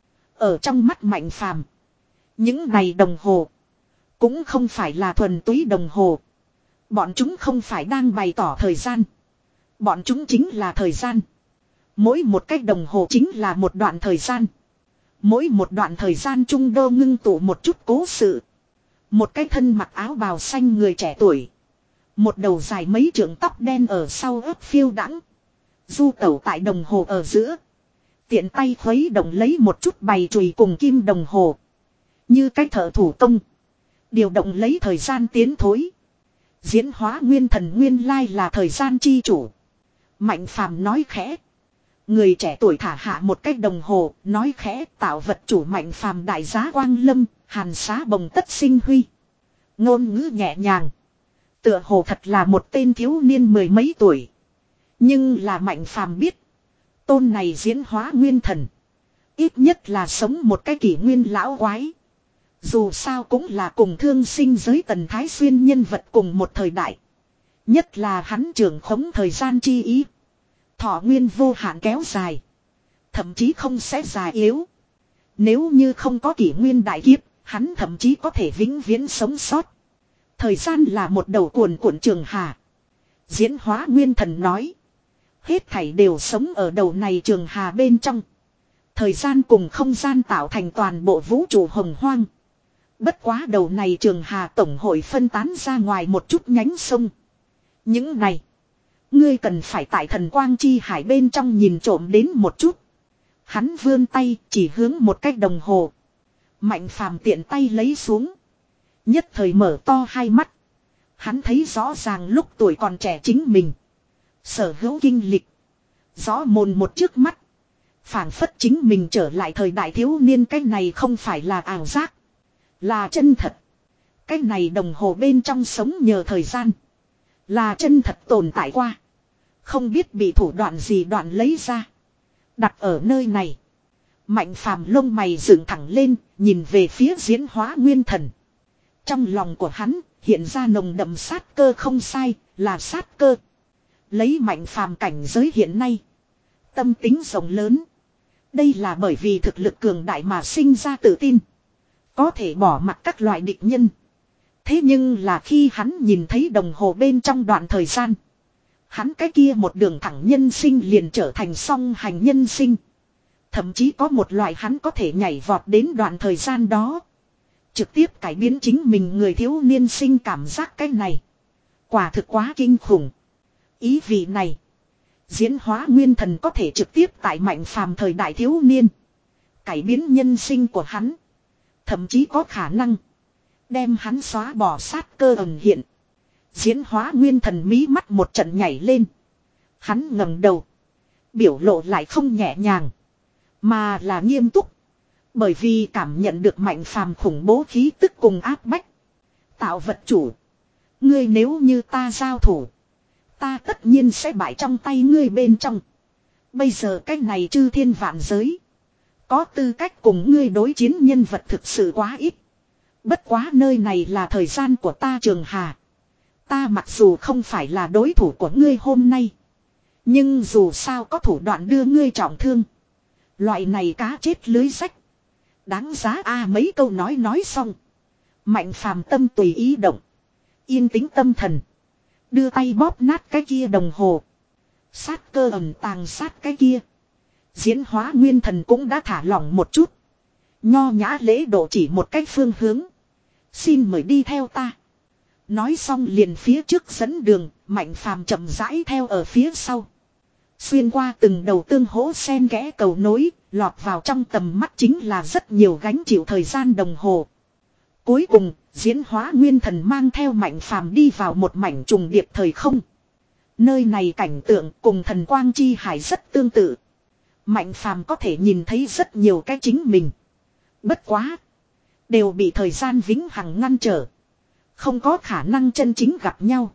Ở trong mắt Mạnh Phàm. Những này đồng hồ. Cũng không phải là thuần túy đồng hồ. Bọn chúng không phải đang bày tỏ thời gian. Bọn chúng chính là thời gian. Mỗi một cái đồng hồ chính là một đoạn thời gian. Mỗi một đoạn thời gian trung đô ngưng tụ một chút cố sự. Một cái thân mặc áo bào xanh người trẻ tuổi. Một đầu dài mấy trượng tóc đen ở sau ớt phiêu đãng. Du tẩu tại đồng hồ ở giữa. Tiện tay khuấy động lấy một chút bày chùy cùng kim đồng hồ. Như cái thợ thủ công. Điều động lấy thời gian tiến thối. Diễn hóa nguyên thần nguyên lai là thời gian chi chủ. Mạnh Phàm nói khẽ. Người trẻ tuổi thả hạ một cái đồng hồ, nói khẽ tạo vật chủ Mạnh Phàm đại giá quang lâm, hàn xá bồng tất sinh huy. Ngôn ngữ nhẹ nhàng. Tựa hồ thật là một tên thiếu niên mười mấy tuổi. Nhưng là Mạnh Phàm biết. Tôn này diễn hóa nguyên thần. Ít nhất là sống một cái kỷ nguyên lão quái. Dù sao cũng là cùng thương sinh giới Tần Thái Xuyên nhân vật cùng một thời đại. Nhất là hắn trưởng khống thời gian chi ý. Thọ nguyên vô hạn kéo dài. Thậm chí không sẽ già yếu. Nếu như không có kỷ nguyên đại kiếp, hắn thậm chí có thể vĩnh viễn sống sót. Thời gian là một đầu cuồn cuộn trường hà. Diễn hóa nguyên thần nói. Hết thảy đều sống ở đầu này trường hà bên trong. Thời gian cùng không gian tạo thành toàn bộ vũ trụ hồng hoang. Bất quá đầu này trường hà tổng hội phân tán ra ngoài một chút nhánh sông. Những này. Ngươi cần phải tại thần quang chi hải bên trong nhìn trộm đến một chút. Hắn vươn tay chỉ hướng một cách đồng hồ. Mạnh phàm tiện tay lấy xuống. Nhất thời mở to hai mắt. Hắn thấy rõ ràng lúc tuổi còn trẻ chính mình. Sở hữu kinh lịch. Rõ mồn một trước mắt. Phảng phất chính mình trở lại thời đại thiếu niên, cái này không phải là ảo giác. Là chân thật. Cái này đồng hồ bên trong sống nhờ thời gian. Là chân thật tồn tại qua. Không biết bị thủ đoạn gì đoạn lấy ra. Đặt ở nơi này. Mạnh phàm lông mày dựng thẳng lên, nhìn về phía diễn hóa nguyên thần. Trong lòng của hắn, hiện ra nồng đậm sát cơ, không sai, là sát cơ. Lấy mạnh phàm cảnh giới hiện nay. Tâm tính rộng lớn. Đây là bởi vì thực lực cường đại mà sinh ra tự tin. Có thể bỏ mặt các loại địch nhân. Thế nhưng là khi hắn nhìn thấy đồng hồ bên trong đoạn thời gian. Hắn cái kia một đường thẳng nhân sinh liền trở thành song hành nhân sinh. Thậm chí có một loại hắn có thể nhảy vọt đến đoạn thời gian đó. Trực tiếp cải biến chính mình người thiếu niên sinh cảm giác cái này. Quả thực quá kinh khủng. Ý vị này. Diễn hóa nguyên thần có thể trực tiếp tại mạnh phàm thời đại thiếu niên. Cải biến nhân sinh của hắn. Thậm chí có khả năng. Đem hắn xóa bỏ sát cơ ẩn hiện. Diễn hóa nguyên thần mí mắt một trận nhảy lên. Hắn ngẩng đầu. Biểu lộ lại không nhẹ nhàng. Mà là nghiêm túc. Bởi vì cảm nhận được mạnh phàm khủng bố khí tức cùng áp bách. Tạo vật chủ. Ngươi nếu như ta giao thủ. Ta tất nhiên sẽ bại trong tay ngươi bên trong. Bây giờ cách này chư thiên vạn giới. Có tư cách cùng ngươi đối chiến nhân vật thực sự quá ít. Bất quá nơi này là thời gian của ta Trường Hà. Ta mặc dù không phải là đối thủ của ngươi hôm nay. Nhưng dù sao có thủ đoạn đưa ngươi trọng thương. Loại này cá chết lưới rách. Đáng giá a à, mấy câu nói nói xong. Mạnh phàm tâm tùy ý động. Yên tĩnh tâm thần. Đưa tay bóp nát cái kia đồng hồ. Sát cơ ẩn tàng sát cái kia. Diễn hóa nguyên thần cũng đã thả lỏng một chút. Nho nhã lễ độ chỉ một cách phương hướng. Xin mời đi theo ta. Nói xong liền phía trước dẫn đường. Mạnh phàm chậm rãi theo ở phía sau. Xuyên qua từng đầu tương hỗ sen kẽ cầu nối. Lọt vào trong tầm mắt chính là rất nhiều gánh chịu thời gian đồng hồ. Cuối cùng, diễn hóa nguyên thần mang theo mạnh phàm đi vào một mảnh trùng điệp thời không. Nơi này cảnh tượng cùng thần quang chi hải rất tương tự. Mạnh phàm có thể nhìn thấy rất nhiều cái chính mình. Bất quá. Đều bị thời gian vĩnh hằng ngăn trở. Không có khả năng chân chính gặp nhau.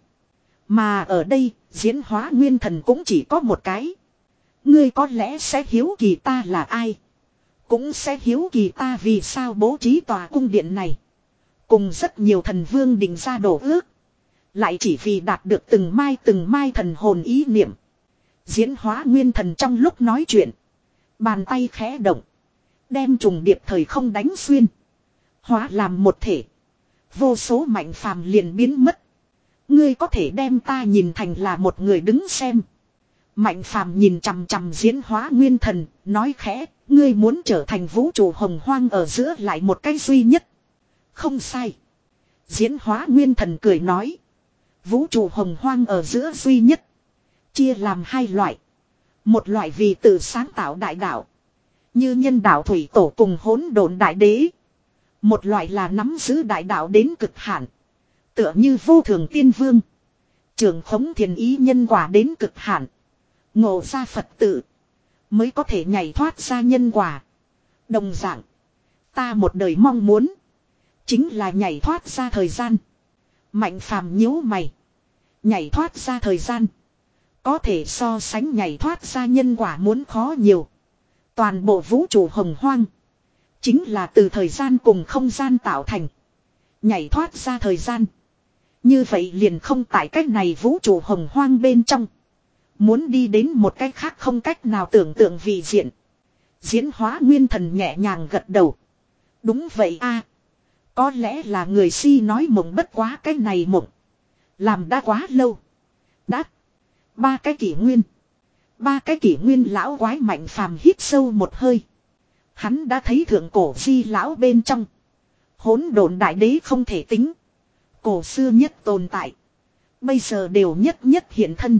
Mà ở đây, diễn hóa nguyên thần cũng chỉ có một cái. Ngươi có lẽ sẽ hiếu kỳ ta là ai. Cũng sẽ hiếu kỳ ta vì sao bố trí tòa cung điện này. Cùng rất nhiều thần vương định ra đổ ước. Lại chỉ vì đạt được từng mai từng mai thần hồn ý niệm. Diễn hóa nguyên thần trong lúc nói chuyện. Bàn tay khẽ động. Đem trùng điệp thời không đánh xuyên. Hóa làm một thể. Vô số mạnh phàm liền biến mất. Ngươi có thể đem ta nhìn thành là một người đứng xem. Mạnh phàm nhìn chằm chằm diễn hóa nguyên thần. Nói khẽ. Ngươi muốn trở thành vũ trụ hồng hoang ở giữa lại một cái duy nhất. Không sai. Diễn hóa nguyên thần cười nói. Vũ trụ hồng hoang ở giữa duy nhất. Chia làm hai loại. Một loại vì tự sáng tạo đại đạo. Như nhân đạo thủy tổ cùng hỗn độn đại đế. Một loại là nắm giữ đại đạo đến cực hạn. Tựa như vô thường tiên vương. Trường khống thiền ý nhân quả đến cực hạn. Ngộ ra Phật tự. Mới có thể nhảy thoát ra nhân quả. Đồng dạng. Ta một đời mong muốn. Chính là nhảy thoát ra thời gian. Mạnh phàm nhíu mày. Nhảy thoát ra thời gian. Có thể so sánh nhảy thoát ra nhân quả muốn khó nhiều. Toàn bộ vũ trụ hồng hoang. Chính là từ thời gian cùng không gian tạo thành. Nhảy thoát ra thời gian. Như vậy liền không tại cách này vũ trụ hồng hoang bên trong. Muốn đi đến một cách khác không cách nào tưởng tượng vị diện. Diễn hóa nguyên thần nhẹ nhàng gật đầu. Đúng vậy a. Có lẽ là người si nói mộng bất quá cái này mộng. Làm đã quá lâu. Đã. Ba cái kỷ nguyên. Ba cái kỷ nguyên lão quái mạnh phàm hít sâu một hơi. Hắn đã thấy thượng cổ di lão bên trong. Hỗn độn đại đế không thể tính. Cổ xưa nhất tồn tại. Bây giờ đều nhất nhất hiện thân.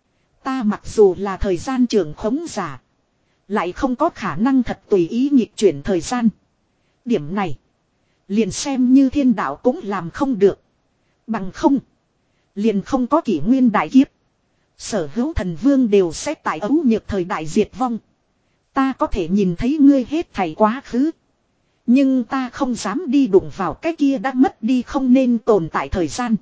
Ta mặc dù là thời gian trường khống giả. Lại không có khả năng thật tùy ý nghịch chuyển thời gian. Điểm này. Liền xem như thiên đạo cũng làm không được. Bằng không. Liền không có kỷ nguyên đại kiếp. Sở hữu thần vương đều sẽ tại ấu nhược thời đại diệt vong. Ta có thể nhìn thấy ngươi hết thảy quá khứ. Nhưng ta không dám đi đụng vào cái kia đã mất đi không nên tồn tại thời gian.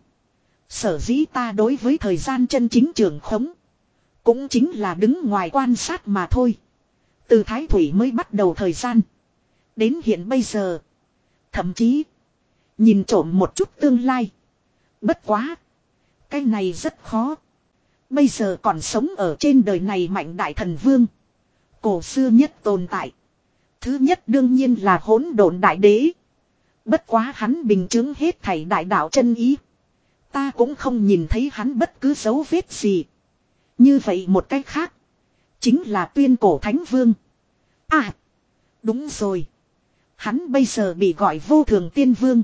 Sở dĩ ta đối với thời gian chân chính trường khống. Cũng chính là đứng ngoài quan sát mà thôi. Từ Thái Thủy mới bắt đầu thời gian. Đến hiện bây giờ. Thậm chí. Nhìn trộm một chút tương lai. Bất quá. Cái này rất khó. Bây giờ còn sống ở trên đời này mạnh đại thần vương. Cổ xưa nhất tồn tại. Thứ nhất đương nhiên là hỗn độn đại đế. Bất quá hắn bình chứng hết thảy đại đạo chân ý. Ta cũng không nhìn thấy hắn bất cứ dấu vết gì. Như vậy một cách khác. Chính là tuyên cổ thánh vương. À. Đúng rồi. Hắn bây giờ bị gọi vô thường tiên vương.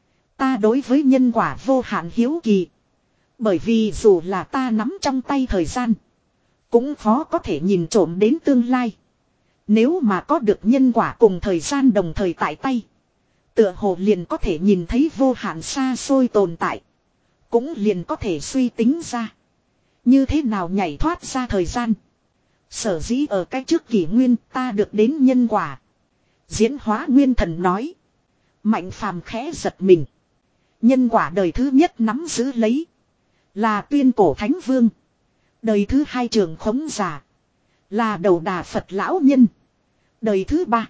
Ta đối với nhân quả vô hạn hiếu kỳ. Bởi vì dù là ta nắm trong tay thời gian. Cũng khó có thể nhìn trộm đến tương lai. Nếu mà có được nhân quả cùng thời gian đồng thời tại tay. Tựa hồ liền có thể nhìn thấy vô hạn xa xôi tồn tại. Cũng liền có thể suy tính ra. Như thế nào nhảy thoát ra thời gian. Sở dĩ ở cái trước kỷ nguyên ta được đến nhân quả. Diễn hóa nguyên thần nói. Mạnh phàm khẽ giật mình. Nhân quả đời thứ nhất nắm giữ lấy. Là tuyên cổ thánh vương. Đời thứ hai trường khống giả. Là đầu đà Phật lão nhân. Đời thứ ba.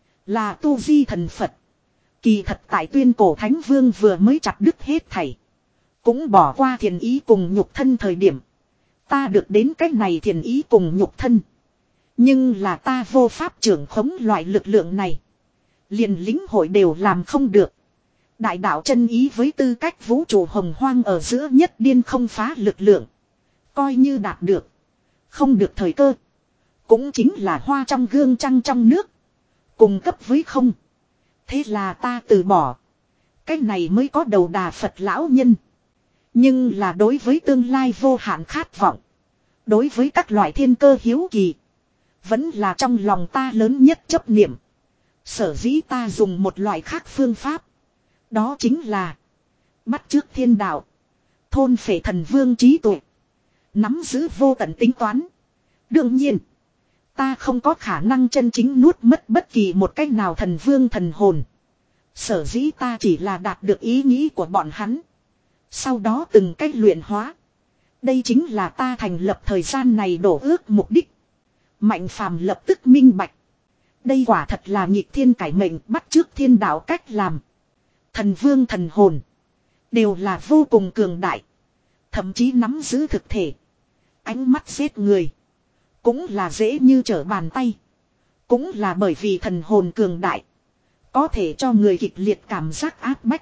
Là tu di thần Phật. Kỳ thật tại tuyên cổ thánh vương vừa mới chặt đứt hết thảy. Cũng bỏ qua thiền ý cùng nhục thân thời điểm. Ta được đến cách này thiền ý cùng nhục thân. Nhưng là ta vô pháp trưởng khống loại lực lượng này. Liền lính hội đều làm không được. Đại đạo chân ý với tư cách vũ trụ hồng hoang ở giữa nhất điên không phá lực lượng. Coi như đạt được. Không được thời cơ. Cũng chính là hoa trong gương trăng trong nước. Cùng cấp với không. Thế là ta từ bỏ. Cái này mới có đầu đà Phật lão nhân. Nhưng là đối với tương lai vô hạn khát vọng. Đối với các loại thiên cơ hiếu kỳ. Vẫn là trong lòng ta lớn nhất chấp niệm. Sở dĩ ta dùng một loại khác phương pháp. Đó chính là. Bắt chước thiên đạo. Thôn phệ thần vương trí tuệ. Nắm giữ vô tận tính toán. Đương nhiên. Ta không có khả năng chân chính nuốt mất bất kỳ một cách nào thần vương thần hồn. Sở dĩ ta chỉ là đạt được ý nghĩ của bọn hắn. Sau đó từng cách luyện hóa. Đây chính là ta thành lập thời gian này đổ ước mục đích. Mạnh phàm lập tức minh bạch. Đây quả thật là nghịch thiên cải mệnh bắt chước thiên đạo cách làm. Thần vương thần hồn. Đều là vô cùng cường đại. Thậm chí nắm giữ thực thể. Ánh mắt giết người. Cũng là dễ như trở bàn tay. Cũng là bởi vì thần hồn cường đại. Có thể cho người kịch liệt cảm giác áp bách.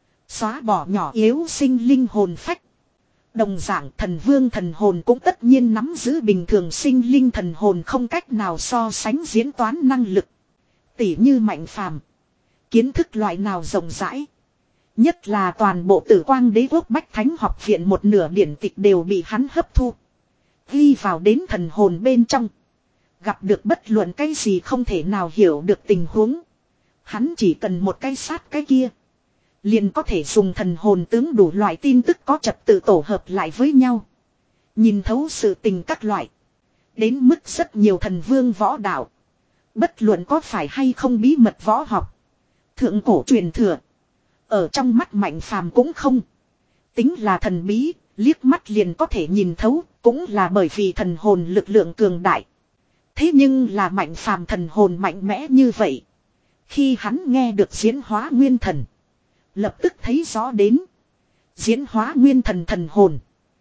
Xóa bỏ nhỏ yếu sinh linh hồn phách. Đồng dạng thần vương thần hồn cũng tất nhiên nắm giữ bình thường sinh linh thần hồn không cách nào so sánh diễn toán năng lực. Tỉ như mạnh phàm. Kiến thức loại nào rộng rãi. Nhất là toàn bộ tử quang đế quốc Bách Thánh học viện một nửa điển tịch đều bị hắn hấp thu. Ghi vào đến thần hồn bên trong. Gặp được bất luận cái gì không thể nào hiểu được tình huống. Hắn chỉ cần một cái sát cái kia. Liền có thể dùng thần hồn tướng đủ loại tin tức có trật tự tổ hợp lại với nhau. Nhìn thấu sự tình các loại. Đến mức rất nhiều thần vương võ đạo. Bất luận có phải hay không bí mật võ học. Thượng cổ truyền thừa. Ở trong mắt mạnh phàm cũng không. Tính là thần bí, liếc mắt liền có thể nhìn thấu. Cũng là bởi vì thần hồn lực lượng cường đại. Thế nhưng là mạnh phàm thần hồn mạnh mẽ như vậy. Khi hắn nghe được diễn hóa nguyên thần. Lập tức thấy rõ đến. Diễn hóa nguyên thần thần hồn.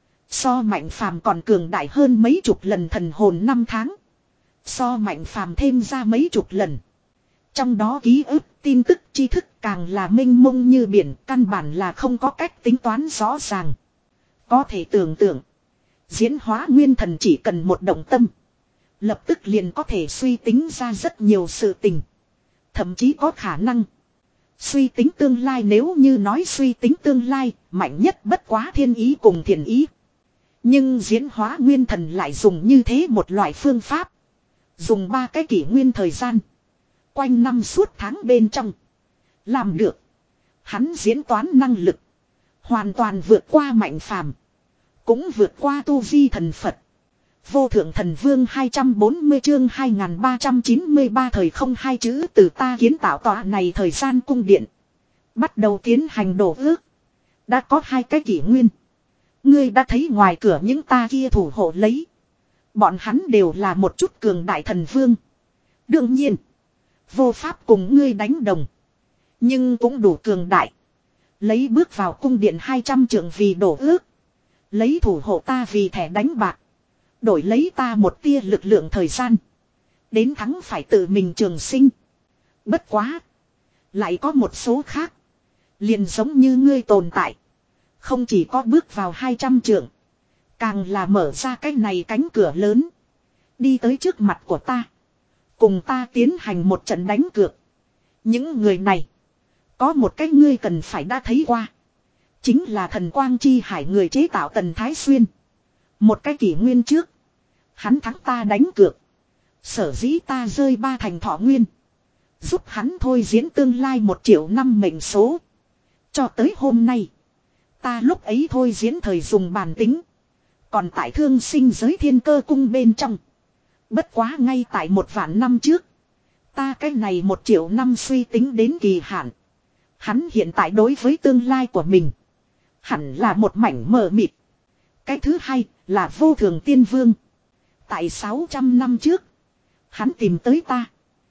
So mạnh phàm còn cường đại hơn mấy chục lần thần hồn năm tháng. So mạnh phàm thêm ra mấy chục lần. Trong đó ký ức, tin tức, tri thức càng là mênh mông như biển. Căn bản là không có cách tính toán rõ ràng. Có thể tưởng tượng. Diễn hóa nguyên thần chỉ cần một động tâm. Lập tức liền có thể suy tính ra rất nhiều sự tình. Thậm chí có khả năng. Suy tính tương lai nếu như nói suy tính tương lai, mạnh nhất bất quá thiên ý cùng thiền ý. Nhưng diễn hóa nguyên thần lại dùng như thế một loại phương pháp. Dùng ba cái kỷ nguyên thời gian. Quanh năm suốt tháng bên trong. Làm được. Hắn diễn toán năng lực. Hoàn toàn vượt qua Mạnh Phàm. Cũng vượt qua tu vi thần Phật. Vô thượng thần vương hai trăm bốn mươi chương hai nghìn ba trăm chín mươi ba thời không hai chữ từ ta kiến tạo tòa này thời gian cung điện. Bắt đầu tiến hành đổ ước. Đã có hai cái kỷ nguyên. Ngươi đã thấy ngoài cửa những ta kia thủ hộ lấy. Bọn hắn đều là một chút cường đại thần vương. Đương nhiên. Vô pháp cùng ngươi đánh đồng. Nhưng cũng đủ cường đại. Lấy bước vào cung điện hai trăm trượng vì đổ ước. Lấy thủ hộ ta vì thẻ đánh bạc. Đổi lấy ta một tia lực lượng thời gian. Đến thắng phải tự mình trường sinh. Bất quá. Lại có một số khác. Liền giống như ngươi tồn tại. Không chỉ có bước vào hai trăm trượng. Càng là mở ra cái này cánh cửa lớn. Đi tới trước mặt của ta. Cùng ta tiến hành một trận đánh cược. Những người này. Có một cái ngươi cần phải đã thấy qua. Chính là thần quang chi hải người chế tạo Tần Thái Xuyên. Một cái kỷ nguyên trước. Hắn thắng ta đánh cược. Sở dĩ ta rơi ba thành thọ nguyên. Giúp hắn thôi diễn tương lai một triệu năm mệnh số. Cho tới hôm nay. Ta lúc ấy thôi diễn thời dùng bàn tính. Còn tại thương sinh giới thiên cơ cung bên trong. Bất quá ngay tại một vạn năm trước. Ta cái này một triệu năm suy tính đến kỳ hạn. Hắn hiện tại đối với tương lai của mình. Hẳn là một mảnh mờ mịt. Cái thứ hai là vô thường tiên vương. Tại sáu trăm năm trước. Hắn tìm tới ta.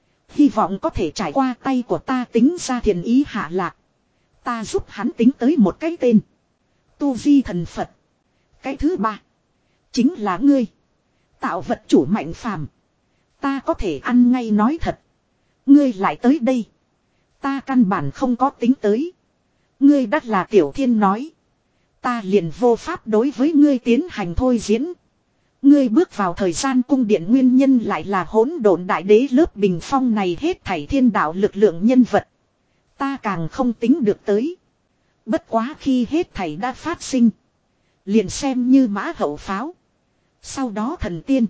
Hy vọng có thể trải qua tay của ta tính ra thiền ý hạ lạc. Ta giúp hắn tính tới một cái tên. Tu vi thần Phật. Cái thứ ba. Chính là ngươi. Tạo vật chủ Mạnh Phàm. Ta có thể ăn ngay nói thật. Ngươi lại tới đây. Ta căn bản không có tính tới. Ngươi đắt là tiểu thiên nói. Ta liền vô pháp đối với ngươi tiến hành thôi diễn. Ngươi bước vào thời gian cung điện nguyên nhân lại là hỗn độn đại đế lớp bình phong này hết thảy thiên đạo lực lượng nhân vật. Ta càng không tính được tới. Bất quá khi hết thảy đã phát sinh. Liền xem như mã hậu pháo. Sau đó thần tiên.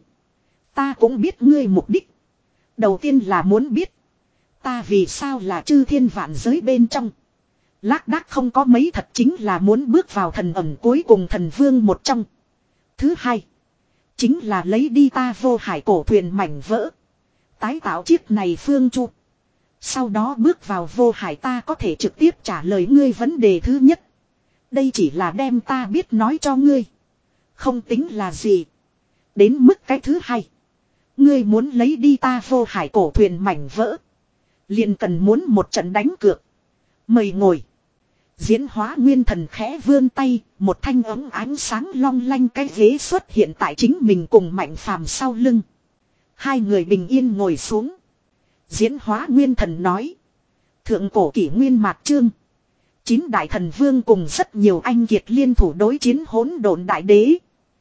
Ta cũng biết ngươi mục đích. Đầu tiên là muốn biết. Ta vì sao là chư thiên vạn giới bên trong. Lác đác không có mấy thật chính là muốn bước vào thần ẩm cuối cùng thần vương một trong. Thứ hai. Chính là lấy đi ta vô hải cổ thuyền mảnh vỡ. Tái tạo chiếc này phương chu. Sau đó bước vào vô hải ta có thể trực tiếp trả lời ngươi vấn đề thứ nhất. Đây chỉ là đem ta biết nói cho ngươi. Không tính là gì. Đến mức cái thứ hai. Ngươi muốn lấy đi ta vô hải cổ thuyền mảnh vỡ. Liền cần muốn một trận đánh cược. Mời ngồi. Diễn hóa nguyên thần khẽ vươn tay. Một thanh ấm ánh sáng long lanh cái ghế xuất hiện tại chính mình cùng Mạnh Phàm sau lưng. Hai người bình yên ngồi xuống. Diễn hóa nguyên thần nói. Thượng cổ kỷ nguyên mạc trương. Chín đại thần vương cùng rất nhiều anh kiệt liên thủ đối chiến hỗn độn đại đế.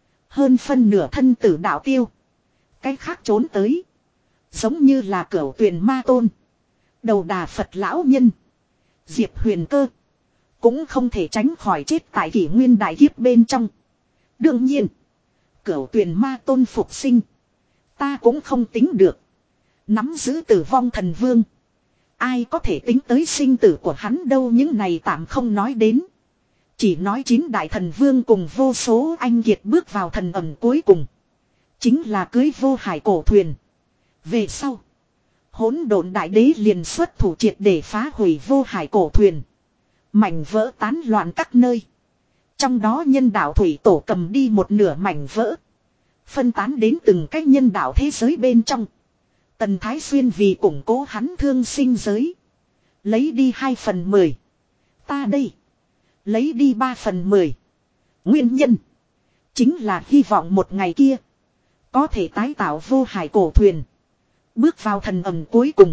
Hơn phân nửa thân tử đạo tiêu. Cái khác trốn tới. Giống như là cửu tuyền ma tôn. Đầu đà Phật lão nhân. Diệp Huyền Cơ. Cũng không thể tránh khỏi chết tại kỷ nguyên đại kiếp bên trong. Đương nhiên. Cửu tuyền ma tôn phục sinh. Ta cũng không tính được. Nắm giữ tử vong thần vương. Ai có thể tính tới sinh tử của hắn đâu, những này tạm không nói đến. Chỉ nói chín đại thần vương cùng vô số anh kiệt bước vào thần ẩm cuối cùng. Chính là cưới vô hải cổ thuyền. Về sau. Hỗn độn đại đế liền xuất thủ triệt để phá hủy vô hải cổ thuyền. Mảnh vỡ tán loạn các nơi. Trong đó nhân đạo thủy tổ cầm đi một nửa mảnh vỡ. Phân tán đến từng cái nhân đạo thế giới bên trong. Tần Thái Xuyên vì củng cố hắn thương sinh giới. Lấy đi hai phần mười. Ta đây. Lấy đi ba phần mười. Nguyên nhân. Chính là hy vọng một ngày kia. Có thể tái tạo vô hải cổ thuyền. Bước vào thần ẩm cuối cùng.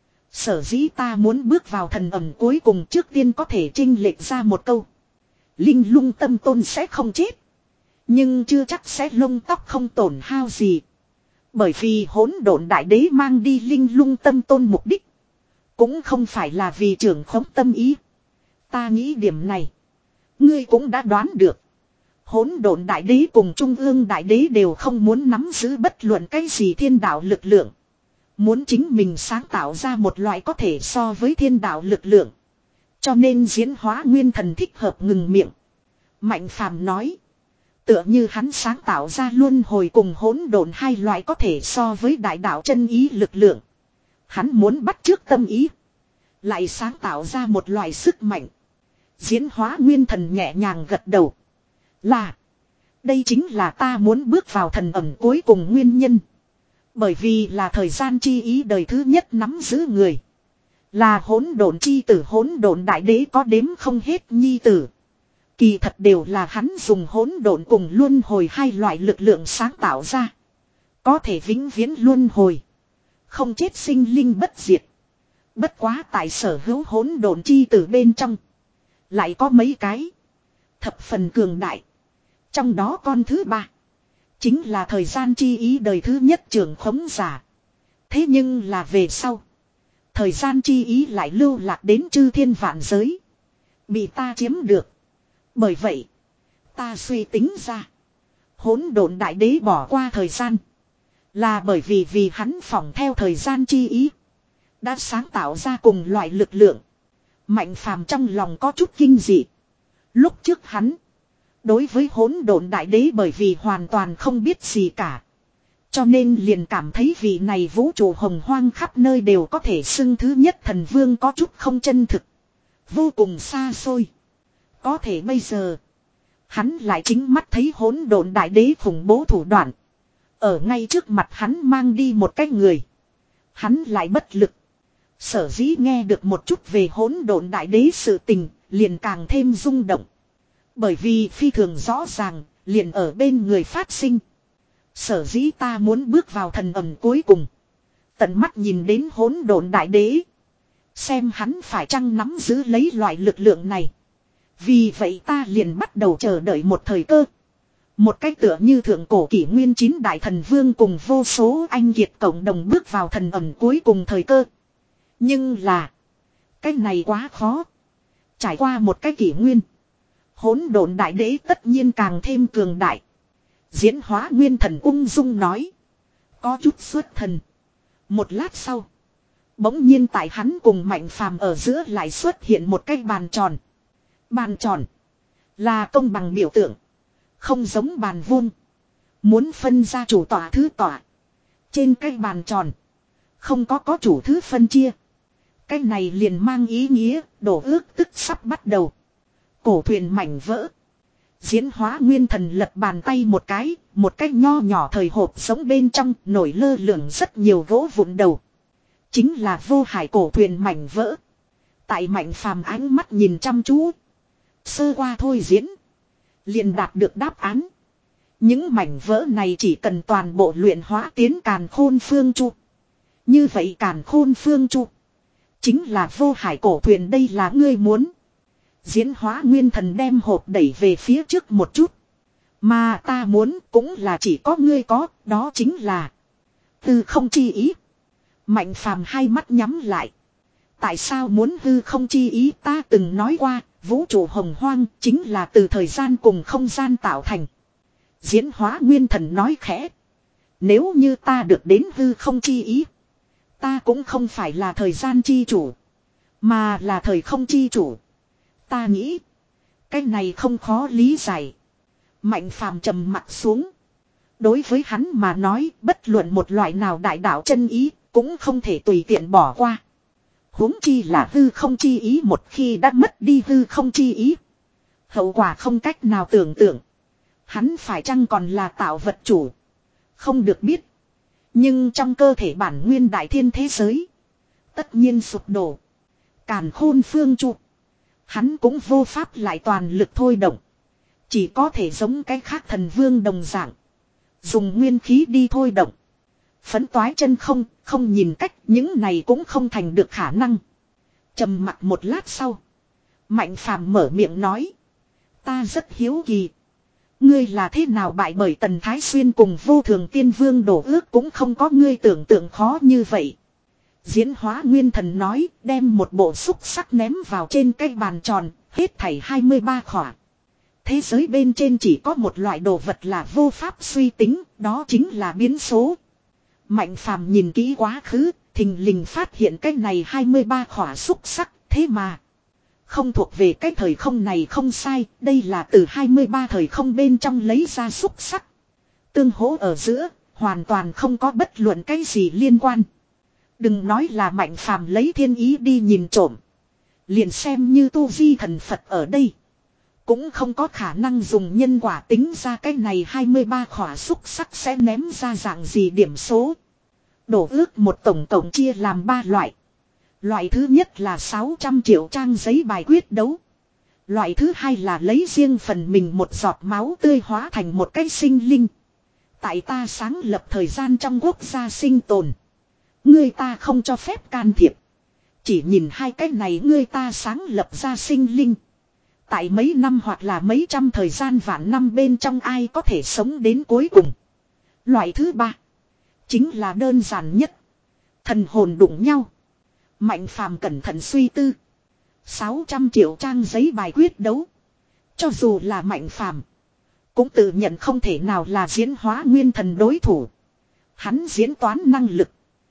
Sở dĩ ta muốn bước vào thần ẩm cuối cùng trước tiên có thể trinh lệch ra một câu. Linh lung tâm tôn sẽ không chết. Nhưng chưa chắc sẽ lông tóc không tổn hao gì. Bởi vì hỗn độn đại đế mang đi linh lung tâm tôn mục đích. Cũng không phải là vì trưởng khống tâm ý. Ta nghĩ điểm này. Ngươi cũng đã đoán được. Hỗn độn đại đế cùng trung ương đại đế đều không muốn nắm giữ bất luận cái gì thiên đạo lực lượng. Muốn chính mình sáng tạo ra một loại có thể so với thiên đạo lực lượng. Cho nên diễn hóa nguyên thần thích hợp ngừng miệng. Mạnh phàm nói. Tựa như hắn sáng tạo ra luân hồi cùng hỗn độn hai loại có thể so với đại đạo chân ý lực lượng. Hắn muốn bắt chước tâm ý. Lại sáng tạo ra một loại sức mạnh. Diễn hóa nguyên thần nhẹ nhàng gật đầu. Là. Đây chính là ta muốn bước vào thần ẩm cuối cùng nguyên nhân. Bởi vì là thời gian chi ý đời thứ nhất nắm giữ người. Là hỗn độn chi tử, hỗn độn đại đế có đếm không hết nhi tử. Kỳ thật đều là hắn dùng hỗn độn cùng luân hồi hai loại lực lượng sáng tạo ra. Có thể vĩnh viễn luân hồi. Không chết sinh linh bất diệt. Bất quá tại sở hữu hỗn độn chi tử bên trong. Lại có mấy cái. Thập phần cường đại. Trong đó con thứ ba. Chính là thời gian chi ý đời thứ nhất trưởng khống giả. Thế nhưng là về sau. Thời gian chi ý lại lưu lạc đến chư thiên vạn giới. Bị ta chiếm được. Bởi vậy. Ta suy tính ra. Hỗn độn đại đế bỏ qua thời gian. Là bởi vì vì hắn phỏng theo thời gian chi ý. Đã sáng tạo ra cùng loại lực lượng. Mạnh phàm trong lòng có chút kinh dị. Lúc trước hắn. Đối với hỗn độn đại đế bởi vì hoàn toàn không biết gì cả. Cho nên liền cảm thấy vị này vũ trụ hồng hoang khắp nơi đều có thể xưng thứ nhất thần vương có chút không chân thực. Vô cùng xa xôi. Có thể bây giờ. Hắn lại chính mắt thấy hỗn độn đại đế khủng bố thủ đoạn. Ở ngay trước mặt hắn mang đi một cái người. Hắn lại bất lực. Sở dĩ nghe được một chút về hỗn độn đại đế sự tình. Liền càng thêm rung động. Bởi vì phi thường rõ ràng. Liền ở bên người phát sinh. Sở dĩ ta muốn bước vào thần ẩm cuối cùng. Tận mắt nhìn đến hỗn độn đại đế. Xem hắn phải chăng nắm giữ lấy loại lực lượng này. Vì vậy ta liền bắt đầu chờ đợi một thời cơ. Một cách tựa như thượng cổ kỷ nguyên chín đại thần vương cùng vô số anh kiệt cộng đồng bước vào thần ẩm cuối cùng thời cơ. Nhưng là. Cái này quá khó. Trải qua một cái kỷ nguyên. Hỗn độn đại đế tất nhiên càng thêm cường đại. Diễn hóa nguyên thần ung dung nói. Có chút xuất thần. Một lát sau. Bỗng nhiên tại hắn cùng mạnh phàm ở giữa lại xuất hiện một cái bàn tròn. Bàn tròn. Là công bằng biểu tượng. Không giống bàn vuông. Muốn phân ra chủ tọa thứ tọa. Trên cái bàn tròn. Không có có chủ thứ phân chia. Cái này liền mang ý nghĩa đổ ước tức sắp bắt đầu. Cổ thuyền mảnh vỡ. Diễn hóa nguyên thần lật bàn tay một cái. Một cái nho nhỏ thời hộp sống bên trong nổi lơ lửng rất nhiều gỗ vụn đầu. Chính là vô hải cổ thuyền mảnh vỡ. Tại mạnh phàm ánh mắt nhìn chăm chú. Sơ qua thôi diễn. Liền đạt được đáp án. Những mảnh vỡ này chỉ cần toàn bộ luyện hóa tiến càn khôn phương chu. Như vậy càn khôn phương chu. Chính là vô hải cổ thuyền, đây là ngươi muốn. Diễn hóa nguyên thần đem hộp đẩy về phía trước một chút. Mà ta muốn cũng là chỉ có ngươi có, đó chính là hư không chi ý. Mạnh phàm hai mắt nhắm lại. Tại sao muốn hư không chi ý? Ta từng nói qua, vũ trụ hồng hoang chính là từ thời gian cùng không gian tạo thành. Diễn hóa nguyên thần nói khẽ. Nếu như ta được đến hư không chi ý, ta cũng không phải là thời gian chi chủ, mà là thời không chi chủ. Ta nghĩ, cái này không khó lý giải. Mạnh phàm trầm mặt xuống. Đối với hắn mà nói, bất luận một loại nào đại đạo chân ý, cũng không thể tùy tiện bỏ qua. Huống chi là hư không chi ý, một khi đã mất đi hư không chi ý, hậu quả không cách nào tưởng tượng. Hắn phải chăng còn là tạo vật chủ, không được biết. Nhưng trong cơ thể bản nguyên đại thiên thế giới, tất nhiên sụp đổ. Càn khôn phương chu, hắn cũng vô pháp lại toàn lực thôi động. Chỉ có thể giống cái khác thần vương đồng dạng, dùng nguyên khí đi thôi động. Phấn toái chân không, không nhìn cách, những này cũng không thành được khả năng. Trầm mặc một lát sau, Mạnh phàm mở miệng nói. Ta rất hiếu kỳ. Ngươi là thế nào bại bởi Tần Thái Xuyên cùng vô thường tiên vương đổ ước, cũng không có ngươi tưởng tượng khó như vậy. Diễn hóa nguyên thần nói, đem một bộ xúc sắc ném vào trên cái bàn tròn, hết thảy hai mươi ba khỏa. Thế giới bên trên chỉ có một loại đồ vật là vô pháp suy tính, đó chính là biến số. Mạnh phàm nhìn kỹ quá khứ, thình lình phát hiện cái này hai mươi ba khỏa xúc sắc, thế mà. Không thuộc về cái thời không này không sai, đây là từ hai mươi ba thời không bên trong lấy ra xúc sắc. Tương hỗ ở giữa, hoàn toàn không có bất luận cái gì liên quan. Đừng nói là Mạnh phàm lấy thiên ý đi nhìn trộm. Liền xem như tu vi thần Phật ở đây. Cũng không có khả năng dùng nhân quả tính ra cái này hai mươi ba khỏa xúc sắc sẽ ném ra dạng gì điểm số. Đổ ước một tổng tổng chia làm ba loại. Loại thứ nhất là sáu trăm triệu trang giấy bài quyết đấu. Loại thứ hai là lấy riêng phần mình một giọt máu tươi hóa thành một cái sinh linh. Tại ta sáng lập thời gian trong quốc gia sinh tồn. Ngươi ta không cho phép can thiệp. Chỉ nhìn hai cái này ngươi ta sáng lập ra sinh linh. Tại mấy năm hoặc là mấy trăm thời gian vạn năm bên trong ai có thể sống đến cuối cùng. Loại thứ ba. Chính là đơn giản nhất. Thần hồn đụng nhau. Mạnh phàm cẩn thận suy tư. sáu trăm triệu trang giấy bài quyết đấu. Cho dù là Mạnh phàm. Cũng tự nhận không thể nào là diễn hóa nguyên thần đối thủ. Hắn diễn toán năng lực.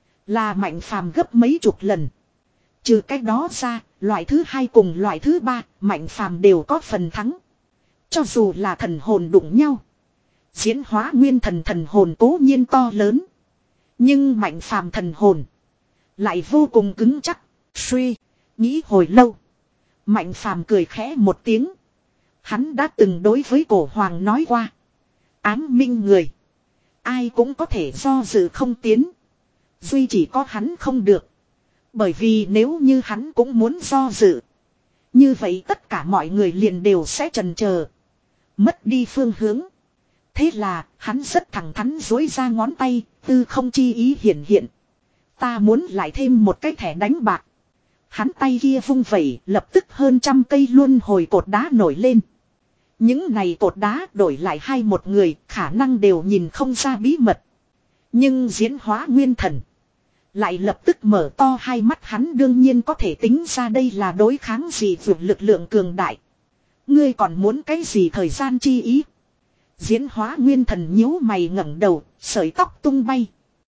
Là Mạnh phàm gấp mấy chục lần. Trừ cách đó ra, loại thứ hai cùng loại thứ ba, Mạnh phàm đều có phần thắng. Cho dù là thần hồn đụng nhau. Diễn hóa nguyên thần thần hồn cố nhiên to lớn. Nhưng Mạnh phàm thần hồn lại vô cùng cứng chắc. Suy, nghĩ hồi lâu. Mạnh phàm cười khẽ một tiếng. Hắn đã từng đối với cổ hoàng nói qua. Ám minh người. Ai cũng có thể do dự không tiến. Duy chỉ có hắn không được. Bởi vì nếu như hắn cũng muốn do dự. Như vậy tất cả mọi người liền đều sẽ chần chờ. Mất đi phương hướng. Thế là hắn rất thẳng thắn dối ra ngón tay. Tư không chi ý hiện hiện. Ta muốn lại thêm một cái thẻ đánh bạc. Hắn tay kia vung vẩy lập tức hơn trăm cây luân hồi cột đá nổi lên. Những này cột đá đổi lại hai một người khả năng đều nhìn không ra bí mật. Nhưng diễn hóa nguyên thần. Lại lập tức mở to hai mắt hắn đương nhiên có thể tính ra đây là đối kháng gì vượt lực lượng cường đại. Ngươi còn muốn cái gì thời gian chi ý. Diễn hóa nguyên thần nhíu mày ngẩng đầu, sợi tóc tung bay.